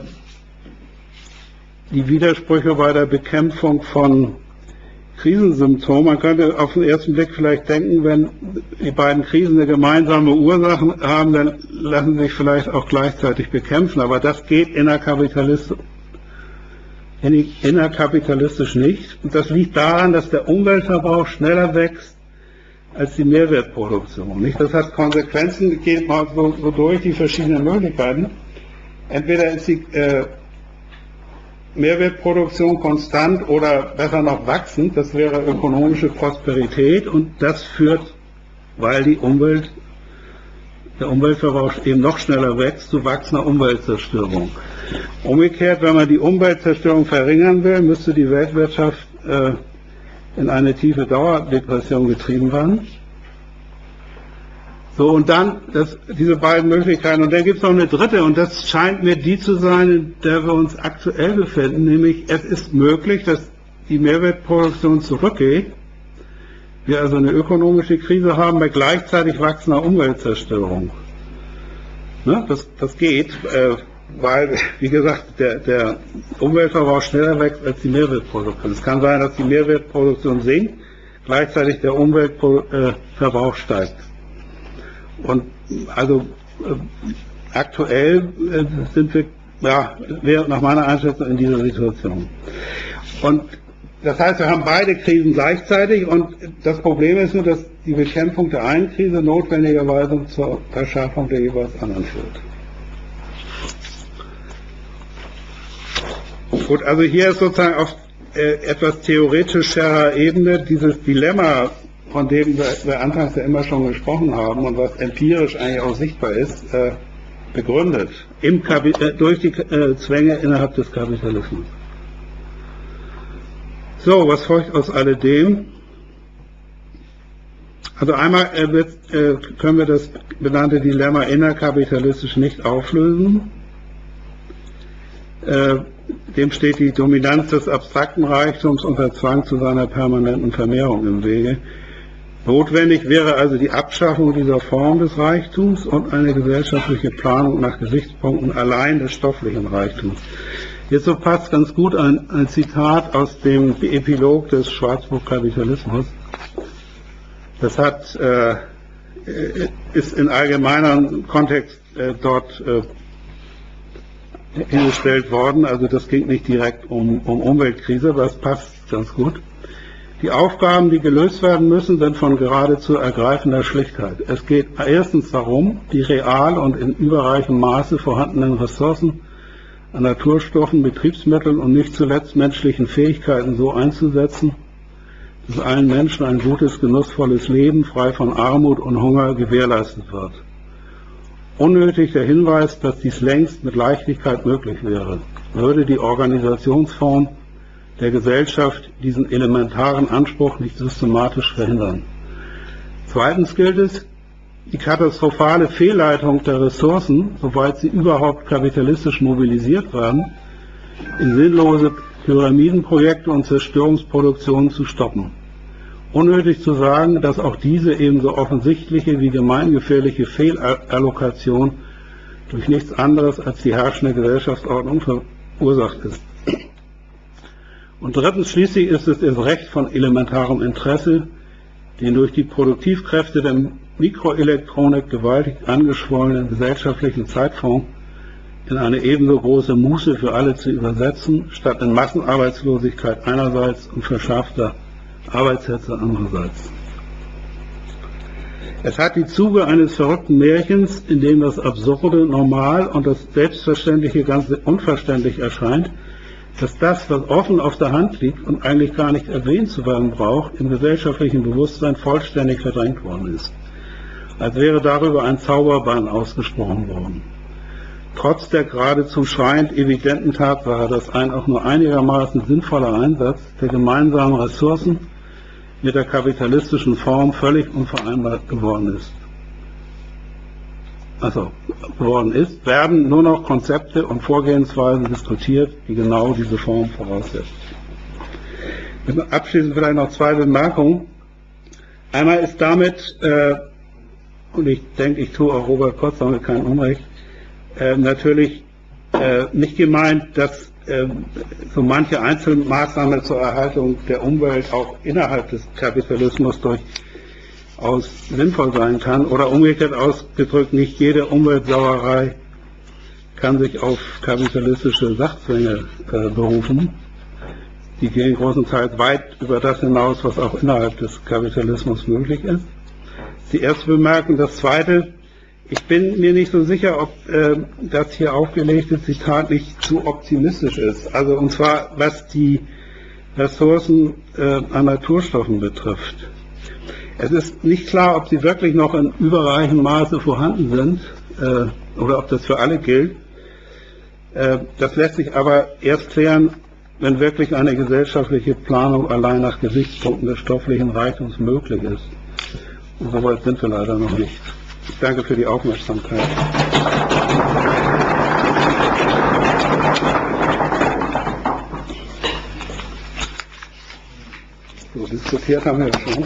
die Widersprüche bei der Bekämpfung von Krisensymptomen. Man könnte auf den ersten Blick vielleicht denken, wenn die beiden Krisen eine gemeinsame Ursache haben, dann lassen sie sich vielleicht auch gleichzeitig bekämpfen. Aber das geht innerkapitalistisch, innerkapitalistisch nicht. Und das liegt daran, dass der Umweltverbrauch schneller wächst als die Mehrwertproduktion. Nicht? Das hat Konsequenzen, geht mal so, so durch die verschiedenen Möglichkeiten. Entweder ist die äh, Mehrwertproduktion konstant oder besser noch wachsend, das wäre ökonomische Prosperität und das führt, weil die Umwelt, der Umweltverbrauch eben noch schneller wächst, zu wachsender Umweltzerstörung. Umgekehrt, wenn man die Umweltzerstörung verringern will, müsste die Weltwirtschaft äh, in eine tiefe Dauerdepression getrieben werden. So, und dann das, diese beiden Möglichkeiten. Und dann gibt es noch eine dritte, und das scheint mir die zu sein, in der wir uns aktuell befinden, nämlich es ist möglich, dass die Mehrwertproduktion zurückgeht, wir also eine ökonomische Krise haben bei gleichzeitig wachsender Umweltzerstörung. Ne, das, das geht, äh, weil, wie gesagt, der, der Umweltverbrauch schneller wächst als die Mehrwertproduktion. Es kann sein, dass die Mehrwertproduktion sinkt, gleichzeitig der Umweltverbrauch steigt. Und also äh, aktuell äh, sind wir, ja, wir nach meiner Einschätzung in dieser Situation. Und das heißt, wir haben beide Krisen gleichzeitig und das Problem ist nur, dass die Bekämpfung der einen Krise notwendigerweise zur Verschärfung der jeweils anderen führt. Gut, also hier ist sozusagen auf äh, etwas theoretischerer Ebene dieses Dilemma, von dem wir, wir anfangs ja immer schon gesprochen haben und was empirisch eigentlich auch sichtbar ist, äh, begründet im Kapi äh, durch die äh, Zwänge innerhalb des Kapitalismus. So, was folgt aus alledem? Also einmal äh, wird, äh, können wir das benannte Dilemma innerkapitalistisch nicht auflösen. Äh, dem steht die Dominanz des abstrakten Reichtums und der Zwang zu seiner permanenten Vermehrung im Wege. Notwendig wäre also die Abschaffung dieser Form des Reichtums und eine gesellschaftliche Planung nach Gesichtspunkten allein des stofflichen Reichtums. Hierzu passt ganz gut ein, ein Zitat aus dem Epilog des Schwarzbuch Kapitalismus. Das hat, äh, ist in allgemeineren Kontext äh, dort äh, hingestellt worden. Also das ging nicht direkt um, um Umweltkrise, aber es passt ganz gut. Die Aufgaben, die gelöst werden müssen, sind von geradezu ergreifender Schlichtheit. Es geht erstens darum, die real und in überreichem Maße vorhandenen Ressourcen an Naturstoffen, Betriebsmitteln und nicht zuletzt menschlichen Fähigkeiten so einzusetzen, dass allen Menschen ein gutes, genussvolles Leben, frei von Armut und Hunger, gewährleistet wird. Unnötig der Hinweis, dass dies längst mit Leichtigkeit möglich wäre, würde die Organisationsform der Gesellschaft diesen elementaren Anspruch nicht systematisch verhindern. Zweitens gilt es, die katastrophale Fehlleitung der Ressourcen, soweit sie überhaupt kapitalistisch mobilisiert werden, in sinnlose Pyramidenprojekte und Zerstörungsproduktionen zu stoppen. Unnötig zu sagen, dass auch diese ebenso offensichtliche wie gemeingefährliche Fehlallokation durch nichts anderes als die herrschende Gesellschaftsordnung verursacht ist. Und drittens schließlich ist es das Recht von elementarem Interesse, den durch die Produktivkräfte der Mikroelektronik gewaltig angeschwollenen gesellschaftlichen Zeitfonds in eine ebenso große Muße für alle zu übersetzen, statt in Massenarbeitslosigkeit einerseits und verschärfter Arbeitshetze andererseits. Es hat die Züge eines verrückten Märchens, in dem das Absurde normal und das Selbstverständliche ganz unverständlich erscheint, dass das, was offen auf der Hand liegt und eigentlich gar nicht erwähnt zu werden braucht, im gesellschaftlichen Bewusstsein vollständig verdrängt worden ist, als wäre darüber ein Zauberbann ausgesprochen worden. Trotz der geradezu schreiend evidenten Tatsache, dass ein auch nur einigermaßen sinnvoller Einsatz der gemeinsamen Ressourcen mit der kapitalistischen Form völlig unvereinbar geworden ist. Also geworden ist, werden nur noch Konzepte und Vorgehensweisen diskutiert, die genau diese Form voraussetzen. Abschließend vielleicht noch zwei Bemerkungen. Einmal ist damit, äh, und ich denke, ich tue auch Robert Potsdam kein Unrecht, äh, natürlich äh, nicht gemeint, dass äh, so manche Einzelmaßnahme zur Erhaltung der Umwelt auch innerhalb des Kapitalismus durchaus sinnvoll sein kann, oder umgekehrt ausgedrückt, nicht jede Umweltsauerei kann sich auf kapitalistische Sachzwänge äh, berufen. Die gehen großenteils weit über das hinaus, was auch innerhalb des Kapitalismus möglich ist. Die erste Bemerkung. Das zweite, ich bin mir nicht so sicher, ob äh, das hier aufgelegte Zitat nicht zu optimistisch ist. Also, und zwar, was die Ressourcen äh, an Naturstoffen betrifft. Es ist nicht klar, ob sie wirklich noch in überreichem Maße vorhanden sind äh, oder ob das für alle gilt. Äh, das lässt sich aber erst klären, wenn wirklich eine gesellschaftliche Planung allein nach Gesichtspunkten des stofflichen Reichtums möglich ist. Und soweit sind wir leider noch nicht. Ich danke für die Aufmerksamkeit. So, diskutiert haben wir ja schon.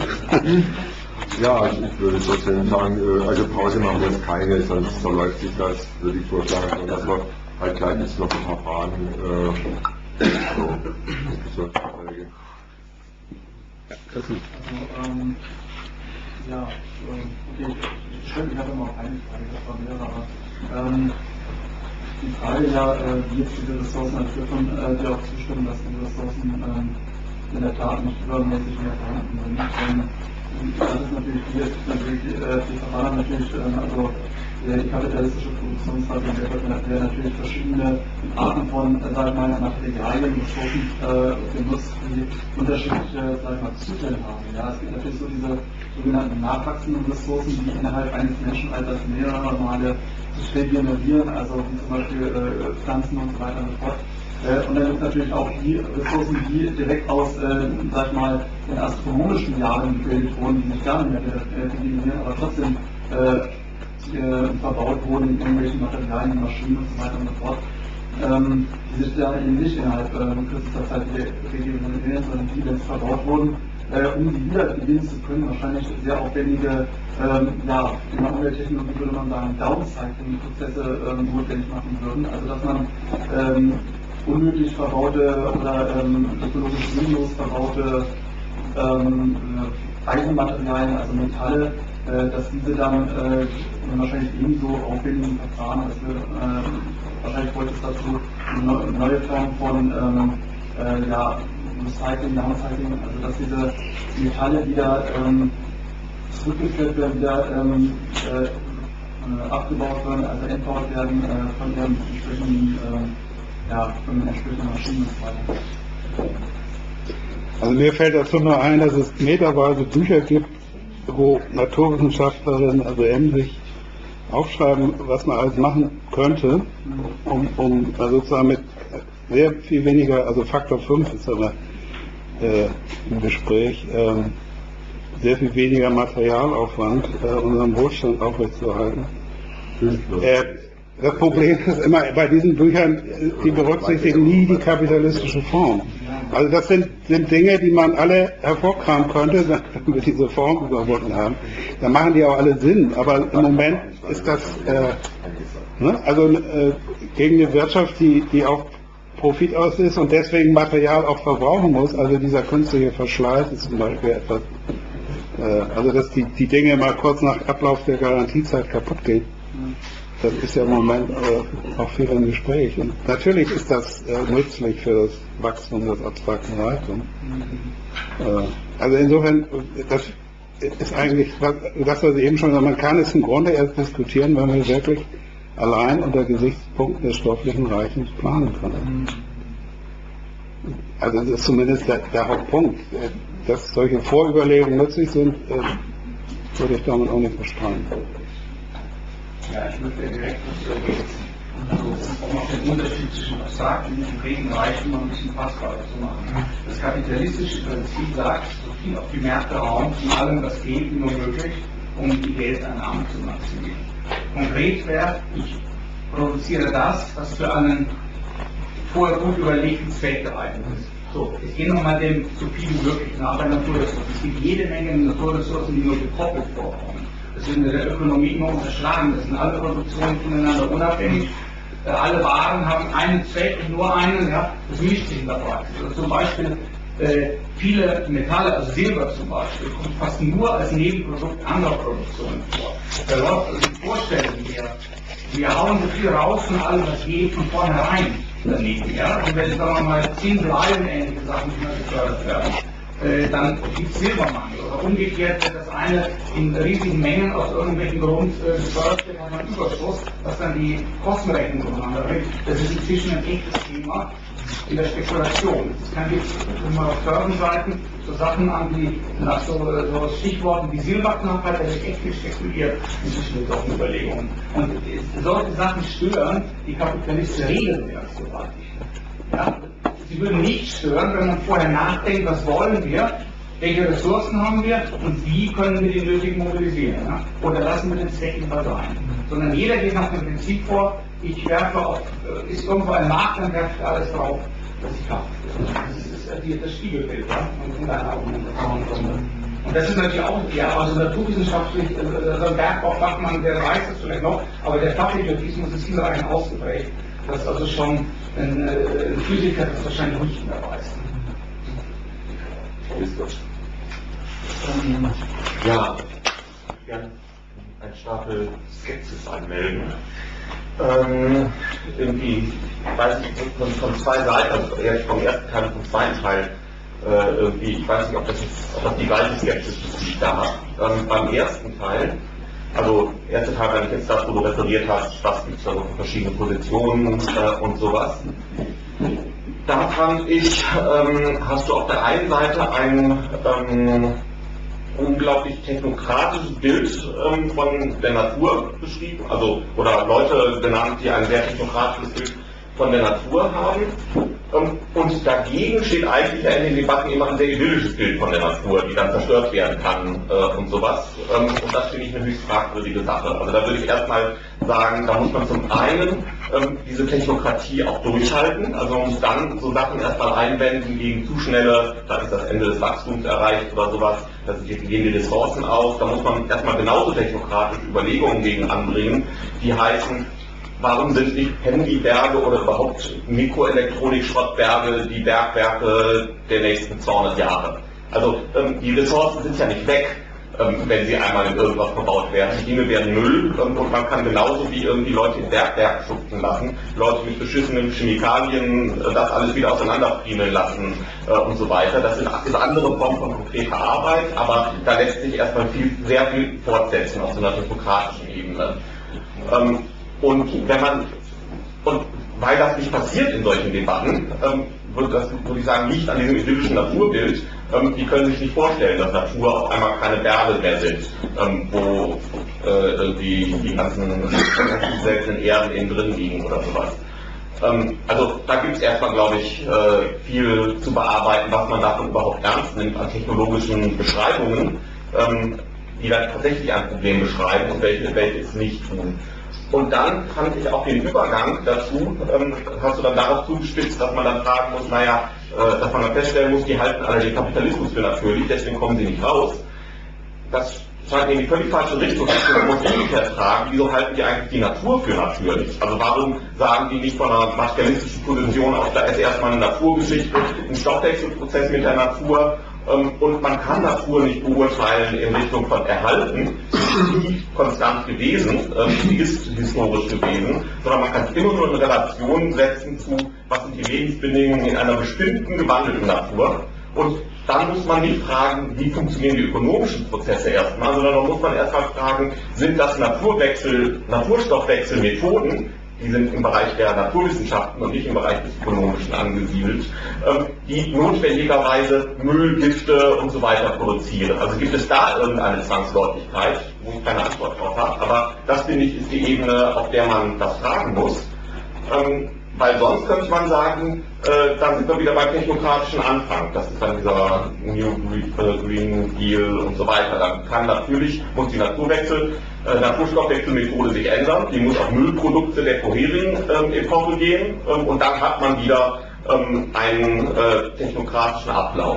Ja, also ich würde trotzdem sagen, also Pause machen wir jetzt keine, sonst verläuft sich das, würde ich vorschlagen, dass wir halt gleich jetzt noch ein paar Fragen äh, so, so, äh, Also, ähm, ja, okay, stimmt, ich hatte noch eine Frage, das war mehrere, aber ähm, die Frage ja, äh, wie jetzt diese Ressourcen entwickeln, äh, die auch zustimmen, dass die Ressourcen ähm, in der Tat nicht übermäßig mehr vorhanden sind. Ähm, das ist natürlich, die, natürlich, äh, die Verfahren natürlich, äh, also die kapitalistische Produktionsweise wäre natürlich verschiedene Arten von, äh, sag ich mal, Materialien, Ressourcen äh, genutzt, die unterschiedliche, sag ich mal, Zustände haben. Ja, es gibt natürlich so diese sogenannten nachwachsenden Ressourcen, die innerhalb eines Menschenalters mehrere Male sich regenerieren, also wie zum Beispiel äh, Pflanzen und so weiter und so fort. Äh, und dann gibt es natürlich auch die Ressourcen, die direkt aus, äh, sag ich mal, den astronomischen Jahren gebildet wurden, die sich gar nicht mehr regenerieren, aber trotzdem äh, äh, verbaut wurden in irgendwelchen Materialien, Maschinen und so weiter und so fort, ähm, die sich da eben nicht innerhalb äh, kürzester Zeit regenerieren, sondern die, wenn es verbaut wurden, äh, um die wieder gewinnen zu können, wahrscheinlich sehr aufwendige, ähm, ja, in der Umwelttechnologie würde man sagen, Downcycling-Prozesse ähm, notwendig machen würden, also dass man ähm, unnötig verbaute oder ähm, ökologisch sinnlos verbaute ähm, Eisenmaterialien, also Metalle, äh, dass diese dann äh, wahrscheinlich ebenso aufwendigen Verfahren, dass wir, äh, wahrscheinlich bräuchte es dazu eine neue Form von ähm, äh, ja, Recycling, Downcycling, also dass diese Metalle wieder ähm, zurückgeführt werden, wieder ähm, äh, abgebaut werden, also entbaut werden äh, von ihren entsprechenden äh, ja, von entsprechenden Maschinen und so weiter. Also mir fällt dazu nur ein, dass es meterweise Bücher gibt, wo Naturwissenschaftlerinnen, also emsig, aufschreiben, was man alles machen könnte, um, um also sozusagen mit sehr viel weniger, also Faktor fünf ist aber äh, im Gespräch, äh, sehr viel weniger Materialaufwand, äh, unseren Wohlstand aufrechtzuerhalten. Äh, das Problem ist immer, bei diesen Büchern, die berücksichtigen nie die kapitalistische Form. Also das sind, sind Dinge, die man alle hervorkramen könnte, wenn wir diese Form überwunden haben. Da machen die auch alle Sinn, aber im Moment ist das, äh, ne? also äh, gegen eine Wirtschaft, die, die auf Profit aus ist und deswegen Material auch verbrauchen muss, also dieser künstliche Verschleiß ist zum Beispiel etwas, äh, also dass die, die Dinge mal kurz nach Ablauf der Garantiezeit kaputt gehen. Das ist ja im Moment äh, auch viel im Gespräch. Und natürlich ist das äh, nützlich für das Wachstum des abstrakten Reichtums. Äh, also insofern, das ist eigentlich das, was ich eben schon gesagt habe, man kann es im Grunde erst diskutieren, wenn wir wirklich allein unter Gesichtspunkten des stofflichen Reichtums planen können. Also das ist zumindest der, der Hauptpunkt. Dass solche Vorüberlegungen nützlich sind, äh, würde ich damit auch nicht bestreiten. Ja, ich möchte direkt was ergänzen. Also, um auch den Unterschied zwischen abstrakten und konkreten Reichtum noch ein bisschen fassbarer zu machen. Das kapitalistische Prinzip sagt, so viel auf die Märkte Raum, von allem, was geht, wie nur möglich, um die Geldeinnahmen zu maximieren. Konkret wäre, ich produziere das, was für einen vorher gut überlegten Zweck geeignet ist. So, ich gehe nochmal dem so viel wie möglich nach bei Naturressourcen. Es gibt jede Menge Naturressourcen, die nur gekoppelt vorkommen. Das wird in der Ökonomie immer unterschlagen. Das sind alle Produktionen voneinander unabhängig. Äh, alle Waren haben einen Zweck und nur einen, ja, das mischt sich dabei. Also zum Beispiel äh, viele Metalle, also Silber zum Beispiel, kommt fast nur als Nebenprodukt anderer Produktionen vor. Da läuft also die Vorstellung her, wir hauen so viel raus von allem, was geht, von vornherein daneben. Ja? Und wenn, sagen wir mal, zehn bleiben ähnliche Sachen nicht mehr gefördert werden, äh, dann gibt es Silbermangel. Oder umgekehrt wird das eine in riesigen Mengen aus irgendwelchen Grund äh, gefördert wird, hat man Überschuss, was dann die Kostenrechnung durcheinander bringt. Das ist inzwischen ein echtes Thema in der Spekulation. Es kann jetzt immer auf Börsenseiten so Sachen an, die nach so, so Stichworten wie Silberknappheit, da wird echt viel spekuliert inzwischen mit solchen Überlegungen. Und solche Sachen stören die kapitalistische Regelwerk so weit. Ja? Sie würden nicht stören, wenn man vorher nachdenkt, was wollen wir, welche Ressourcen haben wir und wie können wir die nötig mobilisieren. Ja? Oder lassen wir den Zweck lieber sein. Sondern jeder geht nach dem Prinzip vor, ich werfe auf, ist irgendwo ein Markt, dann werfe ich alles drauf, was ich habe. Das ist das Spiegelbild, ja? Und deiner Argumentation. Und das ist natürlich auch, ja, also naturwissenschaftlich, so ein Bergbaufachmann, der weiß das vielleicht noch, aber der Fachidiotismus ist hinreichend ausgeprägt, dass also schon ein, ein Physiker das wahrscheinlich nicht mehr weiß. Ja, gerne ein Stapel Skepsis anmelden. Ähm, irgendwie, weiß ich, von, von zwei Seiten, also eher vom ersten Teil und vom zweiten Teil, äh, irgendwie, ich weiß nicht, ob das, jetzt, ob das die gleiche Skepsis ist, die ich da habe. Ähm, beim ersten Teil, also erster Teil, wenn ich jetzt das, wo du referiert hast, was gibt es da so für verschiedene Positionen äh, und sowas. Da fand ich, ähm, hast du auf der einen Seite ein ähm, unglaublich technokratisches Bild ähm, von der Natur beschrieben, also oder Leute benannt, die ein sehr technokratisches Bild von der Natur haben. Ähm, und dagegen steht eigentlich in den Debatten immer ein sehr idyllisches Bild von der Natur, die dann zerstört werden kann äh, und sowas. Ähm, und das finde ich eine höchst fragwürdige Sache. Also da würde ich erstmal sagen, da muss man zum einen ähm, diese Technokratie auch durchhalten, also man muss dann so Sachen erstmal einwenden gegen zu schnelle, da ist das Ende des Wachstums erreicht oder sowas, da gehen die Ressourcen aus, da muss man erstmal genauso technokratische Überlegungen gegen anbringen, die heißen, warum sind nicht Handyberge oder überhaupt Mikroelektronik-Schrottberge die Bergwerke der nächsten zweihundert Jahre? Also ähm, die Ressourcen sind ja nicht weg, ähm, wenn sie einmal in irgendwas verbaut werden. Die Dinge werden Müll ähm, und man kann genauso wie irgendwie Leute in Bergwerk schubsen lassen, Leute mit beschissenen Chemikalien äh, das alles wieder auseinanderfriemeln lassen äh, und so weiter. Das ist eine andere Form von konkreter Arbeit, aber da lässt sich erstmal viel, sehr viel fortsetzen auf so einer technokratischen Ebene. Ähm, Und wenn man, und weil das nicht passiert in solchen Debatten, ähm, würde das, würde ich sagen, liegt an diesem idyllischen Naturbild. Ähm, die können sich nicht vorstellen, dass Natur auf einmal keine Berge mehr sind, ähm, wo äh, die, die ganzen seltenen Erden innen drin liegen oder sowas. Ähm, also da gibt es erstmal, glaube ich, äh, viel zu bearbeiten, was man davon überhaupt ernst nimmt an technologischen Beschreibungen, ähm, die dann tatsächlich ein Problem beschreiben und welche, welche es nicht tun. Und dann fand ich auch den Übergang dazu, ähm, hast du dann darauf zugespitzt, dass man dann fragen muss, naja, äh, dass man dann feststellen muss, die halten alle den Kapitalismus für natürlich, deswegen kommen sie nicht raus. Das scheint in die völlig falsche Richtung. Man muss umgekehrt fragen, wieso halten die eigentlich die Natur für natürlich? Also warum sagen die nicht von einer materialistischen Position aus, da ist erstmal eine Naturgeschichte, ein Stoffwechselprozess mit der Natur, ähm, und man kann Natur nicht beurteilen in Richtung von Erhalten, die ist konstant gewesen, ähm, die ist historisch gewesen, sondern man kann es immer nur in Relation setzen zu, was sind die Lebensbedingungen in einer bestimmten gewandelten Natur. Und dann muss man nicht fragen, wie funktionieren die ökonomischen Prozesse erstmal, sondern dann muss man erstmal fragen, sind das Naturwechsel, Naturstoffwechselmethoden, die sind im Bereich der Naturwissenschaften und nicht im Bereich des Ökonomischen angesiedelt, ähm, die notwendigerweise Müll, Gifte und so weiter produzieren. Also gibt es da irgendeine Zwangsläufigkeit, wo ich keine Antwort drauf habe, aber das finde ich ist die Ebene, auf der man das fragen muss. Ähm, Weil sonst könnte man sagen, äh, dann sind wir wieder beim technokratischen Anfang. Das ist dann dieser New Green Deal und so weiter. Dann kann natürlich, muss die Naturwechsel, äh, Naturstoffwechselmethode sich ändern. Die muss auf Müllprodukte der vorherigen ähm, Epoche gehen. Ähm, und dann hat man wieder ähm, einen äh, technokratischen Ablauf.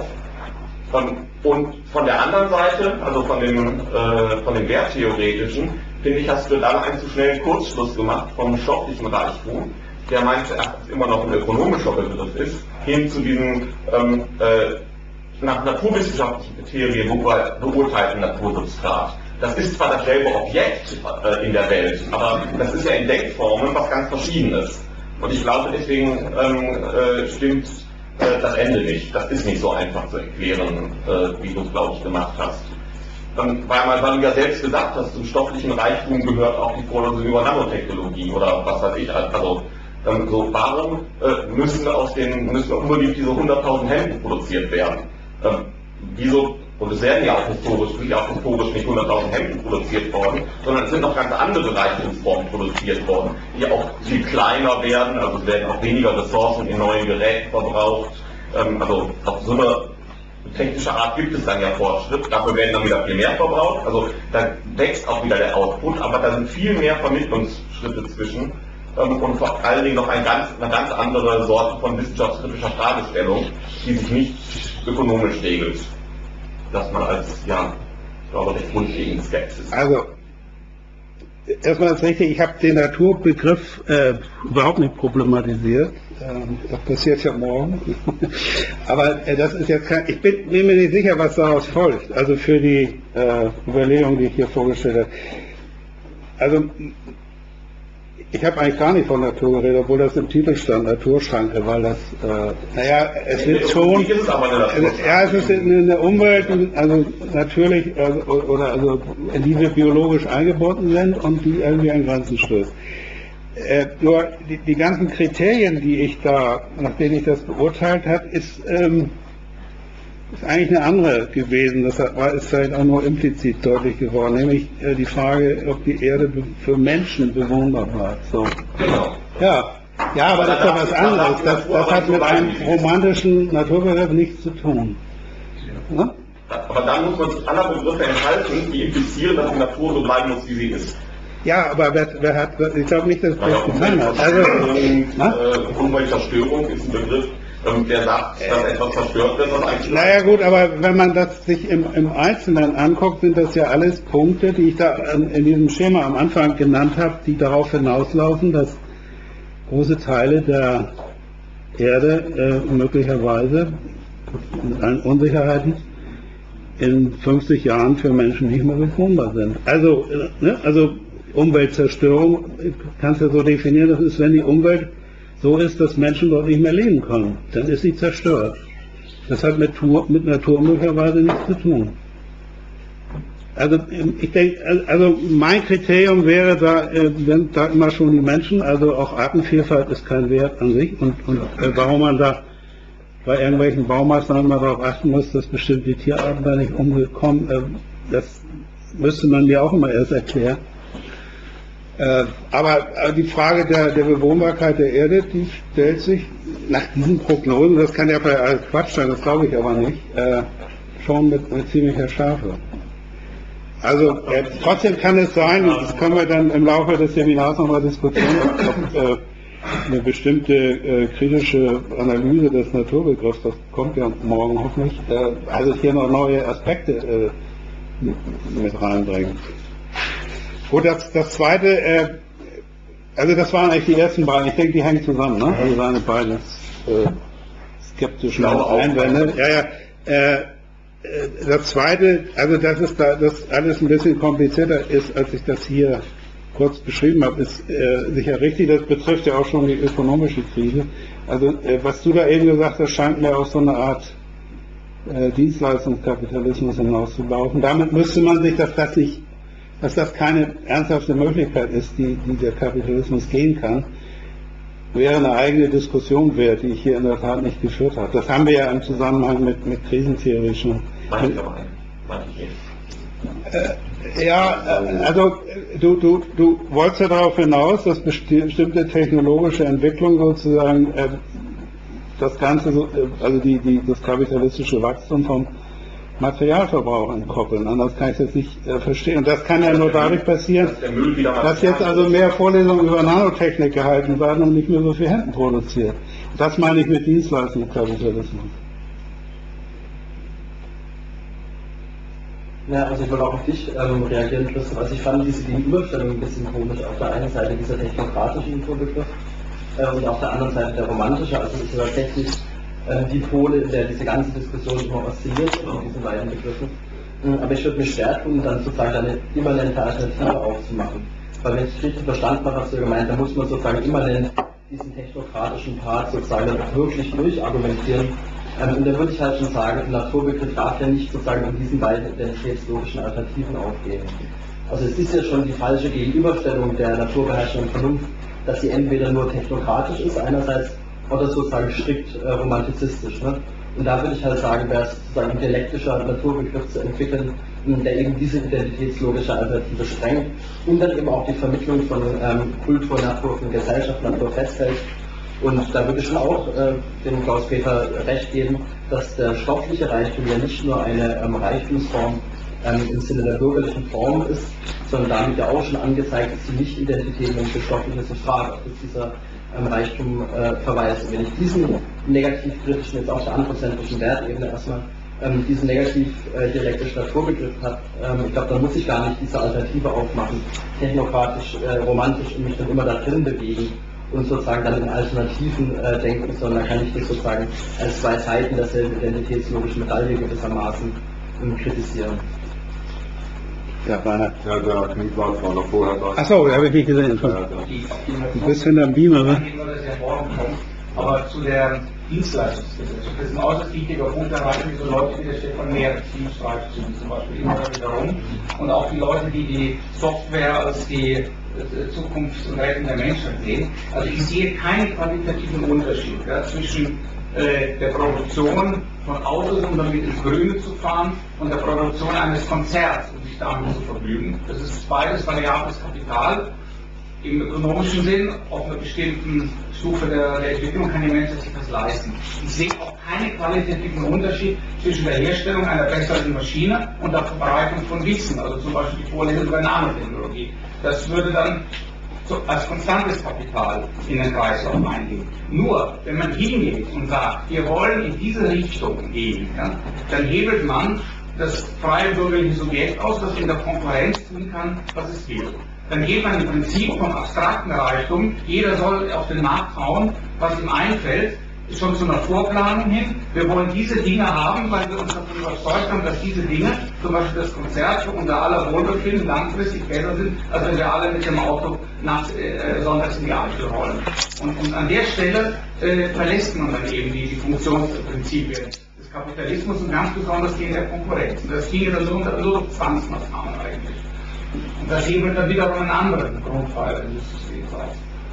Ähm, und von der anderen Seite, also von dem, äh, von dem Werttheoretischen, finde ich, hast du dann einen zu schnellen Kurzschluss gemacht vom stofflichen Reichtum, der meines Erachtens immer noch ein ökonomischer Begriff ist, hin zu diesem ähm, äh, nach naturwissenschaftlichen Kriterien beurteilten Natursubstrat. Das ist zwar dasselbe Objekt äh, in der Welt, aber das ist ja in Denkformen was ganz Verschiedenes. Und ich glaube, deswegen ähm, äh, stimmt äh, das Ende nicht. Das ist nicht so einfach zu erklären, äh, wie du es, glaube ich, gemacht hast. Ähm, weil, man, weil du ja selbst gesagt hast, zum stofflichen Reichtum gehört auch die Vorlesung über Nanotechnologie oder was weiß ich. Also, so, warum äh, müssen aus den, müssen unbedingt diese hunderttausend Hemden produziert werden? Ähm, wieso, und es werden ja auch historisch, sind ja auch historisch nicht hunderttausend Hemden produziert worden, sondern es sind noch ganz andere Reichtumsformen produziert worden, die auch viel kleiner werden, also es werden auch weniger Ressourcen in neuen Geräten verbraucht. Ähm, also auf so eine technische Art gibt es dann ja Fortschritt, dafür werden dann wieder viel mehr verbraucht, also da wächst auch wieder der Output, aber da sind viel mehr Vermittlungsschritte zwischen. Und vor allen Dingen noch eine ganz, eine ganz andere Sorte von wissenschaftskritischer Fragestellung, die sich nicht ökonomisch regelt. Das man als, ja, ich glaube, recht grundlegende Skepsis. Also, erstmal ist richtig, ich habe den Naturbegriff äh, überhaupt nicht problematisiert. Ähm, das passiert ja morgen. Aber äh, das ist jetzt kein, ich bin, bin mir nicht sicher, was daraus folgt. Also für die äh, Überlegung, die ich hier vorgestellt habe. Also, ich habe eigentlich gar nicht von Natur geredet, obwohl das im Titel stand, Naturschranke, weil das, äh, naja, es wird schon, ja, es ist eine Umwelt, also natürlich, äh, oder also, in die wir biologisch eingebunden sind und die irgendwie an Grenzen stößt. Äh, nur die, die ganzen Kriterien, die ich da, nach denen ich das beurteilt habe, ist, ähm, ist eigentlich eine andere gewesen, das ist vielleicht auch nur implizit deutlich geworden, nämlich äh, die Frage, ob die Erde für Menschen bewohnbar bleibt. So. Genau. Ja, ja, aber das ist doch was anderes. Das, das hat mit einem romantischen Naturbegriff nichts zu tun. Ja? Aber dann muss man sich aller Begriffe enthalten, die implizieren, dass die Natur so bleiben muss, wie sie ist. Ja, aber wer, wer hat, ich glaube nicht, dass das getan hat. Also, äh, Umweltzerstörung ist ein Begriff, der sagt, dass etwas zerstört wird, was eigentlich... Naja gut, aber wenn man das sich im, im Einzelnen anguckt, sind das ja alles Punkte, die ich da in diesem Schema am Anfang genannt habe, die darauf hinauslaufen, dass große Teile der Erde äh, möglicherweise mit allen Unsicherheiten in fünfzig Jahren für Menschen nicht mehr bewohnbar sind. Also, äh, ne, also Umweltzerstörung, kannst du ja so definieren, das ist, wenn die Umwelt so ist, dass Menschen dort nicht mehr leben können, dann ist sie zerstört. Das hat mit Natur, mit Natur möglicherweise nichts zu tun. Also ich denke, also mein Kriterium wäre da, wenn da immer schon die Menschen, also auch Artenvielfalt ist kein Wert an sich und, und äh, warum man da bei irgendwelchen Baumaßnahmen mal darauf achten muss, dass bestimmte Tierarten da nicht umgekommen, äh, das müsste man mir auch immer erst erklären. Äh, aber äh, die Frage der, der Bewohnbarkeit der Erde, die stellt sich nach diesen Prognosen, das kann ja bei alles Quatsch sein, das glaube ich aber nicht, äh, schon mit, mit ziemlicher Schärfe. Also äh, trotzdem kann es sein, das können wir dann im Laufe des Seminars nochmal diskutieren, ob, ob äh, eine bestimmte äh, kritische Analyse des Naturbegriffs, das kommt ja morgen hoffentlich, äh, also hier noch neue Aspekte äh, mit reinbringt. Gut, das, das zweite, äh, also das waren eigentlich die ersten beiden, ich denke, die hängen zusammen, ne? Also seine beiden äh, skeptischen Einwände. Ja, ja, äh, das zweite, also dass es da das alles ein bisschen komplizierter ist, als ich das hier kurz beschrieben habe, ist äh, sicher richtig. Das betrifft ja auch schon die ökonomische Krise. Also äh, was du da eben gesagt hast, scheint mir auf so eine Art äh, Dienstleistungskapitalismus hinauszulaufen. Damit müsste man sich, dass das nicht, dass das keine ernsthafte Möglichkeit ist, die, die der Kapitalismus gehen kann, wäre eine eigene Diskussion wert, die ich hier in der Tat nicht geführt habe. Das haben wir ja im Zusammenhang mit, mit Krisentheorie schon. Meine ich aber ein. Meine ich Äh, ja, also du, du, du wolltest ja darauf hinaus, dass bestimmte technologische Entwicklung sozusagen äh, das Ganze, also die, die, das kapitalistische Wachstum vom Materialverbrauch entkoppeln. Anders kann ich das nicht äh, verstehen. Und das kann ja nur dadurch passieren, dass jetzt also mehr Vorlesungen über Nanotechnik gehalten werden und nicht mehr so viel Händen produziert. Das meine ich mit Dienstleistungskapitalismus. Ja, also ich wollte auch auf dich ähm, reagieren, Christoph. Also ich fand diese Gegenüberstellung ein bisschen komisch. Auf der einen Seite dieser technokratische Naturbegriff äh, und auf der anderen Seite der romantische. Also es ist tatsächlich äh, die Pole, in der diese ganze Diskussion immer oszilliert in diesen beiden Begriffen. Mhm, aber ich würde mich schwer tun, dann sozusagen eine immanente Alternative aufzumachen. Weil wenn ich richtig verstanden habe, hast du ja gemeint, da muss man sozusagen immanent diesen technokratischen Part sozusagen dann auch wirklich durchargumentieren. Ähm, und da würde ich halt schon sagen, der Naturbegriff darf ja nicht sozusagen in diesen beiden identitätslogischen Alternativen aufgehen. Also es ist ja schon die falsche Gegenüberstellung der Naturbeherrschung und Vernunft, dass sie entweder nur technokratisch ist einerseits oder sozusagen strikt äh, romantizistisch. Ne? Und da würde ich halt sagen, wäre es sozusagen ein dialektischer Naturbegriff zu entwickeln, der eben diese identitätslogische Alternative sprengt und dann eben auch die Vermittlung von ähm, Kultur, Natur, von Gesellschaft, Natur festhält. Und da würde ich schon auch äh, dem Klaus-Peter recht geben, dass der stoffliche Reichtum ja nicht nur eine ähm, Reichtumsform ähm, im Sinne der bürgerlichen Form ist, sondern damit ja auch schon angezeigt ist, die Nicht-Identität, wenn ich stoffliches und frage, ob es dieser ähm, Reichtum äh, verweist. Und wenn ich diesen negativ-kritischen, jetzt auf der anthropozentrischen Wertebene erstmal, ähm, diesen negativ-dialektischen Naturbegriff hat, ähm, ich glaube, dann muss ich gar nicht diese Alternative aufmachen, technokratisch, äh, romantisch und mich dann immer da drin bewegen und sozusagen dann in Alternativen äh, denken, sondern da kann ich das sozusagen als zwei Seiten derselben identitätslogischen Medaille gewissermaßen ähm, kritisieren. Ja, Rainer. Ja, der Kniebart war noch vorher da. Achso, habe ich nicht gesehen. Ja, ja. Du bist hinter dem Beamer, ne? Aber zu der Dienstleistungsgesellschaft, das ist ein äußerst wichtiger Punkt, da reichen so Leute wie der Stefan Mehr, Teamstreifen zum Beispiel immer wieder rum. Und auch die Leute, die die Software als die Zukunft und Rettung der Menschheit sehen. Also ich sehe keinen qualitativen Unterschied ja, zwischen äh, der Produktion von Autos, um damit ins Grüne zu fahren, und der Produktion eines Konzerts, um sich damit zu vergnügen. Das ist beides variables Kapital. Im ökonomischen Sinn, auf einer bestimmten Stufe der, der Entwicklung kann die Menschheit sich das leisten. Ich sehe auch keinen qualitativen Unterschied zwischen der Herstellung einer besseren Maschine und der Verbreitung von Wissen, also zum Beispiel die Vorlesung über Nanotechnologie. Das würde dann so als konstantes Kapital in den Kreislauf eingehen. Nur, wenn man hingeht und sagt, wir wollen in diese Richtung gehen, ja, dann hebelt man das freie bürgerliche Subjekt aus, das in der Konkurrenz tun kann, was es will. Dann geht man im Prinzip vom abstrakten Reichtum, jeder soll auf den Markt hauen, was ihm einfällt, schon zu einer Vorplanung hin. Wir wollen diese Dinge haben, weil wir uns davon überzeugt haben, dass diese Dinge, zum Beispiel das Konzert, für unser aller Wohlbefinden langfristig besser sind, als wenn wir alle mit dem Auto nachts, äh, sonntags in die Eichel rollen. Und, und an der Stelle äh, verlässt man dann eben die, die Funktionsprinzipien des Kapitalismus und ganz besonders gegen der Konkurrenz. Und das ginge dann so unter so Zwangsmaßnahmen eigentlich. Und da sehen wir dann wiederum einen anderen Grundpfeiler dieses Systems aus.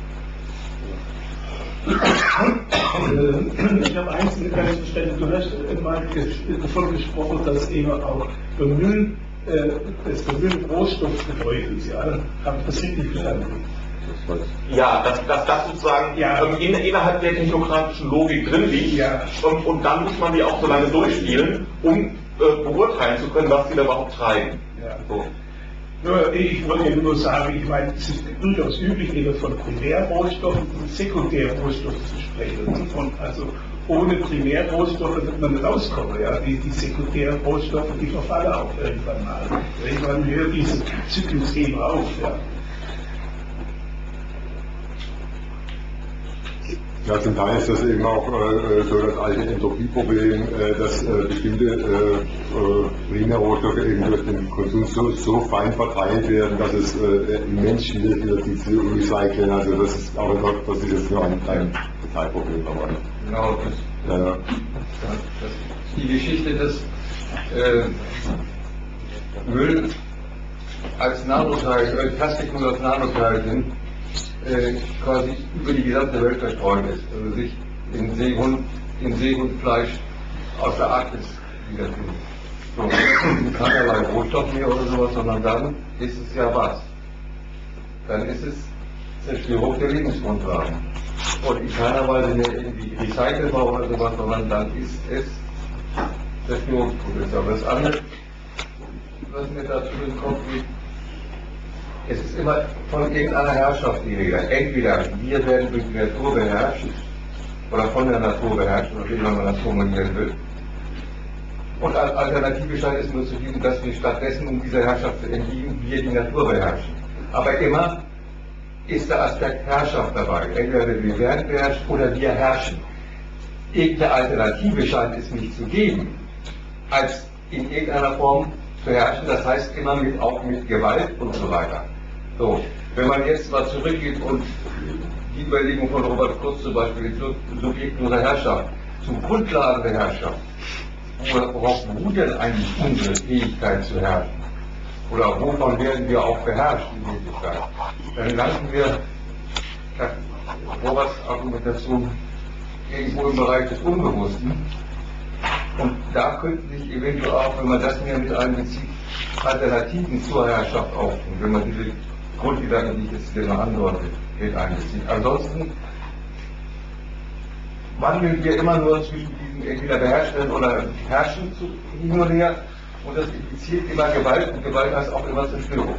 Ich habe eins nicht ganz verstanden. Du hast immer davon gesprochen, dass eben auch Bemühen, äh, das Bemühen Rohstoffgebäudes, ja, habe ich das richtig verstanden? Ja, dass, dass das sozusagen ja. ähm, in, innerhalb der technokratischen Logik drin liegt, ja. und, und dann muss man die auch so lange durchspielen, um äh, beurteilen zu können, was die da überhaupt treiben. Ja. So. Nur, ich wollte nur sagen, ich meine, es ist durchaus üblich, eben von Primärrohstoffen und Sekundärrohstoffen zu sprechen. Und also ohne Primärrohstoffe wird man nicht auskommen. Ja? Die, die sekundären Rohstoffe, die verfallen auch irgendwann mal. Irgendwann hört diesen Zyklus eben auf. Ja? Ja, zum Teil ist das eben auch äh, so das alte Entropieproblem, äh, dass äh, bestimmte äh, äh, Primärrohstoffe eben durch den Konsum so, so fein verteilt werden, dass es äh, immens schwierig ist, die zu recyceln. Also das ist auch noch, das ist jetzt nur ein, ein Detailproblem. Aber, genau, das, ja, ja. das ist die Geschichte, dass äh, Müll als Nanoteil, äh, Plastikmüll als Nanoteilchen Äh, quasi über die gesamte Welt verstreut ist, also sich in Seehund, in Seehundfleisch aus der Arktis wiederfindet. So, keinerlei Rohstoff mehr oder sowas, sondern dann ist es ja was? Dann ist es Zerstörung der Lebensgrundlagen. Und in keiner Weise mehr irgendwie recycelbar oder sowas, sondern dann ist es Zerstörungsprozess. Aber das andere, was mir dazu in den Kopf geht, es ist immer von irgendeiner Herrschaft die Rede. Entweder wir werden durch die Natur beherrscht oder von der Natur beherrscht, oder wie man das formulieren will. Und als Alternative scheint es nur zu geben, dass wir stattdessen, um dieser Herrschaft zu entgehen, wir die Natur beherrschen. Aber immer ist der Aspekt Herrschaft dabei. Entweder wir werden beherrscht oder wir herrschen. Irgendeine Alternative scheint es nicht zu geben, als in irgendeiner Form zu herrschen, das heißt immer mit, auch mit Gewalt und so weiter. So, wenn man jetzt mal zurückgeht und die Überlegung von Robert Kurz zum Beispiel, die subjektloser Herrschaft, zum Grundlagen der Herrschaft, worauf beruht denn eigentlich unsere Fähigkeit zu herrschen? Oder wovon werden wir auch beherrscht in Wirklichkeit? Dann landen wir, Roberts Argumentation, irgendwo im Bereich des Unbewussten. Und da könnten sich eventuell auch, wenn man das mehr mit einbezieht, Alternativen zur Herrschaft auftun, wenn man diese Grundgedanken, die ich jetzt hier mal andeute, mit einbezieht. Ansonsten wandeln wir immer nur zwischen diesen entweder beherrschen oder herrschen zu, hin und her, und das impliziert immer Gewalt, und Gewalt heißt auch immer Zerstörung.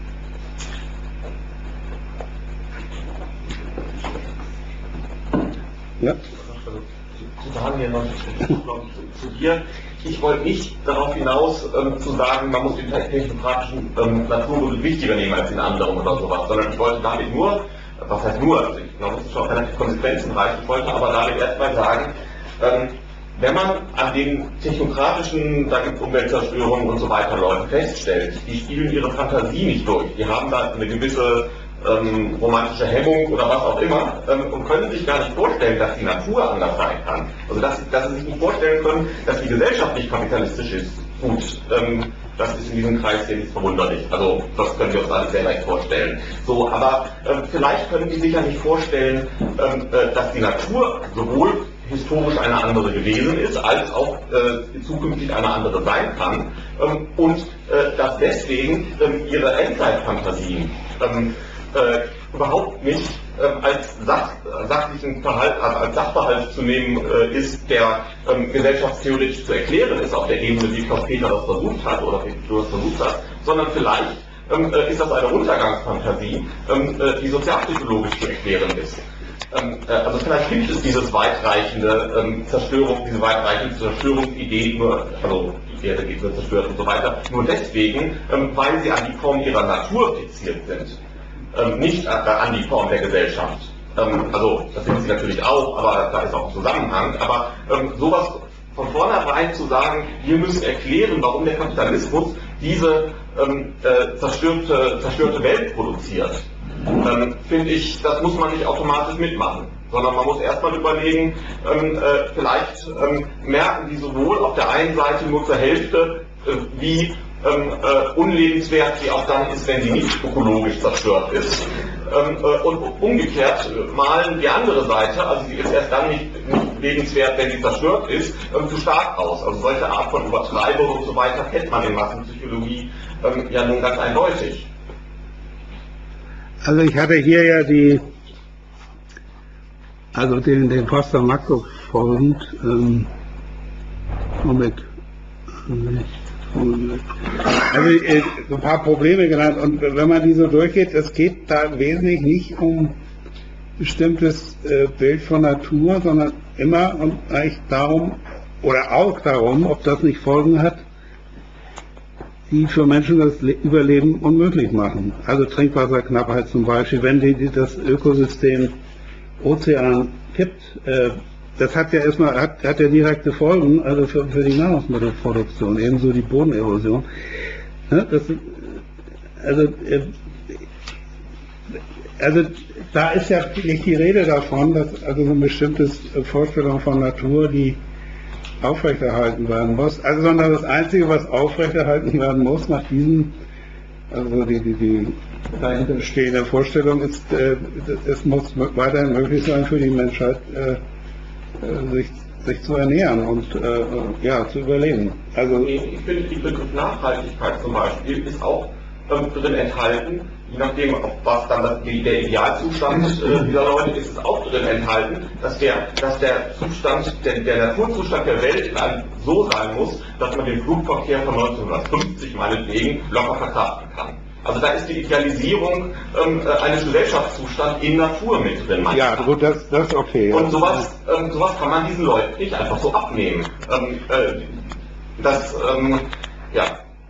Ja. Zu Daniel noch zu, zu dir. Ich wollte nicht darauf hinaus ähm, zu sagen, man muss den technokratischen ähm, Naturmittel wichtiger nehmen als den anderen oder sowas, sondern ich wollte damit nur, was heißt nur, also ich glaube, es ist schon relativ konsequenzenreich, ich wollte aber damit erstmal sagen, ähm, wenn man an den technokratischen, da gibt es Umweltzerstörungen und so weiter Leuten feststellt, die spielen ihre Fantasie nicht durch, die haben da eine gewisse Ähm, romantische Hemmung oder was auch immer, ähm, und können sich gar nicht vorstellen, dass die Natur anders sein kann. Also dass, dass sie sich nicht vorstellen können, dass die Gesellschaft nicht kapitalistisch ist. Gut, ähm, das ist in diesem Kreis hier nicht verwunderlich. Also das können wir uns alle sehr leicht vorstellen. So, aber ähm, vielleicht können die sich ja nicht vorstellen, ähm, äh, dass die Natur sowohl historisch eine andere gewesen ist, als auch äh, zukünftig eine andere sein kann, ähm, und äh, dass deswegen ähm, ihre Endzeitfantasien ähm, Äh, überhaupt nicht äh, als Sach, sachlichen Verhalt, also als Sachverhalt zu nehmen äh, ist, der ähm, gesellschaftstheoretisch zu erklären ist, auf der Ebene, wie Klaus Peter das versucht hat oder wie du das versucht hast, sondern vielleicht ähm, äh, ist das eine Untergangsfantasie, ähm, äh, die sozialpsychologisch zu erklären ist. Ähm, äh, also vielleicht gibt es dieses weitreichende ähm, Zerstörung, diese weitreichende Zerstörungsidee, nur, also die Erde wird zerstört und so weiter, nur deswegen, ähm, weil sie an die Form ihrer Natur fixiert sind. Ähm, nicht an, an die Form der Gesellschaft. Ähm, also, das sind sie natürlich auch, aber da ist auch ein Zusammenhang. Aber ähm, sowas von vornherein zu sagen, wir müssen erklären, warum der Kapitalismus diese ähm, äh, zerstörte, zerstörte Welt produziert, ähm, finde ich, das muss man nicht automatisch mitmachen, sondern man muss erstmal überlegen, ähm, äh, vielleicht ähm, merken die sowohl auf der einen Seite nur zur Hälfte, äh, wie ähm, äh, unlebenswert sie auch dann ist, wenn sie nicht ökologisch zerstört ist. Ähm, äh, und umgekehrt äh, malen die andere Seite, also sie ist erst dann nicht, nicht lebenswert, wenn sie zerstört ist, ähm, zu stark aus. Also solche Art von Übertreibung und so weiter kennt man in Massenpsychologie ähm, ja nun ganz eindeutig. Also ich hatte hier ja die, also den, den Foster Makro folgend, ähm, Moment, also äh, so ein paar Probleme genannt, und wenn man die so durchgeht, es geht da wesentlich nicht um bestimmtes äh, Bild von Natur, sondern immer und eigentlich darum, oder auch darum, ob das nicht Folgen hat, die für Menschen das Überleben unmöglich machen. Also Trinkwasserknappheit zum Beispiel, wenn die, die das Ökosystem Ozean kippt, äh, das hat ja erstmal hat, hat ja direkte Folgen, also für, für die Nahrungsmittelproduktion, ebenso die Bodenerosion. Ja, das, also, äh, also da ist ja nicht die Rede davon, dass also so eine bestimmte Vorstellung von Natur, die aufrechterhalten werden muss, also sondern das Einzige, was aufrechterhalten werden muss nach diesem, also die, die, die dahinter stehende Vorstellung ist, äh, es muss weiterhin möglich sein für die Menschheit, äh, sich, sich zu ernähren und äh, ja, zu überleben. Also ich finde, die Begriff Nachhaltigkeit zum Beispiel ist auch ähm, drin enthalten, je nachdem, was dann das, der Idealzustand äh, dieser Leute ist, ist auch drin enthalten, dass der, dass der Zustand, der, der Naturzustand der Welt so sein muss, dass man den Flugverkehr von neunzehnhundertfünfzig meinetwegen locker verkraften kann. Also da ist die Idealisierung ähm, eines Gesellschaftszustands in Natur mit drin. Ja, gut, das, das ist okay. Und sowas, ähm, sowas kann man diesen Leuten nicht einfach so abnehmen. Ähm, äh, das, ähm, ja.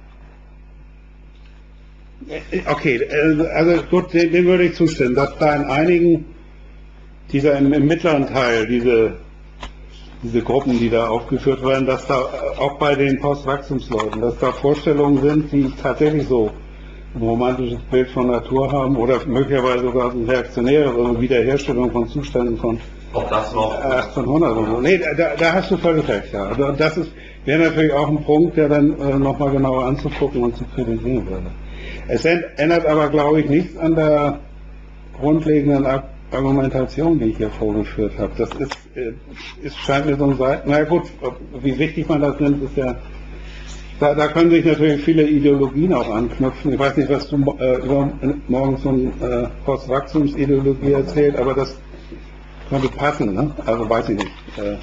Okay, also gut, dem, dem würde ich zustimmen, dass da in einigen dieser im, im mittleren Teil, diese, diese Gruppen, die da aufgeführt werden, dass da auch bei den Postwachstumsleuten, dass da Vorstellungen sind, die tatsächlich so ein romantisches Bild von Natur haben oder möglicherweise sogar ein reaktionäres, also Wiederherstellung von Zuständen von auch das noch achtzehnhundert oder so. Nee, da, da hast du völlig recht, ja. Also das ist, wäre natürlich auch ein Punkt, der dann äh, nochmal genauer anzugucken und zu kritisieren würde. Es ändert aber, glaube ich, nichts an der grundlegenden Argumentation, die ich hier vorgeführt habe. Das ist, ist scheint mir so ein Seiten. Na gut, wie wichtig man das nimmt, ist ja. Da, da können sich natürlich viele Ideologien auch anknüpfen. Ich weiß nicht, was du äh, über, morgen so eine äh, Postwachstumsideologie erzählt, aber das könnte passen, ne? Also weiß ich nicht. Äh.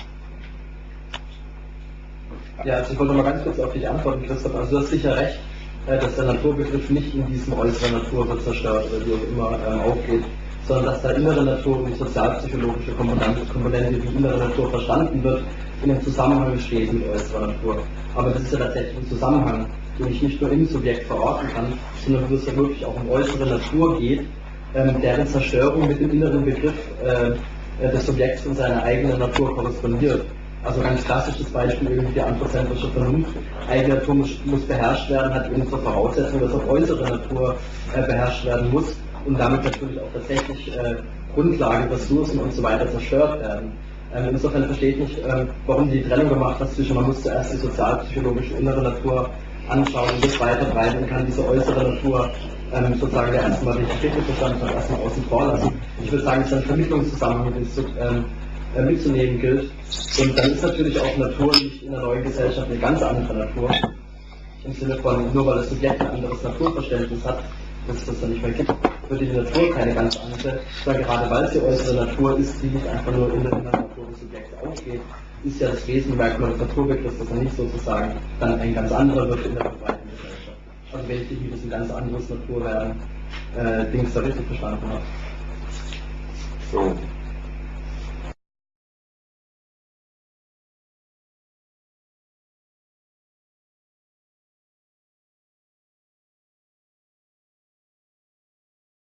Ja, also ich wollte mal ganz kurz auf dich antworten, Christoph. Also du hast sicher recht, dass der Naturbegriff nicht in diesem äußeren Natur wird zerstört oder wie auch immer ähm, aufgeht, sondern dass da innere Natur und die sozialpsychologische Komponente, Komponente wie innere Natur verstanden wird, in einem Zusammenhang steht mit äußerer Natur. Aber das ist ja tatsächlich ein Zusammenhang, den ich nicht nur im Subjekt verorten kann, sondern wo es ja wirklich auch um äußere Natur geht, ähm, deren Zerstörung mit dem inneren Begriff äh, des Subjekts und seiner eigenen Natur korrespondiert. Also ganz klassisches Beispiel, irgendwie die anthropozentrische Vernunft. Eigene Natur muss, muss beherrscht werden, hat eben zur Voraussetzung, dass auch äußere Natur äh, beherrscht werden muss und damit natürlich auch tatsächlich äh, Grundlagen, Ressourcen und so weiter zerstört werden. Ähm, insofern verstehe ich nicht, äh, warum die Trennung gemacht hat zwischen, man muss zuerst die sozialpsychologische innere Natur anschauen und das weiter breiten kann, diese äußere Natur ähm, sozusagen der erstmal richtig richtig verstanden hat, erstmal außen vor lassen. Ich würde sagen, es ist ein Vermittlungszusammenhang, den es ähm, äh, mitzunehmen gilt. Und dann ist natürlich auch Natur nicht in der neuen Gesellschaft eine ganz andere Natur. Im Sinne von, nur weil das Subjekt ein anderes Naturverständnis hat, dass es das dann nicht mehr gibt, würde die Natur keine ganz andere, sondern gerade weil sie äußere Natur ist, die nicht einfach nur in der Natur des Subjekts aufgeht, ist ja das Wesenmerkmal des Naturbegriffs, dass er nicht sozusagen dann ein ganz anderer wird in der breiten Gesellschaft. Also wenn ich irgendwie das ein ganz anderes Naturwerden äh, Dings da richtig verstanden habe. So.